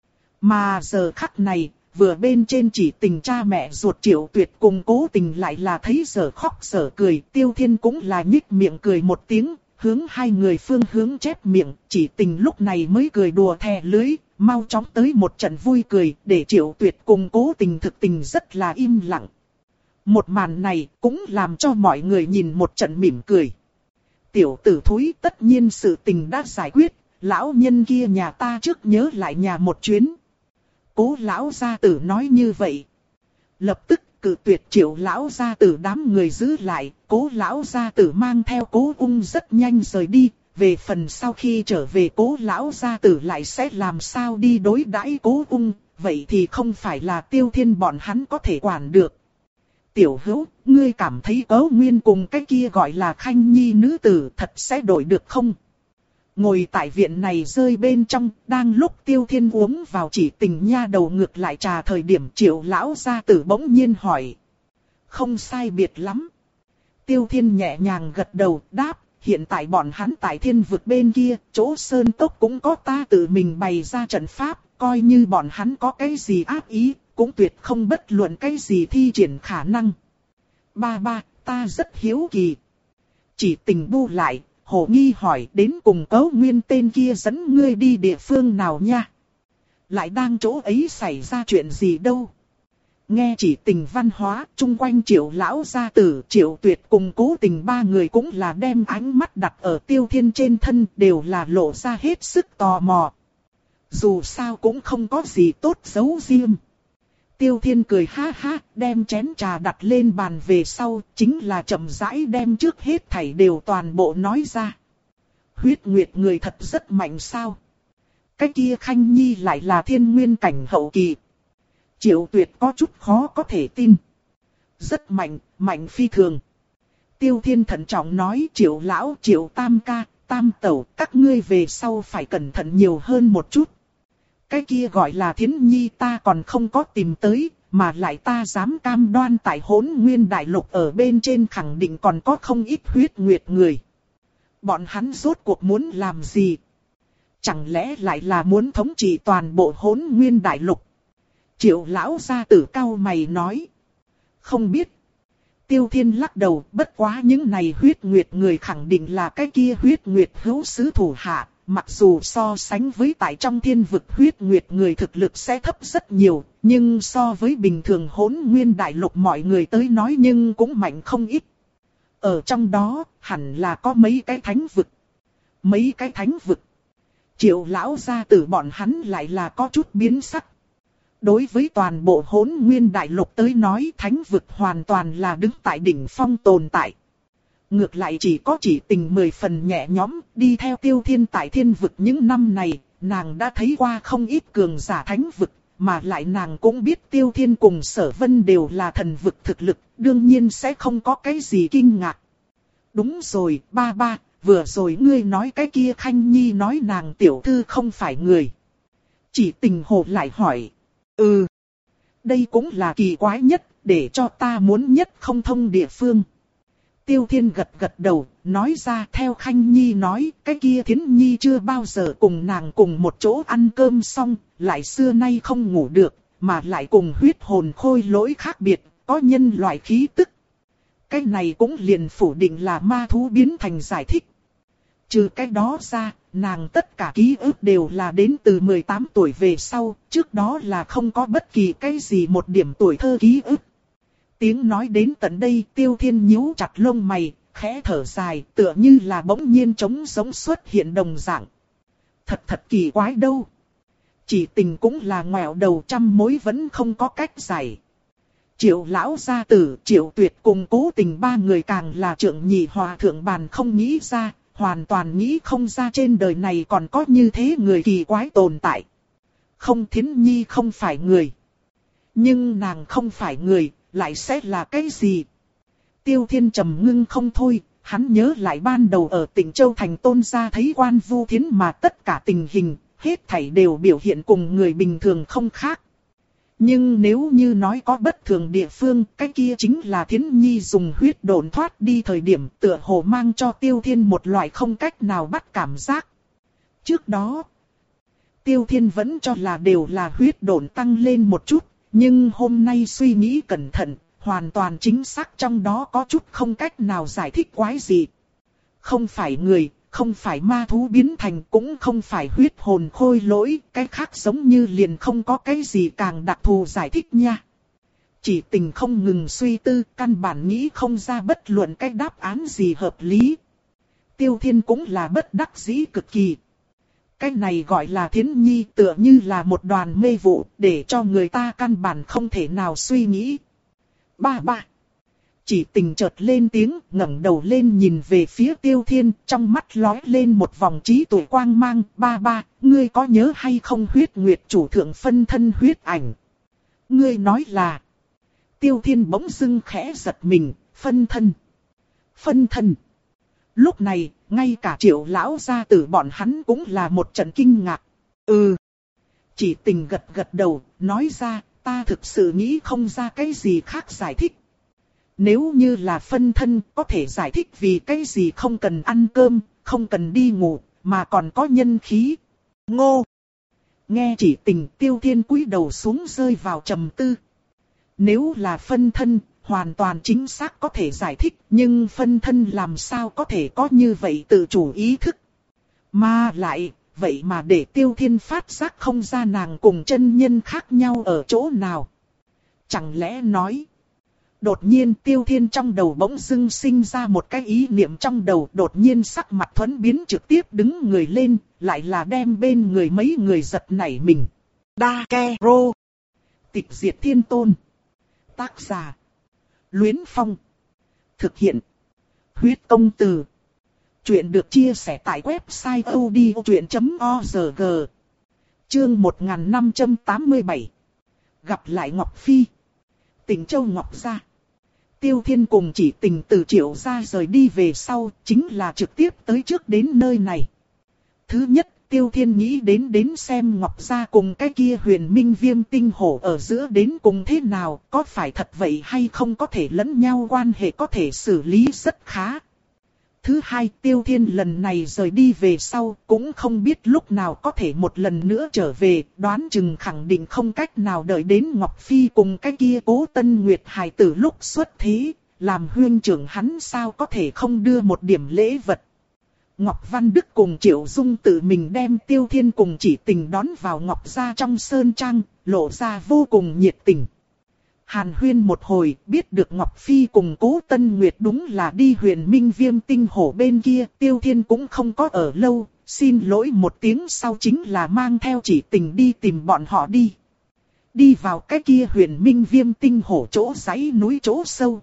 Mà giờ khắc này, vừa bên trên chỉ tình cha mẹ ruột Triệu Tuyệt cùng Cố Tình lại là thấy giờ khóc giờ cười, Tiêu Thiên cũng là nhích miệng cười một tiếng, hướng hai người phương hướng chép miệng, chỉ tình lúc này mới cười đùa thè lưới, mau chóng tới một trận vui cười, để Triệu Tuyệt cùng Cố Tình thực tình rất là im lặng. Một màn này cũng làm cho mọi người nhìn một trận mỉm cười. Tiểu tử thúi, tất nhiên sự tình đã giải quyết, lão nhân kia nhà ta trước nhớ lại nhà một chuyến. Cố lão gia tử nói như vậy. Lập tức cự tuyệt Triệu lão gia tử đám người giữ lại, Cố lão gia tử mang theo Cố Ung rất nhanh rời đi. Về phần sau khi trở về Cố lão gia tử lại sẽ làm sao đi đối đãi Cố Ung, vậy thì không phải là Tiêu Thiên bọn hắn có thể quản được. Tiểu Hữu, ngươi cảm thấy Cấu Nguyên cùng cái kia gọi là Khanh Nhi nữ tử thật sẽ đổi được không? Ngồi tại viện này rơi bên trong, đang lúc Tiêu Thiên uống vào chỉ tình nha đầu ngược lại trà thời điểm Triệu lão gia tử bỗng nhiên hỏi. Không sai biệt lắm. Tiêu Thiên nhẹ nhàng gật đầu, đáp, hiện tại bọn hắn tại thiên vực bên kia, chỗ sơn tốc cũng có ta tự mình bày ra trận pháp, coi như bọn hắn có cái gì ác ý, cũng tuyệt không bất luận cái gì thi triển khả năng. Ba ba, ta rất hiếu kỳ. Chỉ tình bu lại, hồ nghi hỏi đến cùng Cấu Nguyên tên kia dẫn ngươi đi địa phương nào nha? Lại đang chỗ ấy xảy ra chuyện gì đâu? Nghe chỉ tình văn hóa, chung quanh Triệu lão gia tử, Triệu Tuyệt cùng Cố Tình ba người cũng là đem ánh mắt đặt ở Tiêu Thiên trên thân, đều là lộ ra hết sức tò mò. Dù sao cũng không có gì tốt giấu riêng. Tiêu Thiên cười ha ha, đem chén trà đặt lên bàn về sau, chính là chậm rãi đem trước hết thảy đều toàn bộ nói ra. Huyết Nguyệt người thật rất mạnh sao? Cái kia Khanh Nhi lại là thiên nguyên cảnh hậu kỳ. Triệu Tuyệt có chút khó có thể tin. Rất mạnh, mạnh phi thường. Tiêu Thiên thận trọng nói Triệu lão, Triệu tam ca, tam tẩu, các ngươi về sau phải cẩn thận nhiều hơn một chút. Cái kia gọi là Thiến Nhi ta còn không có tìm tới, mà lại ta dám cam đoan tại Hỗn Nguyên Đại Lục ở bên trên khẳng định còn có không ít huyết nguyệt người. Bọn hắn rốt cuộc muốn làm gì? Chẳng lẽ lại là muốn thống trị toàn bộ Hỗn Nguyên Đại Lục? Triệu lão gia tử cau mày nói. Không biết. Tiêu Thiên lắc đầu, bất quá những này huyết nguyệt người khẳng định là cái kia huyết nguyệt hữu sứ thủ hạ. Mặc dù so sánh với tại trong thiên vực huyết nguyệt người thực lực sẽ thấp rất nhiều, nhưng so với bình thường Hỗn Nguyên Đại Lục mọi người tới nói nhưng cũng mạnh không ít. Ở trong đó, hẳn là có mấy cái thánh vực. Mấy cái thánh vực. Triệu lão gia tử bọn hắn lại là có chút biến sắc. Đối với toàn bộ Hỗn Nguyên Đại Lục tới nói thánh vực hoàn toàn là đứng tại đỉnh phong tồn tại. Ngược lại chỉ có chỉ tình mười phần nhẹ nhõm, đi theo Tiêu Thiên tại thiên vực những năm này, nàng đã thấy qua không ít cường giả thánh vực, mà lại nàng cũng biết Tiêu Thiên cùng Sở Vân đều là thần vực thực lực, đương nhiên sẽ không có cái gì kinh ngạc. Đúng rồi, ba ba, vừa rồi ngươi nói cái kia Khanh Nhi nói nàng tiểu thư không phải người. Chỉ tình hồ lại hỏi, ừ, đây cũng là kỳ quái nhất, để cho ta muốn nhất không thông địa phương. Tiêu Thiên gật gật đầu, nói ra theo Khanh Nhi nói, cái kia Thiến Nhi chưa bao giờ cùng nàng cùng một chỗ ăn cơm xong, lại xưa nay không ngủ được, mà lại cùng huyết hồn khôi lỗi khác biệt, có nhân loại khí tức. Cái này cũng liền phủ định là ma thú biến thành giải thích. Trừ cái đó ra, nàng tất cả ký ức đều là đến từ mười tám tuổi về sau, trước đó là không có bất kỳ cái gì một điểm tuổi thơ ký ức. Tiếng nói đến tận đây Tiêu Thiên nhíu chặt lông mày, khẽ thở dài, tựa như là bỗng nhiên trống giống xuất hiện đồng dạng. Thật thật kỳ quái đâu. Chỉ tình cũng là ngoẹo đầu trăm mối vẫn không có cách giải. Triệu lão gia tử, Triệu Tuyệt cùng Cố Tình ba người càng là trưởng nhị hòa thượng bàn không nghĩ ra, hoàn toàn nghĩ không ra trên đời này còn có như thế người kỳ quái tồn tại. Không, Thiến Nhi không phải người. Nhưng nàng không phải người, lại sẽ là cái gì? Tiêu Thiên trầm ngưng không thôi, hắn nhớ lại ban đầu ở tỉnh Châu Thành Tôn gia thấy Quan Vu Thiến mà tất cả tình hình, hết thảy đều biểu hiện cùng người bình thường không khác. Nhưng nếu như nói có bất thường địa phương, cái kia chính là Thiến Nhi dùng huyết độn thoát đi thời điểm tựa hồ mang cho Tiêu Thiên một loại không cách nào bắt cảm giác. Trước đó, Tiêu Thiên vẫn cho là đều là huyết độn tăng lên một chút, nhưng hôm nay suy nghĩ cẩn thận, hoàn toàn chính xác trong đó có chút không cách nào giải thích quái gì. Không phải người, không phải ma thú biến thành, cũng không phải huyết hồn khôi lỗi, cái khác giống như liền không có cái gì càng đặc thù giải thích nha. Chỉ tình không ngừng suy tư, căn bản nghĩ không ra bất luận cái đáp án gì hợp lý. Tiêu Thiên cũng là bất đắc dĩ cực kỳ. Cái này gọi là Thiến Nhi tựa như là một đoàn mê vụ, để cho người ta căn bản không thể nào suy nghĩ. Ba ba. Chỉ Tình chợt lên tiếng, ngẩng đầu lên nhìn về phía Tiêu Thiên, trong mắt lóe lên một vòng trí tuệ quang mang. Ba ba, ngươi có nhớ hay không huyết nguyệt chủ thượng phân thân huyết ảnh? Ngươi nói là... Tiêu Thiên bỗng dưng khẽ giật mình, phân thân. Phân thân. Lúc này, ngay cả Triệu lão gia tử bọn hắn cũng là một trận kinh ngạc. Ừ. Chỉ Tình gật gật đầu, nói ra, ta thực sự nghĩ không ra cái gì khác giải thích. Nếu như là phân thân, có thể giải thích vì cái gì không cần ăn cơm, không cần đi ngủ, mà còn có nhân khí. Ngô. Nghe Chỉ Tình, Tiêu Thiên cúi đầu xuống rơi vào trầm tư. Nếu là phân thân, hoàn toàn chính xác có thể giải thích, nhưng phân thân làm sao có thể có như vậy tự chủ ý thức. Mà lại, vậy mà để Tiêu Thiên phát giác không ra nàng cùng chân nhân khác nhau ở chỗ nào. Chẳng lẽ nói... Đột nhiên Tiêu Thiên trong đầu bỗng dưng sinh ra một cái ý niệm trong đầu, đột nhiên sắc mặt thuẫn biến, trực tiếp đứng người lên, lại là đem bên người mấy người giật nảy mình. Dakero. Tịch diệt thiên tôn. Tác giả. Luyến Phong. Thực hiện. Huyết công từ. Chuyện được chia sẻ tại website odchuyện chấm org. Chương một nghìn năm trăm tám mươi bảy. Gặp lại Ngọc Phi. Tỉnh Châu Ngọc Gia. Tiêu Thiên cùng Chỉ Tình từ Triệu gia rời đi về sau, chính là trực tiếp tới trước đến nơi này. Thứ nhất, Tiêu Thiên nghĩ đến đến xem Ngọc Gia cùng cái kia Huyền Minh Viêm tinh hổ ở giữa đến cùng thế nào, có phải thật vậy hay không, có thể lẫn nhau quan hệ có thể xử lý rất khá. Thứ hai, Tiêu Thiên lần này rời đi về sau, cũng không biết lúc nào có thể một lần nữa trở về, đoán chừng khẳng định không cách nào đợi đến Ngọc Phi cùng cái kia Cố Tân Nguyệt hài tử lúc xuất thế, làm huynh trưởng hắn sao có thể không đưa một điểm lễ vật. Ngọc Văn Đức cùng Triệu Dung tự mình đem Tiêu Thiên cùng Chỉ Tình đón vào Ngọc Gia trong sơn trang, lộ ra vô cùng nhiệt tình. Hàn huyên một hồi, biết được Ngọc Phi cùng Cố Tân Nguyệt đúng là đi Huyền Minh Viêm tinh hổ bên kia, Tiêu Thiên cũng không có ở lâu, xin lỗi một tiếng sau chính là mang theo Chỉ Tình đi tìm bọn họ đi. Đi vào cái kia Huyền Minh Viêm tinh hổ chỗ dãy núi chỗ sâu.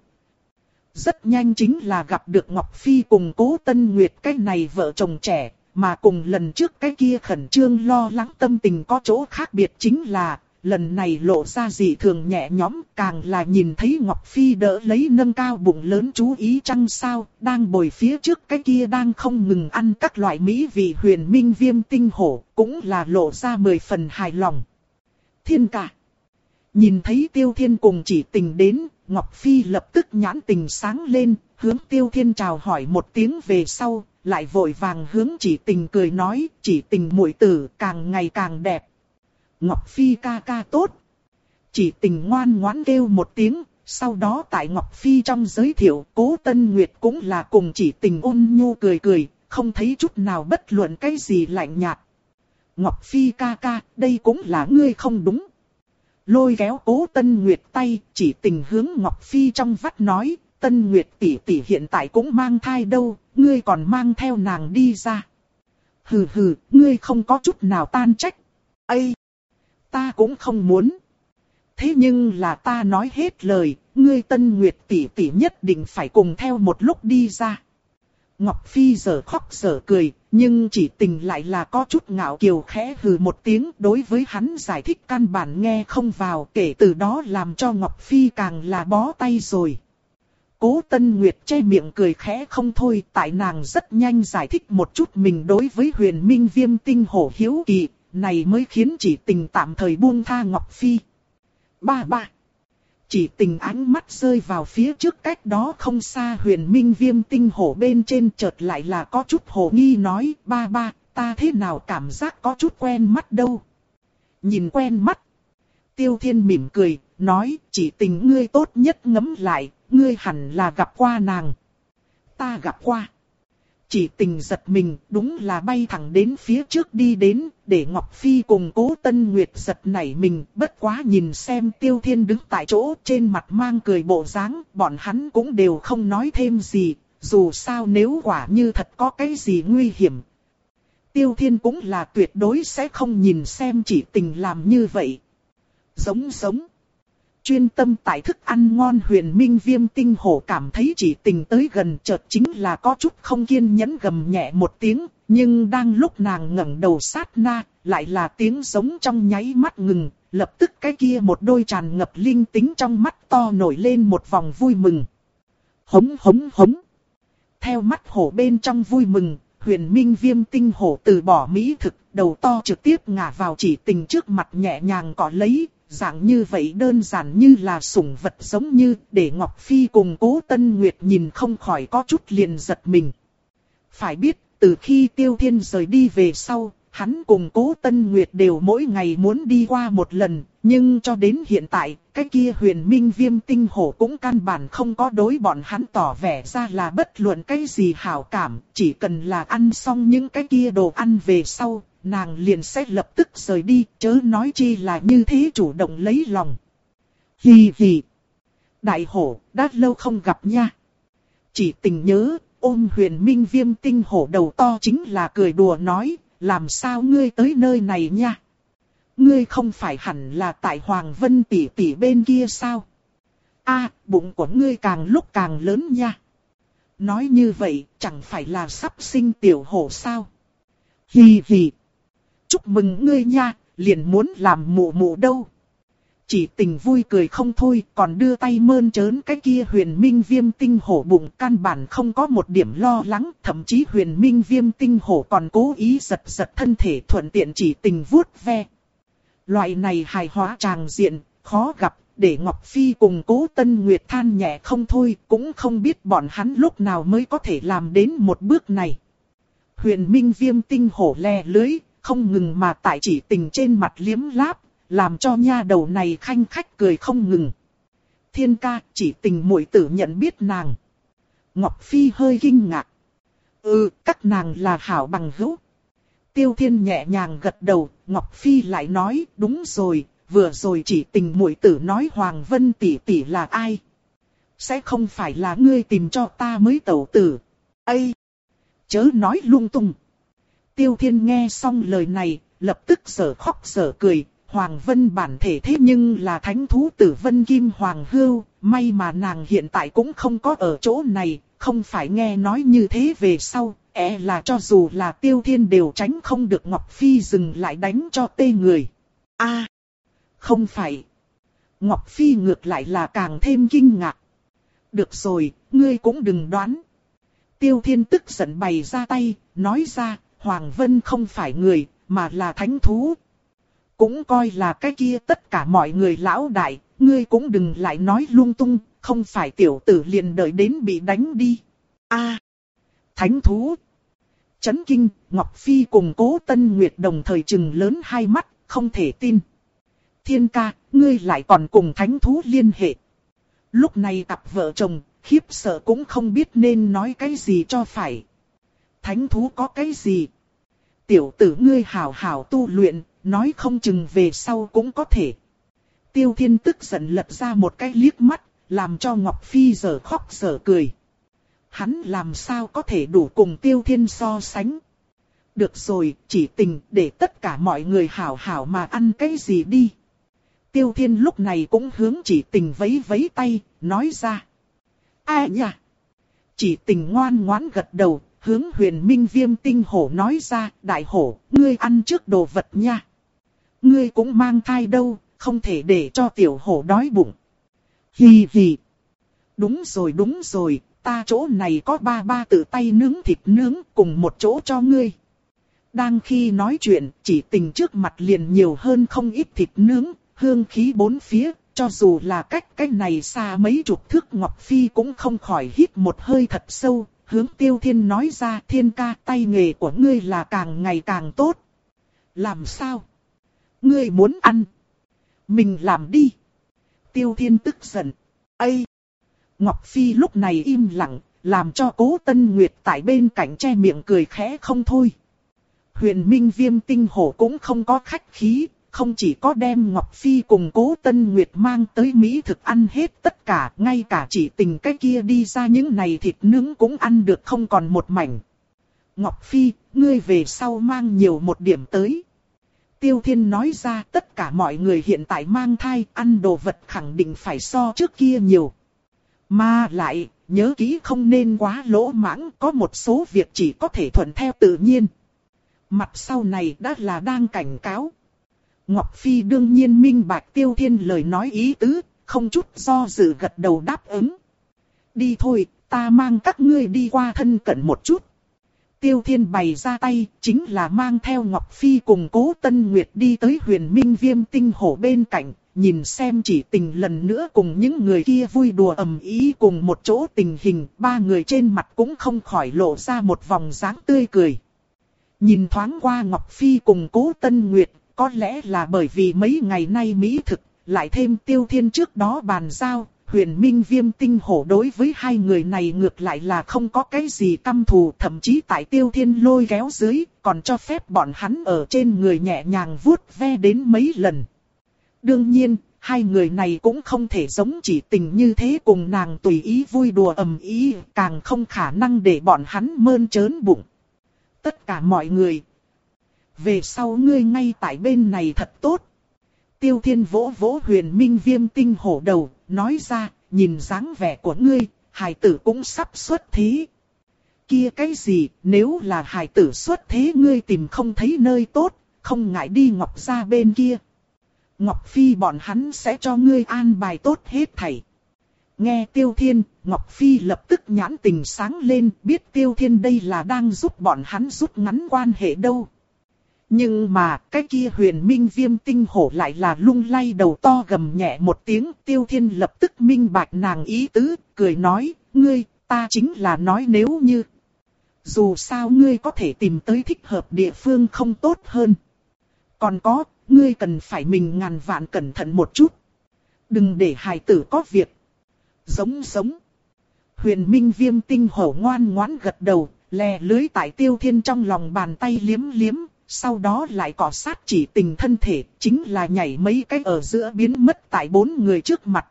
Rất nhanh chính là gặp được Ngọc Phi cùng Cố Tân Nguyệt cái này vợ chồng trẻ, mà cùng lần trước cái kia khẩn trương lo lắng tâm tình có chỗ khác biệt chính là, lần này lộ ra dị thường nhẹ nhõm, càng là nhìn thấy Ngọc Phi đỡ lấy nâng cao bụng lớn chú ý chăng sao, đang bồi phía trước cái kia đang không ngừng ăn các loại mỹ vị Huyền Minh Viêm tinh hổ, cũng là lộ ra mười phần hài lòng. Thiên ca. Nhìn thấy Tiêu Thiên cùng Chỉ Tình đến, Ngọc Phi lập tức nhãn tình sáng lên, hướng Tiêu Thiên chào hỏi một tiếng về sau, lại vội vàng hướng Chỉ Tình cười nói, Chỉ Tình muội tử càng ngày càng đẹp. Ngọc Phi ca ca tốt. Chỉ Tình ngoan ngoãn kêu một tiếng, sau đó tại Ngọc Phi trong giới thiệu, Cố Tân Nguyệt cũng là cùng Chỉ Tình ôn nhu cười cười, không thấy chút nào bất luận cái gì lạnh nhạt. Ngọc Phi ca ca, đây cũng là ngươi không đúng. Lôi kéo Cố Tân Nguyệt tay, Chỉ Tình hướng Ngọc Phi trong vắt nói, Tân Nguyệt tỷ tỷ hiện tại cũng mang thai đâu, ngươi còn mang theo nàng đi ra. Hừ hừ, ngươi không có chút nào tan trách. Ây! Ta cũng không muốn. Thế nhưng là ta nói hết lời, ngươi Tân Nguyệt tỷ tỷ nhất định phải cùng theo một lúc đi ra. Ngọc Phi giờ khóc giờ cười, nhưng Chỉ Tình lại là có chút ngạo kiều khẽ hừ một tiếng, đối với hắn giải thích căn bản nghe không vào, kể từ đó làm cho Ngọc Phi càng là bó tay rồi. Cố Tân Nguyệt che miệng cười khẽ không thôi, tại nàng rất nhanh giải thích một chút mình đối với Huyền Minh Viêm tinh hổ hiếu kỳ, này mới khiến Chỉ Tình tạm thời buông tha Ngọc Phi. Ba ba. Chỉ Tình ánh mắt rơi vào phía trước cách đó không xa Huyền Minh Viêm tinh hổ bên trên, chợt lại là có chút hồ nghi nói, ba ba, ta thế nào cảm giác có chút quen mắt đâu. Nhìn quen mắt. Tiêu Thiên mỉm cười, nói, Chỉ Tình ngươi tốt nhất ngẫm lại, ngươi hẳn là gặp qua nàng. Ta gặp qua. Chỉ Tình giật mình, đúng là bay thẳng đến phía trước đi đến, để Ngọc Phi cùng Cố Tân Nguyệt giật nảy mình, bất quá nhìn xem Tiêu Thiên đứng tại chỗ trên mặt mang cười bộ dáng, bọn hắn cũng đều không nói thêm gì, dù sao nếu quả như thật có cái gì nguy hiểm. Tiêu Thiên cũng là tuyệt đối sẽ không nhìn xem Chỉ Tình làm như vậy. Giống giống. Chuyên tâm tại thức ăn ngon Huyền Minh Viêm Tinh Hổ cảm thấy Chỉ Tình tới gần chợt chính là có chút không kiên nhẫn gầm nhẹ một tiếng, nhưng đang lúc nàng ngẩng đầu sát na, lại là tiếng giống trong nháy mắt ngừng, lập tức cái kia một đôi tràn ngập linh tính trong mắt to nổi lên một vòng vui mừng. Hống hống hống. Theo mắt hổ bên trong vui mừng, Huyền Minh Viêm Tinh Hổ từ bỏ mỹ thực, đầu to trực tiếp ngả vào Chỉ Tình trước mặt nhẹ nhàng cọ lấy. Dạng như vậy đơn giản như là sủng vật giống như để Ngọc Phi cùng Cố Tân Nguyệt nhìn không khỏi có chút liền giật mình. Phải biết, từ khi Tiêu Thiên rời đi về sau, hắn cùng Cố Tân Nguyệt đều mỗi ngày muốn đi qua một lần, nhưng cho đến hiện tại, cái kia Huyền Minh Viêm Tinh Hổ cũng căn bản không có đối bọn hắn tỏ vẻ ra là bất luận cái gì hảo cảm, chỉ cần là ăn xong những cái kia đồ ăn về sau. Nàng liền sẽ lập tức rời đi, chớ nói chi là như thế chủ động lấy lòng. Hì hì. Đại hổ, đã lâu không gặp nha. Chỉ Tình nhớ, ôm Huyền Minh Viêm Tinh Hổ đầu to chính là cười đùa nói, làm sao ngươi tới nơi này nha? Ngươi không phải hẳn là tại Hoàng Vân tỷ tỷ bên kia sao? A, bụng của ngươi càng lúc càng lớn nha. Nói như vậy, chẳng phải là sắp sinh tiểu hổ sao? Hì hì. Chúc mừng ngươi nha, liền muốn làm mụ mụ đâu. Chỉ Tình vui cười không thôi, còn đưa tay mơn trớn cái kia Huyền Minh Viêm Tinh Hổ bụng, căn bản không có một điểm lo lắng, thậm chí Huyền Minh Viêm Tinh Hổ còn cố ý giật giật thân thể thuận tiện Chỉ Tình vuốt ve. Loại này hài hóa tràng diện, khó gặp, để Ngọc Phi cùng Cố Tân Nguyệt than nhẹ không thôi, cũng không biết bọn hắn lúc nào mới có thể làm đến một bước này. Huyền Minh Viêm Tinh Hổ le lưới, không ngừng mà tại Chỉ Tình trên mặt liếm láp, làm cho nha đầu này khanh khách cười không ngừng. Thiên ca, Chỉ Tình muội tử nhận biết nàng. Ngọc Phi hơi kinh ngạc. Ừ, các nàng là hảo bằng hữu. Tiêu Thiên nhẹ nhàng gật đầu, Ngọc Phi lại nói, đúng rồi, vừa rồi Chỉ Tình muội tử nói Hoàng Vân tỷ tỷ là ai? Sẽ không phải là ngươi tìm cho ta mới tẩu tử. Ây! Chớ nói lung tung. Tiêu Thiên nghe xong lời này, lập tức giở khóc giở cười. Hoàng Vân bản thể thế nhưng là thánh thú tử Vân Kim Hoàng Hưu, may mà nàng hiện tại cũng không có ở chỗ này, không phải nghe nói như thế về sau, e là cho dù là Tiêu Thiên đều tránh không được Ngọc Phi dừng lại đánh cho tê người. A, à, không phải. Ngọc Phi ngược lại là càng thêm kinh ngạc. Được rồi, ngươi cũng đừng đoán. Tiêu Thiên tức giận bày ra tay, nói ra, Hoàng Vân không phải người, mà là thánh thú. Cũng coi là cái kia tất cả mọi người lão đại, ngươi cũng đừng lại nói lung tung, không phải tiểu tử liền đợi đến bị đánh đi. A, à, thánh thú. Chấn kinh, Ngọc Phi cùng Cố Tân Nguyệt đồng thời trừng lớn hai mắt, không thể tin. Thiên ca, ngươi lại còn cùng thánh thú liên hệ. Lúc này cặp vợ chồng, khiếp sợ cũng không biết nên nói cái gì cho phải. Thánh thú có cái gì? Tiểu tử ngươi hảo hảo tu luyện, nói không chừng về sau cũng có thể. Tiêu Thiên tức giận lật ra một cái liếc mắt, làm cho Ngọc Phi giở khóc giở cười. Hắn làm sao có thể đủ cùng Tiêu Thiên so sánh. Được rồi, Chỉ Tình để tất cả mọi người hảo hảo mà ăn cái gì đi. Tiêu Thiên lúc này cũng hướng Chỉ Tình vẫy vẫy tay, nói ra. Ai nhỉ? Chỉ Tình ngoan ngoãn gật đầu, hướng Huyền Minh Viêm Tinh Hổ nói ra, đại hổ, ngươi ăn trước đồ vật nha. Ngươi cũng mang thai đâu, không thể để cho tiểu hổ đói bụng. Hì hì. Đúng rồi đúng rồi, ta chỗ này có ba ba tự tay nướng thịt nướng cùng một chỗ cho ngươi. Đang khi nói chuyện, Chỉ Tình trước mặt liền nhiều hơn không ít thịt nướng, hương khí bốn phía, cho dù là cách cái này xa mấy chục thước Ngọc Phi cũng không khỏi hít một hơi thật sâu, hướng Tiêu Thiên nói ra, Thiên ca, tay nghề của ngươi là càng ngày càng tốt. Làm sao? Ngươi muốn ăn? Mình làm đi. Tiêu Thiên tức giận. Ây! Ngọc Phi lúc này im lặng, làm cho Cố Tân Nguyệt tại bên cạnh che miệng cười khẽ không thôi. Huyền Minh Viêm Tinh Hổ cũng không có khách khí, không chỉ có đem Ngọc Phi cùng Cố Tân Nguyệt mang tới Mỹ thực ăn hết tất cả, ngay cả Chỉ Tình cái kia đi ra những này thịt nướng cũng ăn được không còn một mảnh. Ngọc Phi, ngươi về sau mang nhiều một điểm tới. Tiêu Thiên nói ra tất cả mọi người hiện tại mang thai, ăn đồ vật khẳng định phải so trước kia nhiều. Mà lại, nhớ kỹ không nên quá lỗ mãng, có một số việc chỉ có thể thuận theo tự nhiên. Mặt sau này đã là đang cảnh cáo. Ngọc Phi đương nhiên minh bạch Tiêu Thiên lời nói ý tứ, không chút do dự gật đầu đáp ứng. Đi thôi, ta mang các ngươi đi qua thân cận một chút. Tiêu Thiên bày ra tay, chính là mang theo Ngọc Phi cùng Cố Tân Nguyệt đi tới Huyền Minh Viêm Tinh Hổ bên cạnh, nhìn xem Chỉ Tình lần nữa cùng những người kia vui đùa ầm ĩ cùng một chỗ tình hình, ba người trên mặt cũng không khỏi lộ ra một vòng dáng tươi cười. Nhìn thoáng qua Ngọc Phi cùng Cố Tân Nguyệt, có lẽ là bởi vì mấy ngày nay mỹ thực, lại thêm Tiêu Thiên trước đó bàn giao, Huyền Minh Viêm Tinh Hổ đối với hai người này ngược lại là không có cái gì căm thù, thậm chí tại Tiêu Thiên lôi kéo dưới, còn cho phép bọn hắn ở trên người nhẹ nhàng vuốt ve đến mấy lần. Đương nhiên, hai người này cũng không thể giống Chỉ Tình như thế cùng nàng tùy ý vui đùa ầm ĩ, càng không khả năng để bọn hắn mơn trớn bụng. Tất cả mọi người, về sau ngươi ngay tại bên này thật tốt. Tiêu Thiên vỗ vỗ Huyền Minh Viêm Tinh Hổ đầu, nói ra, nhìn dáng vẻ của ngươi, hài tử cũng sắp xuất thế. Kia cái gì, nếu là hài tử xuất thế ngươi tìm không thấy nơi tốt, không ngại đi Ngọc gia bên kia. Ngọc Phi bọn hắn sẽ cho ngươi an bài tốt hết thảy. Nghe Tiêu Thiên, Ngọc Phi lập tức nhãn tình sáng lên, biết Tiêu Thiên đây là đang giúp bọn hắn rút ngắn quan hệ đâu. Nhưng mà, cái kia Huyền Minh Viêm Tinh Hổ lại là lung lay đầu to gầm nhẹ một tiếng. Tiêu Thiên lập tức minh bạch nàng ý tứ, cười nói, ngươi, ta chính là nói nếu như. Dù sao ngươi có thể tìm tới thích hợp địa phương không tốt hơn. Còn có, ngươi cần phải mình ngàn vạn cẩn thận một chút. Đừng để hài tử có việc. Giống giống. Huyền Minh Viêm Tinh Hổ ngoan ngoãn gật đầu, lè lưới tại Tiêu Thiên trong lòng bàn tay liếm liếm. Sau đó lại cọ sát Chỉ Tình thân thể, chính là nhảy mấy cái ở giữa biến mất tại bốn người trước mặt.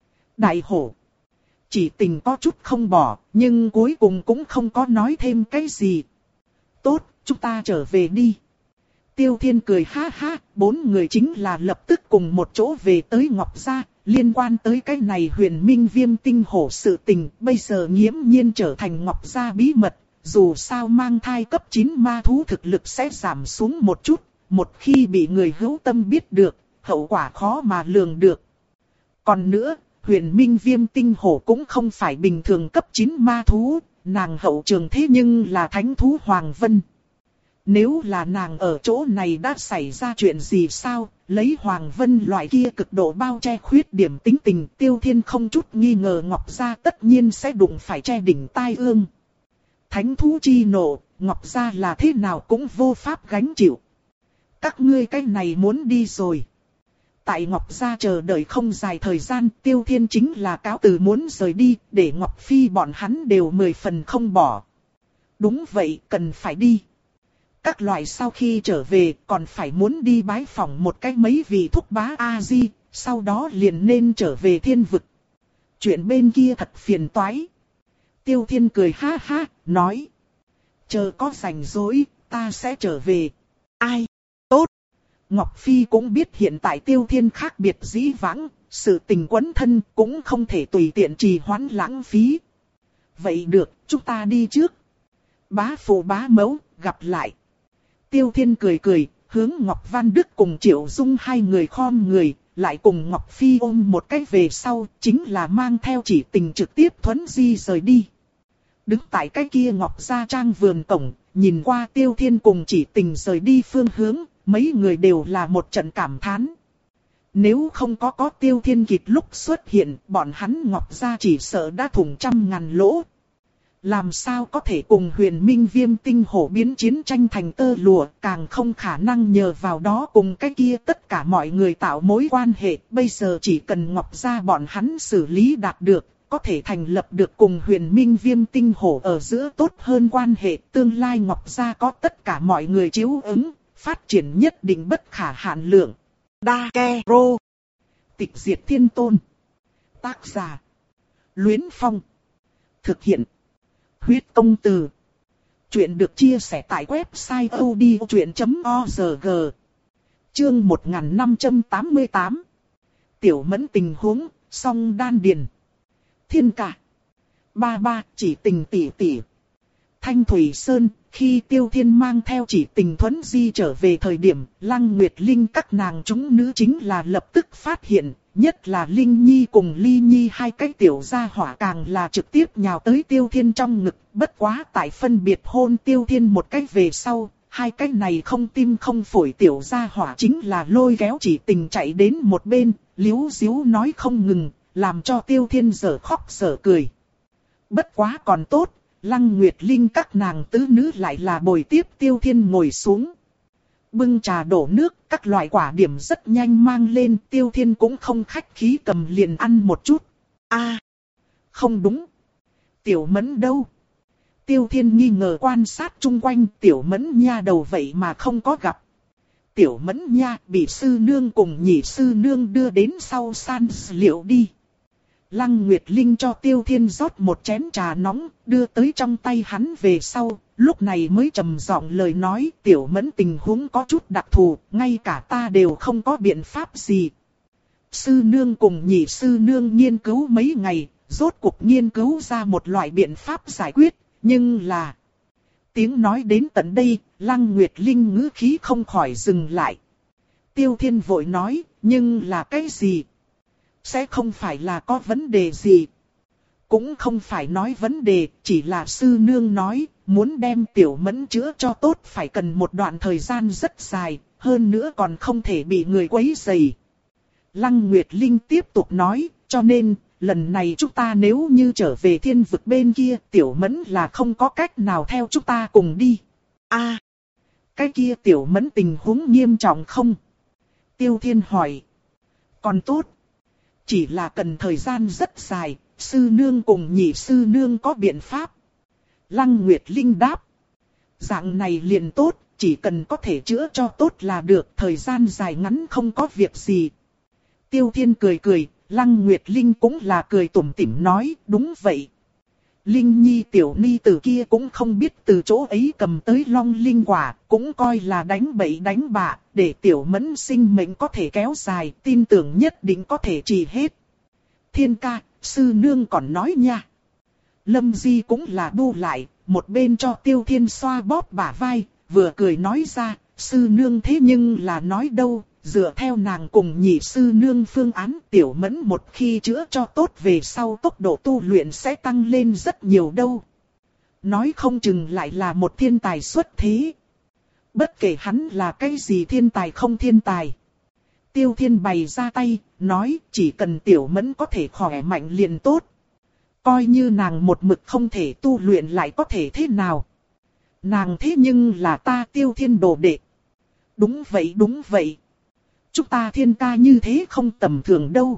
Đại hổ. Chỉ Tình có chút không bỏ, nhưng cuối cùng cũng không có nói thêm cái gì. Tốt, chúng ta trở về đi. Tiêu Thiên cười ha ha, bốn người chính là lập tức cùng một chỗ về tới Ngọc gia. Liên quan tới cái này Huyền Minh Viêm Tinh Hổ sự tình, bây giờ nghiễm nhiên trở thành Ngọc gia bí mật. Dù sao mang thai cấp chín ma thú thực lực sẽ giảm xuống một chút, một khi bị người hữu tâm biết được, hậu quả khó mà lường được. Còn nữa, Huyền Minh Viêm Tinh Hổ cũng không phải bình thường cấp chín ma thú, nàng hậu trường thế nhưng là thánh thú Hoàng Vân. Nếu là nàng ở chỗ này đã xảy ra chuyện gì sao, lấy Hoàng Vân loại kia cực độ bao che khuyết điểm tính tình, Tiêu Thiên không chút nghi ngờ Ngọc gia tất nhiên sẽ đụng phải che đỉnh tai ương. Thánh thú chi nộ, Ngọc gia là thế nào cũng vô pháp gánh chịu. Các ngươi cái này muốn đi rồi. Tại Ngọc gia chờ đợi không dài thời gian, Tiêu Thiên chính là cáo từ muốn rời đi, để Ngọc Phi bọn hắn đều mười phần không bỏ. Đúng vậy, cần phải đi. Các loại sau khi trở về còn phải muốn đi bái phỏng một cái mấy vị thúc bá A-di, sau đó liền nên trở về thiên vực. Chuyện bên kia thật phiền toái. Tiêu Thiên cười ha ha, nói. Chờ có rảnh rỗi, ta sẽ trở về. Ai? Tốt. Ngọc Phi cũng biết hiện tại Tiêu Thiên khác biệt dĩ vãng, sự tình quấn thân cũng không thể tùy tiện trì hoãn lãng phí. Vậy được, chúng ta đi trước. Bá phụ bá mẫu, gặp lại. Tiêu Thiên cười cười, hướng Ngọc Văn Đức cùng Triệu Dung hai người khom người, lại cùng Ngọc Phi ôm một cái về sau, chính là mang theo Chỉ Tình trực tiếp thuấn di rời đi. Đứng tại cái kia Ngọc gia trang vườn cổng, nhìn qua Tiêu Thiên cùng Chỉ Tình rời đi phương hướng, mấy người đều là một trận cảm thán. Nếu không có có Tiêu Thiên kịp lúc xuất hiện, bọn hắn Ngọc gia chỉ sợ đã thủng trăm ngàn lỗ. Làm sao có thể cùng Huyền Minh Viêm Tinh Hổ biến chiến tranh thành tơ lụa, càng không khả năng nhờ vào đó cùng cái kia tất cả mọi người tạo mối quan hệ. Bây giờ chỉ cần Ngọc gia bọn hắn xử lý đạt được, có thể thành lập được cùng Huyền Minh Viêm Tinh Hổ ở giữa tốt hơn quan hệ. Tương lai Ngọc gia có tất cả mọi người chiếu ứng, phát triển nhất định bất khả hạn lượng. Đa Ke Rô. Tịch diệt thiên tôn. Tác giả. Luyến Phong. Thực hiện. Huyết công từ. Chuyện được chia sẻ tại website odchuyện chấm org. Chương một nghìn năm trăm tám mươi tám. Tiểu Mẫn tình huống, song đan điền. Thiên ca. Ba ba, chỉ tình tỷ tỷ. Thanh Thủy Sơn, khi Tiêu Thiên mang theo chỉ tình Thuấn Di trở về thời điểm, Lăng Nguyệt Linh các nàng chúng nữ chính là lập tức phát hiện, nhất là Linh Nhi cùng Ly Nhi hai cái tiểu gia hỏa càng là trực tiếp nhào tới Tiêu Thiên trong ngực, bất quá tại phân biệt hôn Tiêu Thiên một cách về sau, hai cái này không tim không phổi tiểu gia hỏa chính là lôi kéo chỉ tình chạy đến một bên, liếu díu nói không ngừng, làm cho Tiêu Thiên dở khóc dở cười. Bất quá còn tốt, Lăng Nguyệt Linh các nàng tứ nữ lại là bồi tiếp Tiêu Thiên ngồi xuống. Bưng trà đổ nước, các loại quả điểm rất nhanh mang lên, Tiêu Thiên cũng không khách khí cầm liền ăn một chút. A, à, không đúng. Tiểu Mẫn đâu? Tiêu Thiên nghi ngờ quan sát chung quanh, Tiểu Mẫn nha đầu vậy mà không có gặp. Tiểu Mẫn nha bị sư nương cùng nhị sư nương đưa đến sau san liệu đi. Lăng Nguyệt Linh cho Tiêu Thiên rót một chén trà nóng, đưa tới trong tay hắn về sau, lúc này mới trầm giọng lời nói, Tiểu Mẫn tình huống có chút đặc thù, ngay cả ta đều không có biện pháp gì. Sư nương cùng nhị sư nương nghiên cứu mấy ngày, rốt cuộc nghiên cứu ra một loại biện pháp giải quyết, nhưng là... Tiếng nói đến tận đây, Lăng Nguyệt Linh ngữ khí không khỏi dừng lại. Tiêu Thiên vội nói, nhưng là cái gì? Sẽ không phải là có vấn đề gì. Cũng không phải nói vấn đề, chỉ là sư nương nói, muốn đem Tiểu Mẫn chữa cho tốt phải cần một đoạn thời gian rất dài, hơn nữa còn không thể bị người quấy rầy. Lăng Nguyệt Linh tiếp tục nói, cho nên, lần này chúng ta nếu như trở về thiên vực bên kia, Tiểu Mẫn là không có cách nào theo chúng ta cùng đi. A, à, cái kia Tiểu Mẫn tình huống nghiêm trọng không? Tiêu Thiên hỏi. Còn tốt. Chỉ là cần thời gian rất dài, sư nương cùng nhị sư nương có biện pháp. Lăng Nguyệt Linh đáp. Dạng này liền tốt, chỉ cần có thể chữa cho tốt là được, thời gian dài ngắn không có việc gì. Tiêu Thiên cười cười, Lăng Nguyệt Linh cũng là cười tủm tỉm nói, đúng vậy. Linh Nhi tiểu ni tử kia cũng không biết từ chỗ ấy cầm tới long linh quả, cũng coi là đánh bậy đánh bạ, để Tiểu Mẫn sinh mệnh có thể kéo dài, tin tưởng nhất định có thể trị hết. Thiên ca, sư nương còn nói nha. Lâm Di cũng là bu lại, một bên cho Tiêu Thiên xoa bóp bả vai, vừa cười nói ra, sư nương thế nhưng là nói đâu, dựa theo nàng cùng nhị sư nương phương án, Tiểu Mẫn một khi chữa cho tốt về sau tốc độ tu luyện sẽ tăng lên rất nhiều đâu. Nói không chừng lại là một thiên tài xuất thế. Bất kể hắn là cái gì thiên tài không thiên tài. Tiêu Thiên bày ra tay, nói chỉ cần Tiểu Mẫn có thể khỏe mạnh liền tốt. Coi như nàng một mực không thể tu luyện lại có thể thế nào. Nàng thế nhưng là ta Tiêu Thiên đồ đệ. Đúng vậy đúng vậy. Chúng ta Thiên ca như thế không tầm thường đâu.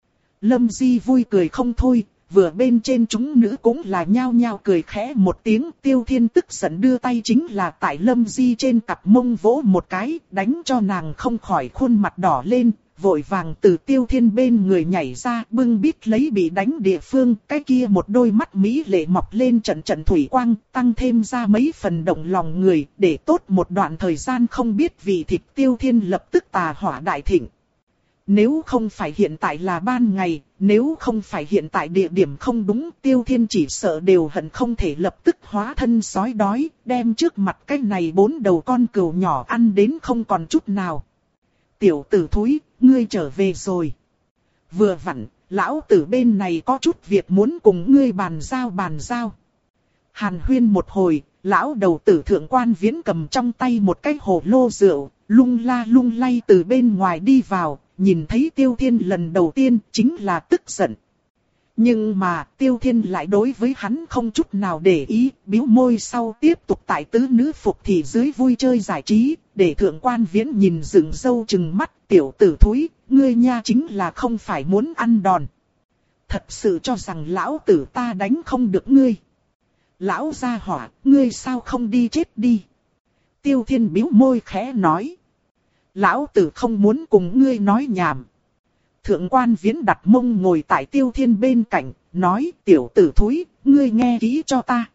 Lâm Di vui cười không thôi, vừa bên trên chúng nữ cũng là nhao nhao cười khẽ một tiếng. Tiêu Thiên tức giận đưa tay chính là tại Lâm Di trên cặp mông vỗ một cái, đánh cho nàng không khỏi khuôn mặt đỏ lên, vội vàng từ Tiêu Thiên bên người nhảy ra, bưng bít lấy bị đánh địa phương, cái kia một đôi mắt mỹ lệ mọc lên trận trận thủy quang, tăng thêm ra mấy phần động lòng người, để tốt một đoạn thời gian không biết vì thịt Tiêu Thiên lập tức tà hỏa đại thịnh. Nếu không phải hiện tại là ban ngày, nếu không phải hiện tại địa điểm không đúng, Tiêu Thiên chỉ sợ đều hận không thể lập tức hóa thân sói đói, đem trước mặt cái này bốn đầu con cừu nhỏ ăn đến không còn chút nào. Tiểu tử thúi, ngươi trở về rồi. Vừa vặn, lão tử bên này có chút việc muốn cùng ngươi bàn giao bàn giao. Hàn huyên một hồi, lão đầu tử Thượng Quan Viễn cầm trong tay một cái hồ lô rượu, lung la lung lay từ bên ngoài đi vào, nhìn thấy Tiêu Thiên lần đầu tiên chính là tức giận. Nhưng mà Tiêu Thiên lại đối với hắn không chút nào để ý, bĩu môi sau tiếp tục tại tứ nữ phục thì dưới vui chơi giải trí, để Thượng Quan Viễn nhìn dựng râu trừng mắt, tiểu tử thúi, ngươi nha chính là không phải muốn ăn đòn. Thật sự cho rằng lão tử ta đánh không được ngươi. Lão gia hỏa, ngươi sao không đi chết đi. Tiêu Thiên bĩu môi khẽ nói. Lão tử không muốn cùng ngươi nói nhảm. Thượng Quan Viễn đặt mông ngồi tại Tiêu Thiên bên cạnh, nói tiểu tử thúi, ngươi nghe kỹ cho ta.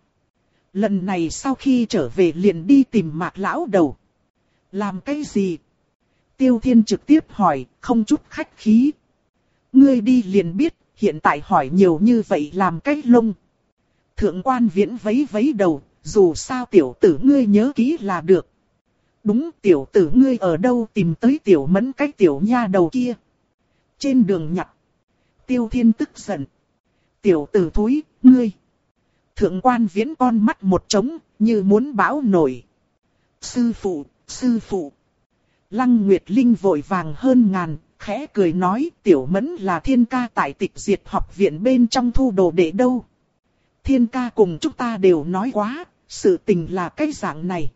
Lần này sau khi trở về liền đi tìm Mạc lão đầu. Làm cái gì? Tiêu Thiên trực tiếp hỏi, không chút khách khí. Ngươi đi liền biết, hiện tại hỏi nhiều như vậy làm cái lông. Thượng quan Viễn vấy vấy đầu, dù sao tiểu tử ngươi nhớ kỹ là được. Đúng, tiểu tử ngươi ở đâu tìm tới tiểu Mẫn cái tiểu nha đầu kia. Trên đường nhặt. Tiêu Thiên tức giận. Tiểu tử thúi, ngươi. Thượng quan Viễn con mắt một trống, như muốn bão nổi. Sư phụ, sư phụ. Lăng Nguyệt Linh vội vàng hơn ngàn, khẽ cười nói tiểu Mẫn là Thiên ca tại Tịch Diệt học viện bên trong thu đồ đệ đâu. Thiên ca cùng chúng ta đều nói quá, sự tình là cái dạng này.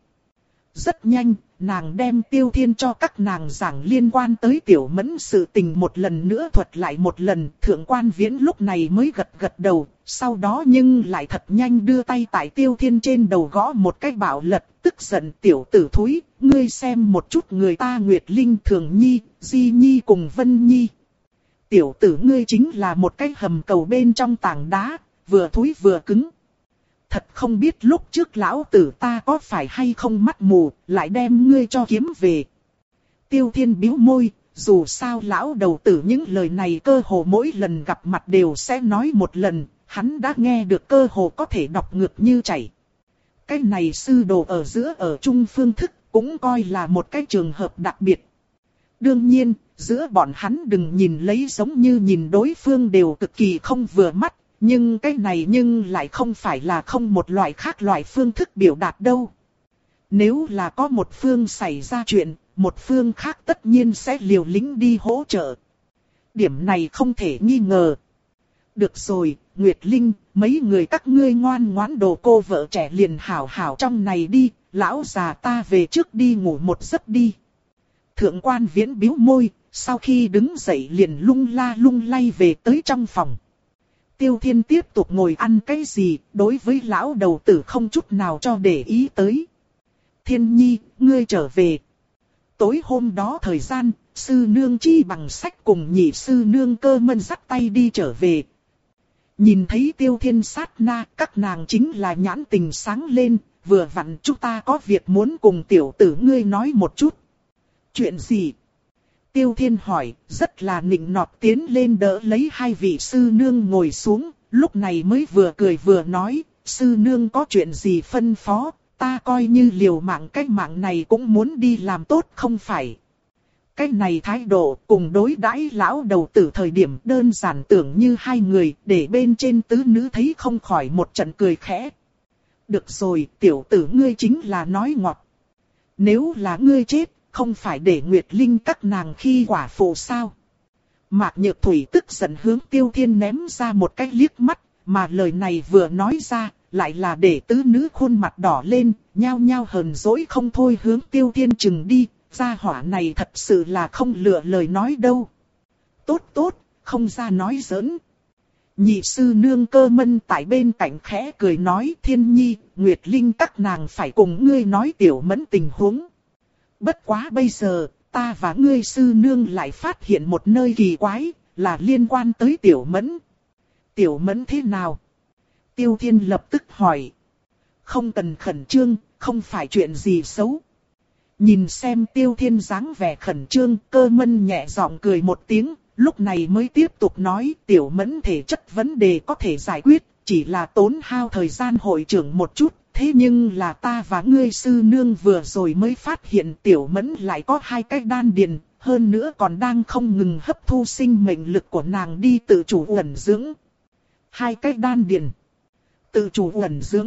Rất nhanh, nàng đem Tiêu Thiên cho các nàng giảng liên quan tới tiểu Mẫn sự tình một lần nữa thuật lại một lần. Thượng quan Viễn lúc này mới gật gật đầu, sau đó nhưng lại thật nhanh đưa tay tại Tiêu Thiên trên đầu gõ một cái bạo lật, tức giận tiểu tử thúi, ngươi xem một chút người ta Nguyệt Linh Thường Nhi, Di Nhi cùng Vân Nhi. Tiểu tử ngươi chính là một cái hầm cầu bên trong tảng đá, vừa thúi vừa cứng. Thật không biết lúc trước lão tử ta có phải hay không mắt mù, lại đem ngươi cho kiếm về. Tiêu Thiên bĩu môi, dù sao lão đầu tử những lời này cơ hồ mỗi lần gặp mặt đều sẽ nói một lần, hắn đã nghe được cơ hồ có thể đọc ngược như chảy. Cái này sư đồ ở giữa ở chung phương thức cũng coi là một cái trường hợp đặc biệt. Đương nhiên, giữa bọn hắn đừng nhìn lấy giống như nhìn đối phương đều cực kỳ không vừa mắt. Nhưng cái này nhưng lại không phải là không một loại khác loại phương thức biểu đạt đâu. Nếu là có một phương xảy ra chuyện, một phương khác tất nhiên sẽ liều lĩnh đi hỗ trợ. Điểm này không thể nghi ngờ. Được rồi, Nguyệt Linh, mấy người các ngươi ngoan ngoãn đồ cô vợ trẻ liền hảo hảo trong này đi, lão già ta về trước đi ngủ một giấc đi. Thượng quan Viễn bĩu môi, sau khi đứng dậy liền lung la lung lay về tới trong phòng. Tiêu Thiên tiếp tục ngồi ăn cái gì, đối với lão đầu tử không chút nào cho để ý tới. Thiên Nhi, ngươi trở về. Tối hôm đó thời gian, sư nương Chi Bằng sách cùng nhị sư nương Cơ Mân dắt tay đi trở về. Nhìn thấy Tiêu Thiên sát na, các nàng chính là nhãn tình sáng lên, vừa vặn chúng ta có việc muốn cùng tiểu tử ngươi nói một chút. Chuyện gì? Tiêu Thiên hỏi, rất là nịnh nọt tiến lên đỡ lấy hai vị sư nương ngồi xuống, lúc này mới vừa cười vừa nói, sư nương có chuyện gì phân phó, ta coi như liều mạng cái mạng này cũng muốn đi làm tốt không phải. Cái này thái độ cùng đối đãi lão đầu tử thời điểm đơn giản tưởng như hai người, để bên trên tứ nữ thấy không khỏi một trận cười khẽ. Được rồi, tiểu tử ngươi chính là nói ngọt. Nếu là ngươi chết, không phải để Nguyệt Linh các nàng khi quả phụ sao? Mạc Nhược Thủy tức giận hướng Tiêu Thiên ném ra một cái liếc mắt, mà lời này vừa nói ra, lại là để tứ nữ khuôn mặt đỏ lên, nhao nhao hờn dỗi không thôi hướng Tiêu Thiên chừng đi, gia hỏa này thật sự là không lựa lời nói đâu. Tốt tốt, không ra nói giỡn. Nhị sư nương Cơ Mân tại bên cạnh khẽ cười nói Thiên Nhi, Nguyệt Linh các nàng phải cùng ngươi nói tiểu Mẫn tình huống. Bất quá bây giờ, ta và ngươi sư nương lại phát hiện một nơi kỳ quái, là liên quan tới tiểu Mẫn. Tiểu Mẫn thế nào? Tiêu Thiên lập tức hỏi. Không cần khẩn trương, không phải chuyện gì xấu. Nhìn xem Tiêu Thiên dáng vẻ khẩn trương, Cơ Mân nhẹ giọng cười một tiếng, lúc này mới tiếp tục nói tiểu Mẫn thể chất vấn đề có thể giải quyết, chỉ là tốn hao thời gian hội trưởng một chút. Thế nhưng là ta và ngươi sư nương vừa rồi mới phát hiện tiểu Mẫn lại có hai cái đan điền, hơn nữa còn đang không ngừng hấp thu sinh mệnh lực của nàng đi tự chủ ẩn dưỡng. Hai cái đan điền, tự chủ ẩn dưỡng.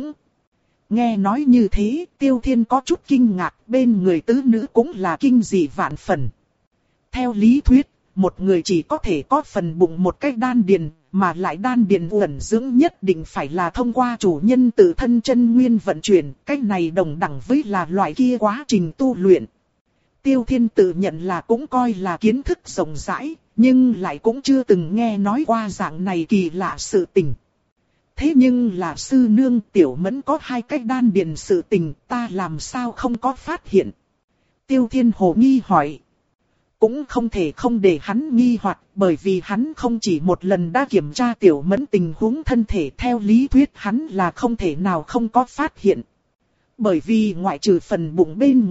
Nghe nói như thế, Tiêu Thiên có chút kinh ngạc, bên người tứ nữ cũng là kinh dị vạn phần. Theo lý thuyết, một người chỉ có thể có phần bụng một cái đan điền, mà lại đan điền ẩn dưỡng nhất định phải là thông qua chủ nhân tự thân chân nguyên vận chuyển, cái này đồng đẳng với là loại kia quá trình tu luyện. Tiêu Thiên tự nhận là cũng coi là kiến thức rộng rãi, nhưng lại cũng chưa từng nghe nói qua dạng này kỳ lạ sự tình. Thế nhưng là sư nương tiểu Mẫn có hai cái đan điền sự tình, ta làm sao không có phát hiện? Tiêu Thiên hồ nghi hỏi. Cũng không thể không để hắn nghi hoặc, bởi vì hắn không chỉ một lần đã kiểm tra tiểu Mẫn tình huống thân thể, theo lý thuyết hắn là không thể nào không có phát hiện. Bởi vì ngoại trừ phần bụng bên ngoài,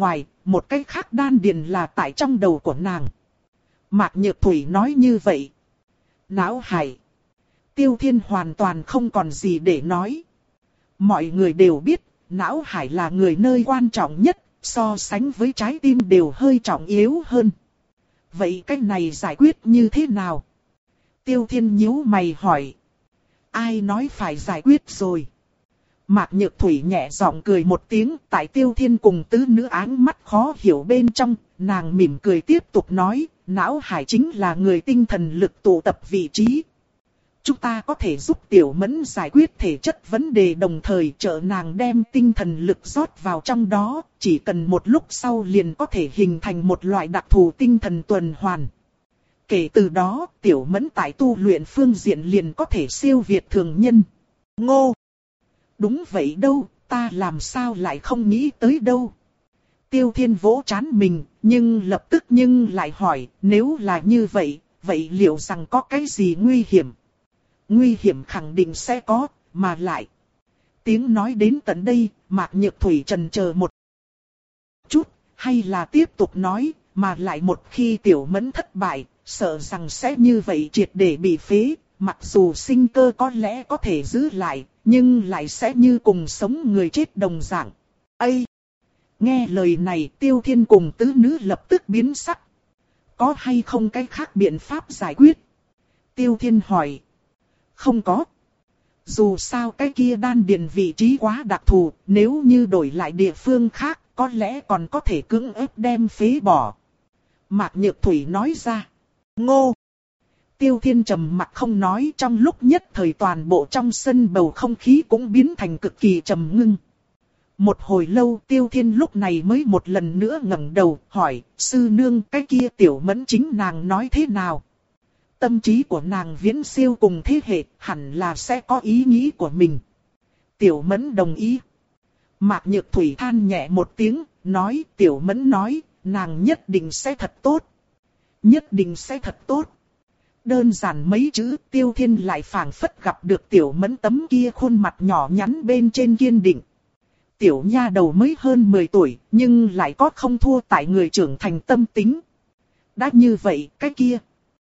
một cái khác đan điền là tại trong đầu của nàng. Mạc Nhược Thủy nói như vậy. Não hải. Tiêu Thiên hoàn toàn không còn gì để nói. Mọi người đều biết, não hải là người nơi quan trọng nhất, so sánh với trái tim đều hơi trọng yếu hơn. Vậy cái này giải quyết như thế nào? Tiêu Thiên nhíu mày hỏi. Ai nói phải giải quyết rồi? Mạc Nhược Thủy nhẹ giọng cười một tiếng, tại Tiêu Thiên cùng tứ nữ áng mắt khó hiểu bên trong, nàng mỉm cười tiếp tục nói, não hải chính là người tinh thần lực tụ tập vị trí. Chúng ta có thể giúp Tiểu Mẫn giải quyết thể chất vấn đề đồng thời trợ nàng đem tinh thần lực rót vào trong đó, chỉ cần một lúc sau liền có thể hình thành một loại đặc thù tinh thần tuần hoàn. Kể từ đó, Tiểu Mẫn tại tu luyện phương diện liền có thể siêu việt thường nhân. Ngô! Đúng vậy đâu, ta làm sao lại không nghĩ tới đâu. Tiêu Thiên vỗ trán mình, nhưng lập tức nhưng lại hỏi, nếu là như vậy, vậy liệu rằng có cái gì nguy hiểm? Nguy hiểm khẳng định sẽ có, mà lại. Tiếng nói đến tận đây, Mạc Nhược Thủy chần chờ một chút, hay là tiếp tục nói, mà lại một khi Tiểu Mẫn thất bại, sợ rằng sẽ như vậy triệt để bị phế, mặc dù sinh cơ có lẽ có thể giữ lại, nhưng lại sẽ như cùng sống người chết đồng dạng. Ây! Nghe lời này Tiêu Thiên cùng tứ nữ lập tức biến sắc. Có hay không cái khác biện pháp giải quyết? Tiêu Thiên hỏi. Không có. Dù sao cái kia đan điền vị trí quá đặc thù, nếu như đổi lại địa phương khác, có lẽ còn có thể cưỡng ép đem phế bỏ. Mạc Nhược Thủy nói ra. Ngô! Tiêu Thiên trầm mặc không nói, trong lúc nhất thời toàn bộ trong sân bầu không khí cũng biến thành cực kỳ trầm ngưng. Một hồi lâu Tiêu Thiên lúc này mới một lần nữa ngẩng đầu hỏi, sư nương cái kia Tiểu Mẫn chính nàng nói thế nào? Tâm trí của nàng viễn siêu cùng thế hệ, hẳn là sẽ có ý nghĩ của mình. Tiểu Mẫn đồng ý. Mạc Nhược Thủy than nhẹ một tiếng, nói Tiểu Mẫn nói, nàng nhất định sẽ thật tốt. Nhất định sẽ thật tốt. Đơn giản mấy chữ Tiêu Thiên lại phảng phất gặp được Tiểu Mẫn tấm kia khuôn mặt nhỏ nhắn bên trên kiên định. Tiểu nha đầu mới hơn mười tuổi, nhưng lại có không thua tại người trưởng thành tâm tính. Đã như vậy, cái kia.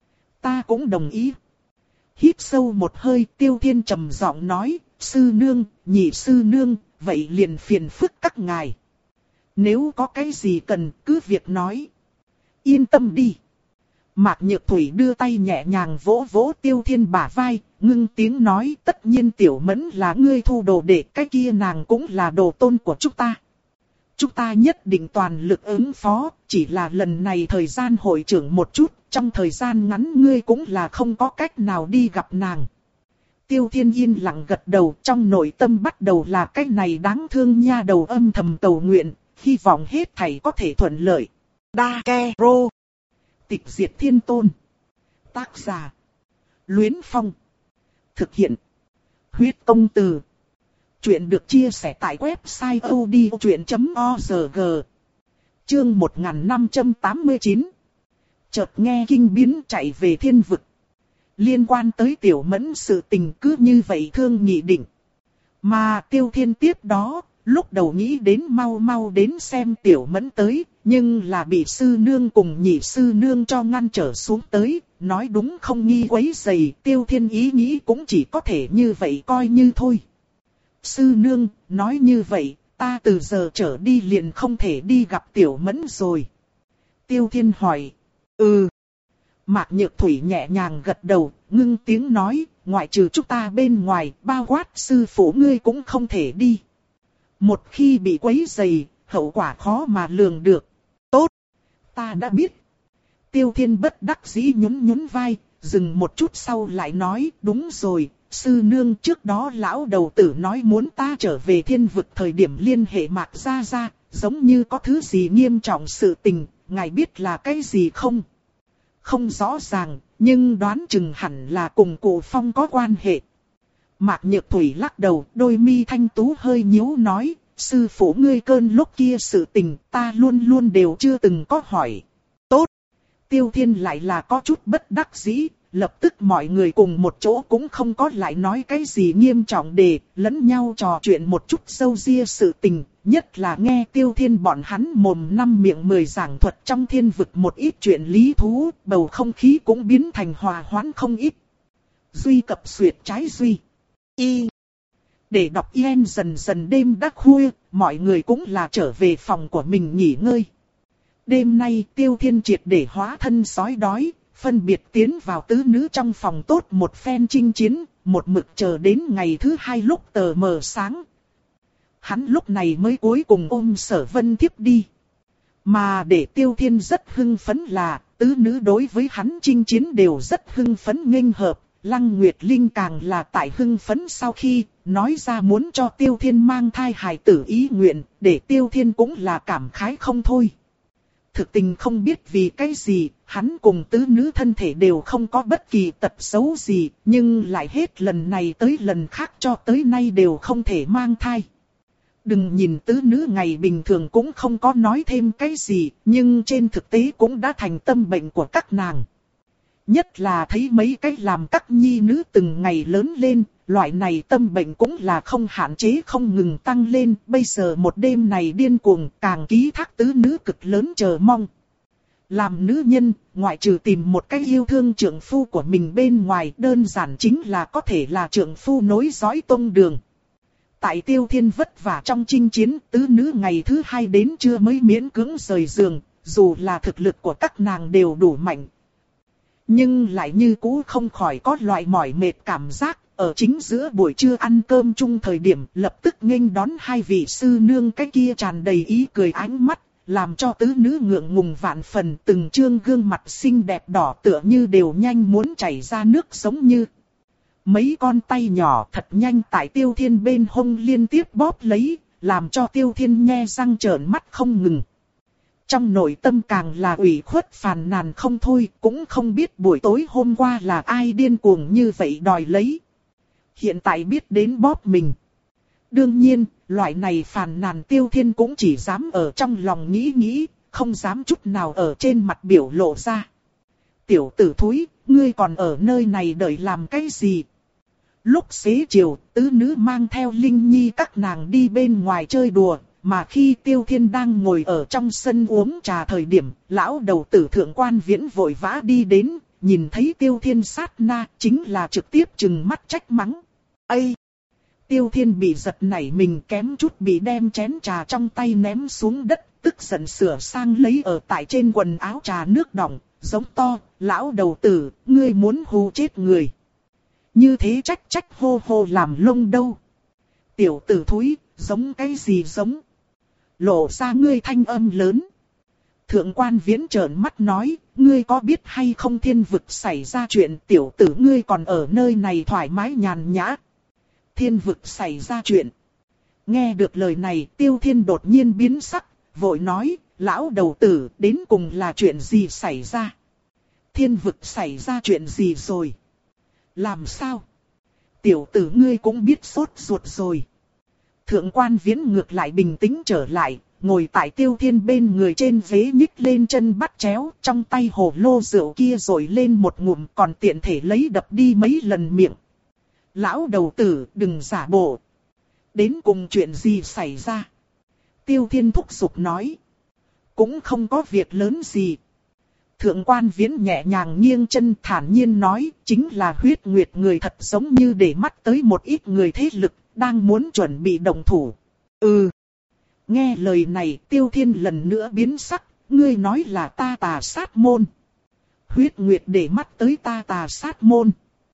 Ta cũng đồng ý. Hít sâu một hơi, Tiêu Thiên trầm giọng nói, sư nương, nhị sư nương, vậy liền phiền phức các ngài. Nếu có cái gì cần, cứ việc nói. Yên tâm đi. Mạc Nhược Thủy đưa tay nhẹ nhàng vỗ vỗ Tiêu Thiên bả vai, ngưng tiếng nói, tất nhiên Tiểu Mẫn là ngươi thu đồ đệ, cái kia nàng cũng là đồ tôn của chúng ta. Chúng ta nhất định toàn lực ứng phó, chỉ là lần này thời gian hội trưởng một chút, trong thời gian ngắn ngươi cũng là không có cách nào đi gặp nàng. Tiêu Thiên yên lặng gật đầu, trong nội tâm bắt đầu là cái này đáng thương nha đầu âm thầm cầu nguyện, hy vọng hết thảy có thể thuận lợi. Đa Ke Rô. Tịch diệt thiên tôn. Tác giả. Luyến Phong. Thực hiện. Huyết công từ. Chuyện được chia sẻ tại website odchuyện chấm org. Chương một nghìn năm trăm tám mươi chín. Chợt nghe kinh biến chạy về thiên vực. Liên quan tới Tiểu Mẫn sự tình cứ như vậy thương nghị định. Mà Tiêu Thiên tiếp đó, lúc đầu nghĩ đến mau mau đến xem Tiểu Mẫn tới, nhưng là bị sư nương cùng nhị sư nương cho ngăn trở xuống tới, nói đúng không nghi quấy rầy, Tiêu Thiên ý nghĩ cũng chỉ có thể như vậy coi như thôi. Sư nương, nói như vậy, ta từ giờ trở đi liền không thể đi gặp Tiểu Mẫn rồi. Tiêu Thiên hỏi. Ừ. Mạc Nhược Thủy nhẹ nhàng gật đầu, ngưng tiếng nói, ngoại trừ chúng ta bên ngoài, bao quát sư phụ ngươi cũng không thể đi. Một khi bị quấy rầy, hậu quả khó mà lường được. Tốt. Ta đã biết. Tiêu Thiên bất đắc dĩ nhún nhún vai, dừng một chút sau lại nói, đúng rồi, sư nương trước đó lão đầu tử nói muốn ta trở về thiên vực thời điểm liên hệ Mạc gia gia, giống như có thứ gì nghiêm trọng sự tình, ngài biết là cái gì không? Không rõ ràng, nhưng đoán chừng hẳn là cùng Cụ Phong có quan hệ. Mạc Nhược Thủy lắc đầu, đôi mi thanh tú hơi nhíu nói, sư phụ ngươi cơn lúc kia sự tình, ta luôn luôn đều chưa từng có hỏi. Tốt. Tiêu Thiên lại là có chút bất đắc dĩ, lập tức mọi người cùng một chỗ cũng không có lại nói cái gì nghiêm trọng để lẫn nhau trò chuyện một chút sâu ria sự tình, nhất là nghe Tiêu Thiên bọn hắn mồm năm miệng mười giảng thuật trong thiên vực một ít chuyện lý thú, bầu không khí cũng biến thành hòa hoãn không ít. Duy cập xuyệt trái duy. Y. Để đọc yên dần dần đêm đã khuya, mọi người cũng là trở về phòng của mình nghỉ ngơi. Đêm nay Tiêu Thiên triệt để hóa thân sói đói, phân biệt tiến vào tứ nữ trong phòng tốt một phen chinh chiến, một mực chờ đến ngày thứ hai lúc tờ mờ sáng. Hắn lúc này mới cuối cùng ôm Sở Vân thiếp đi. Mà để Tiêu Thiên rất hưng phấn là, tứ nữ đối với hắn chinh chiến đều rất hưng phấn nghênh hợp. Lăng Nguyệt Linh càng là tại hưng phấn sau khi nói ra muốn cho Tiêu Thiên mang thai hài tử ý nguyện, để Tiêu Thiên cũng là cảm khái không thôi. Thực tình không biết vì cái gì, hắn cùng tứ nữ thân thể đều không có bất kỳ tật xấu gì, nhưng lại hết lần này tới lần khác cho tới nay đều không thể mang thai. Đừng nhìn tứ nữ ngày bình thường cũng không có nói thêm cái gì, nhưng trên thực tế cũng đã thành tâm bệnh của các nàng. Nhất là thấy mấy cái làm các nhi nữ từng ngày lớn lên, loại này tâm bệnh cũng là không hạn chế không ngừng tăng lên. Bây giờ một đêm này điên cuồng càng ký thác tứ nữ cực lớn chờ mong. Làm nữ nhân, ngoại trừ tìm một cái yêu thương trượng phu của mình bên ngoài, đơn giản chính là có thể là trượng phu nối dõi tông đường. Tại Tiêu Thiên vất vả trong chinh chiến, tứ nữ ngày thứ hai đến trưa mới miễn cưỡng rời giường, dù là thực lực của các nàng đều đủ mạnh. Nhưng lại như cũ không khỏi có loại mỏi mệt cảm giác, ở chính giữa buổi trưa ăn cơm chung thời điểm lập tức nghênh đón hai vị sư nương cái kia tràn đầy ý cười ánh mắt, làm cho tứ nữ ngượng ngùng vạn phần, từng trương gương mặt xinh đẹp đỏ tựa như đều nhanh muốn chảy ra nước giống như. Mấy con tay nhỏ thật nhanh tại Tiêu Thiên bên hông liên tiếp bóp lấy, làm cho Tiêu Thiên nhe răng trợn mắt không ngừng. Trong nội tâm càng là ủy khuất phàn nàn không thôi, cũng không biết buổi tối hôm qua là ai điên cuồng như vậy đòi lấy. Hiện tại biết đến bóp mình. Đương nhiên, loại này phàn nàn Tiêu Thiên cũng chỉ dám ở trong lòng nghĩ nghĩ, không dám chút nào ở trên mặt biểu lộ ra. Tiểu tử thúi, ngươi còn ở nơi này đợi làm cái gì? Lúc xế chiều, tứ nữ mang theo Linh Nhi các nàng đi bên ngoài chơi đùa. Mà khi Tiêu Thiên đang ngồi ở trong sân uống trà thời điểm, lão đầu tử Thượng Quan Viễn vội vã đi đến, nhìn thấy Tiêu Thiên sát na, chính là trực tiếp trừng mắt trách mắng. Ây! Tiêu Thiên bị giật nảy mình kém chút bị đem chén trà trong tay ném xuống đất, tức giận sửa sang lấy ở tại trên quần áo trà nước đọng, giống to, lão đầu tử, ngươi muốn hù chết người. Như thế trách trách hô hô làm lông đâu. Tiểu tử thúi, giống cái gì giống. Lộ ra ngươi thanh âm lớn. Thượng Quan Viễn trợn mắt nói, ngươi có biết hay không thiên vực xảy ra chuyện, tiểu tử ngươi còn ở nơi này thoải mái nhàn nhã. Thiên vực xảy ra chuyện. Nghe được lời này, Tiêu Thiên đột nhiên biến sắc, vội nói, lão đầu tử, đến cùng là chuyện gì xảy ra? Thiên vực xảy ra chuyện gì rồi? Làm sao? Tiểu tử ngươi cũng biết sốt ruột rồi. Thượng Quan Viễn ngược lại bình tĩnh trở lại, ngồi tại Tiêu Thiên bên người trên ghế nhích lên chân bắt chéo, trong tay hồ lô rượu kia rồi lên một ngụm, còn tiện thể lấy đập đi mấy lần miệng. Lão đầu tử, đừng giả bộ. Đến cùng chuyện gì xảy ra? Tiêu Thiên thúc giục nói. Cũng không có việc lớn gì. Thượng Quan Viễn nhẹ nhàng nghiêng chân thản nhiên nói, chính là huyết nguyệt người thật giống như để mắt tới một ít người thế lực, đang muốn chuẩn bị động thủ. Ừ. Nghe lời này, Tiêu Thiên lần nữa biến sắc, ngươi nói là ta Tà Sát môn. Huyết nguyệt để mắt tới ta Tà Sát môn.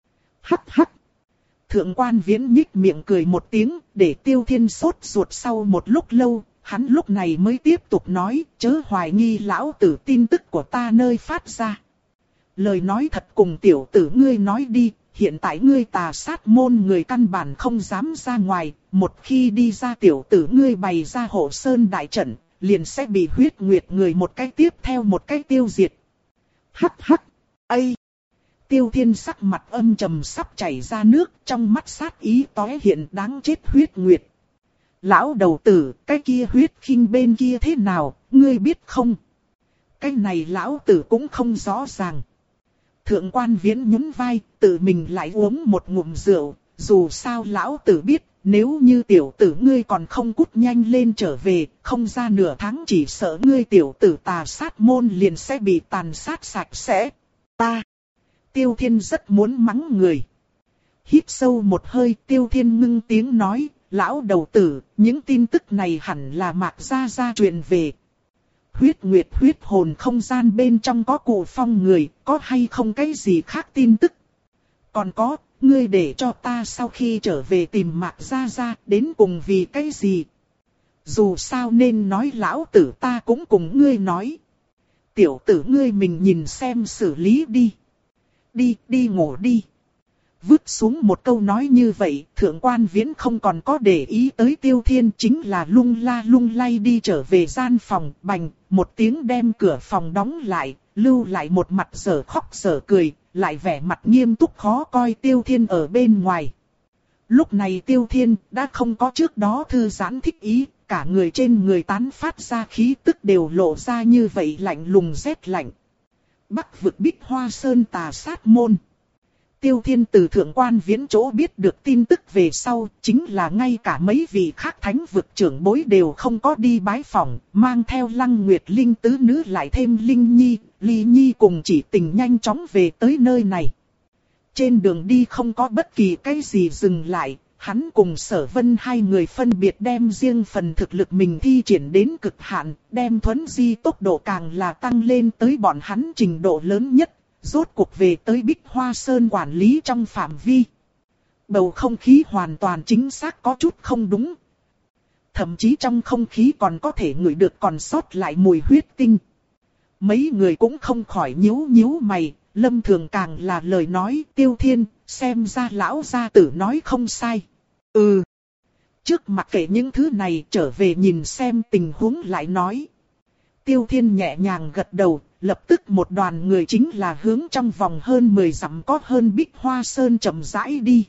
Hắc hắc. Thượng Quan Viễn nhích miệng cười một tiếng, để Tiêu Thiên sốt ruột sau một lúc lâu, hắn lúc này mới tiếp tục nói, chớ hoài nghi lão tử tin tức của ta nơi phát ra. Lời nói thật cùng tiểu tử ngươi nói đi, hiện tại ngươi Tà Sát môn người căn bản không dám ra ngoài, một khi đi ra tiểu tử ngươi bày ra hộ sơn đại trận, liền sẽ bị huyết nguyệt người một cái tiếp theo một cái tiêu diệt. Hắc hắc, ây! Tiêu Thiên sắc mặt âm trầm sắp chảy ra nước, trong mắt sát ý tóe hiện đáng chết huyết nguyệt. Lão đầu tử, cái kia huyết khinh bên kia thế nào, ngươi biết không? Cái này lão tử cũng không rõ ràng. Thượng quan Viễn nhún vai, tự mình lại uống một ngụm rượu, dù sao lão tử biết, nếu như tiểu tử ngươi còn không cút nhanh lên trở về, không ra nửa tháng chỉ sợ ngươi tiểu tử tà sát môn liền sẽ bị tàn sát sạch sẽ. Ta, Tiêu Thiên rất muốn mắng người. Hít sâu một hơi, Tiêu Thiên ngưng tiếng nói, lão đầu tử, những tin tức này hẳn là Mạc Gia Gia truyền về. Huyết Nguyệt huyết hồn không gian bên trong có Cụ Phong người, có hay không cái gì khác tin tức? Còn có, ngươi để cho ta sau khi trở về tìm Mạc Gia Gia, đến cùng vì cái gì? Dù sao nên nói lão tử ta cũng cùng ngươi nói. Tiểu tử ngươi mình nhìn xem xử lý đi. Đi, đi ngủ đi. Vứt xuống một câu nói như vậy, Thượng quan Viễn không còn có để ý tới Tiêu Thiên, chính là lung la lung lay đi trở về gian phòng, bành, một tiếng đem cửa phòng đóng lại, lưu lại một mặt dở khóc dở cười, lại vẻ mặt nghiêm túc khó coi Tiêu Thiên ở bên ngoài. Lúc này Tiêu Thiên đã không có trước đó thư giãn thích ý, cả người trên người tán phát ra khí tức đều lộ ra như vậy lạnh lùng rét lạnh. Bắc vực Bích Hoa Sơn tà sát môn. Tiêu Thiên từ Thượng quan Viễn chỗ biết được tin tức về sau, chính là ngay cả mấy vị khác thánh vực trưởng bối đều không có đi bái phỏng, mang theo Lăng Nguyệt Linh tứ nữ lại thêm Linh Nhi, Ly Nhi cùng Chỉ Tình nhanh chóng về tới nơi này. Trên đường đi không có bất kỳ cái gì dừng lại, hắn cùng Sở Vân hai người phân biệt đem riêng phần thực lực mình thi triển đến cực hạn, đem thuấn di tốc độ càng là tăng lên tới bọn hắn trình độ lớn nhất. Rốt cuộc về tới Bích Hoa Sơn quản lý trong phạm vi. Bầu không khí hoàn toàn chính xác có chút không đúng. Thậm chí trong không khí còn có thể ngửi được còn sót lại mùi huyết tinh. Mấy người cũng không khỏi nhíu nhíu mày, Lâm Thường càng là lời nói Tiêu Thiên, xem ra lão gia tử nói không sai. Ừ. Trước mặc kệ những thứ này trở về nhìn xem tình huống lại nói. Tiêu Thiên nhẹ nhàng gật đầu. Lập tức một đoàn người chính là hướng trong vòng hơn mười dặm có hơn Bích Hoa Sơn chậm rãi đi.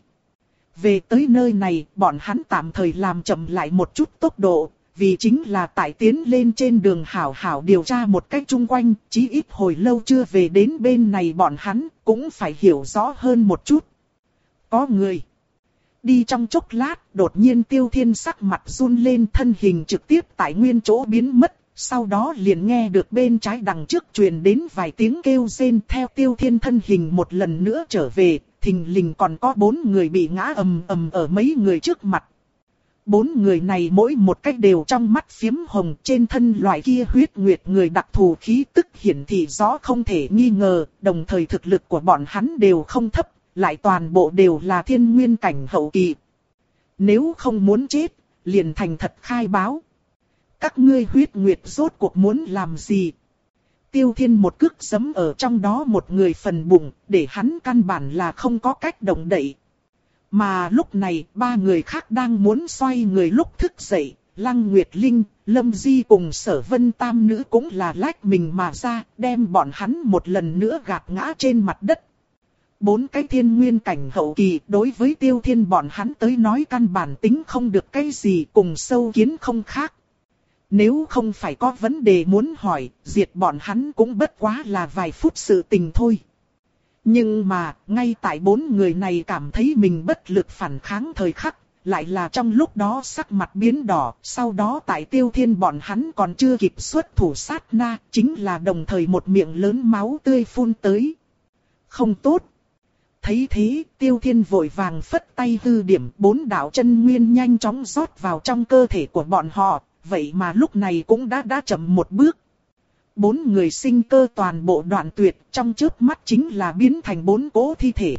Về tới nơi này, bọn hắn tạm thời làm chậm lại một chút tốc độ, vì chính là tại tiến lên trên đường hảo hảo điều tra một cách chung quanh, chí ít hồi lâu chưa về đến bên này bọn hắn, cũng phải hiểu rõ hơn một chút. Có người. Đi trong chốc lát, đột nhiên Tiêu Thiên sắc mặt run lên, thân hình trực tiếp tại nguyên chỗ biến mất. Sau đó liền nghe được bên trái đằng trước truyền đến vài tiếng kêu rên, theo Tiêu Thiên thân hình một lần nữa trở về, thình lình còn có bốn người bị ngã ầm ầm ở mấy người trước mặt. Bốn người này mỗi một cách đều trong mắt phiếm hồng, trên thân loại kia huyết nguyệt người đặc thù khí tức hiển thị rõ không thể nghi ngờ, đồng thời thực lực của bọn hắn đều không thấp, lại toàn bộ đều là thiên nguyên cảnh hậu kỳ. Nếu không muốn chết, liền thành thật khai báo. Các ngươi huyết nguyệt rốt cuộc muốn làm gì? Tiêu Thiên một cước giẫm ở trong đó một người phần bụng, để hắn căn bản là không có cách động đậy. Mà lúc này, ba người khác đang muốn xoay người lúc thức dậy, Lăng Nguyệt Linh, Lâm Di cùng Sở Vân tam nữ cũng là lách mình mà ra, đem bọn hắn một lần nữa gạt ngã trên mặt đất. Bốn cái thiên nguyên cảnh hậu kỳ đối với Tiêu Thiên bọn hắn tới nói căn bản tính không được cái gì, cùng sâu kiến không khác. Nếu không phải có vấn đề muốn hỏi, diệt bọn hắn cũng bất quá là vài phút sự tình thôi. Nhưng mà, ngay tại bốn người này cảm thấy mình bất lực phản kháng thời khắc, lại là trong lúc đó sắc mặt biến đỏ, sau đó tại Tiêu Thiên bọn hắn còn chưa kịp xuất thủ sát na, chính là đồng thời một miệng lớn máu tươi phun tới. Không tốt. Thấy thế, Tiêu Thiên vội vàng phất tay hư điểm, bốn đạo chân nguyên nhanh chóng rót vào trong cơ thể của bọn họ. Vậy mà lúc này cũng đã đã chậm một bước. Bốn người sinh cơ toàn bộ đoạn tuyệt, trong chớp mắt chính là biến thành bốn cỗ thi thể.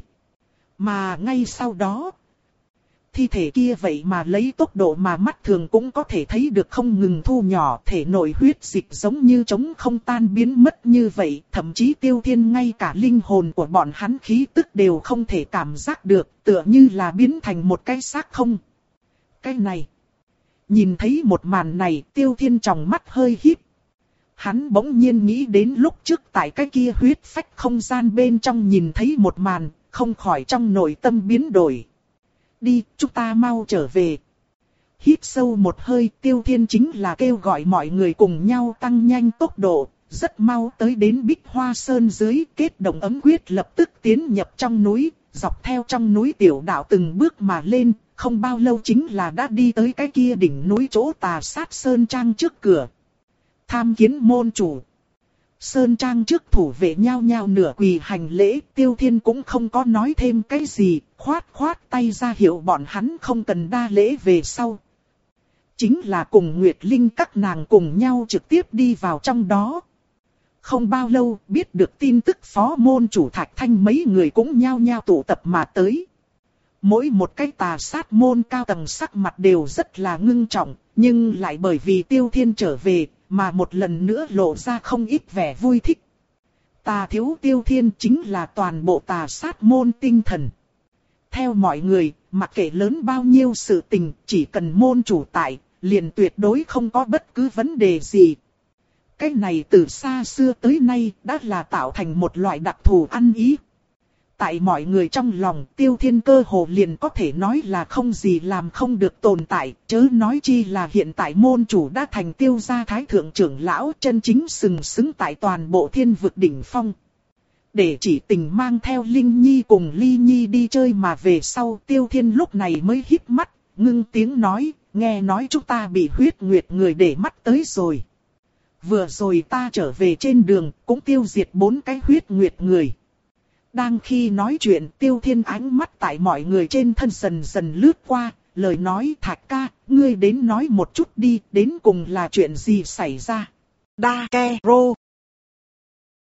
Mà ngay sau đó, thi thể kia vậy mà lấy tốc độ mà mắt thường cũng có thể thấy được không ngừng thu nhỏ, thể nội huyết dịch giống như trống không tan biến mất như vậy. Thậm chí Tiêu Thiên ngay cả linh hồn của bọn hắn khí tức đều không thể cảm giác được, tựa như là biến thành một cái xác không. Cái này... Nhìn thấy một màn này, Tiêu Thiên trong mắt hơi híp. Hắn bỗng nhiên nghĩ đến lúc trước tại cái kia huyết phách không gian bên trong nhìn thấy một màn, không khỏi trong nội tâm biến đổi. Đi, chúng ta mau trở về. Hít sâu một hơi, Tiêu Thiên chính là kêu gọi mọi người cùng nhau tăng nhanh tốc độ, rất mau tới đến Bích Hoa Sơn dưới, kết động ấm quyết lập tức tiến nhập trong núi, dọc theo trong núi tiểu đạo từng bước mà lên, không bao lâu chính là đã đi tới cái kia đỉnh núi chỗ Tà Sát Sơn Trang trước cửa. Tham kiến môn chủ. Sơn Trang trước thủ vệ nhao nhao nửa quỳ hành lễ, Tiêu Thiên cũng không có nói thêm cái gì, khoát khoát tay ra hiệu bọn hắn không cần đa lễ về sau. Chính là cùng Nguyệt Linh các nàng cùng nhau trực tiếp đi vào trong đó. Không bao lâu biết được tin tức phó môn chủ Thạch Thanh mấy người cũng nhao nhao tụ tập mà tới. Mỗi một cái Tà Sát môn cao tầng sắc mặt đều rất là ngưng trọng, nhưng lại bởi vì Tiêu Thiên trở về mà một lần nữa lộ ra không ít vẻ vui thích. Tà thiếu Tiêu Thiên chính là toàn bộ Tà Sát môn tinh thần. Theo mọi người, mặc kệ lớn bao nhiêu sự tình, chỉ cần môn chủ tại, liền tuyệt đối không có bất cứ vấn đề gì. Cái này từ xa xưa tới nay đã là tạo thành một loại đặc thù ăn ý. Tại mọi người trong lòng, Tiêu Thiên cơ hồ liền có thể nói là không gì làm không được tồn tại, chớ nói chi là hiện tại môn chủ đã thành Tiêu gia thái thượng trưởng lão, chân chính sừng sững tại toàn bộ thiên vực đỉnh phong. Để chỉ tình mang theo Linh Nhi cùng Ly Nhi đi chơi mà về sau, Tiêu Thiên lúc này mới híp mắt, ngưng tiếng nói, nghe nói chúng ta bị huyết nguyệt người để mắt tới rồi. Vừa rồi ta trở về trên đường, cũng tiêu diệt bốn cái huyết nguyệt người. Đang khi nói chuyện, Tiêu Thiên ánh mắt tại mọi người trên thân dần dần lướt qua, lời nói Thạch ca, ngươi đến nói một chút đi, đến cùng là chuyện gì xảy ra. Đa Ke Rô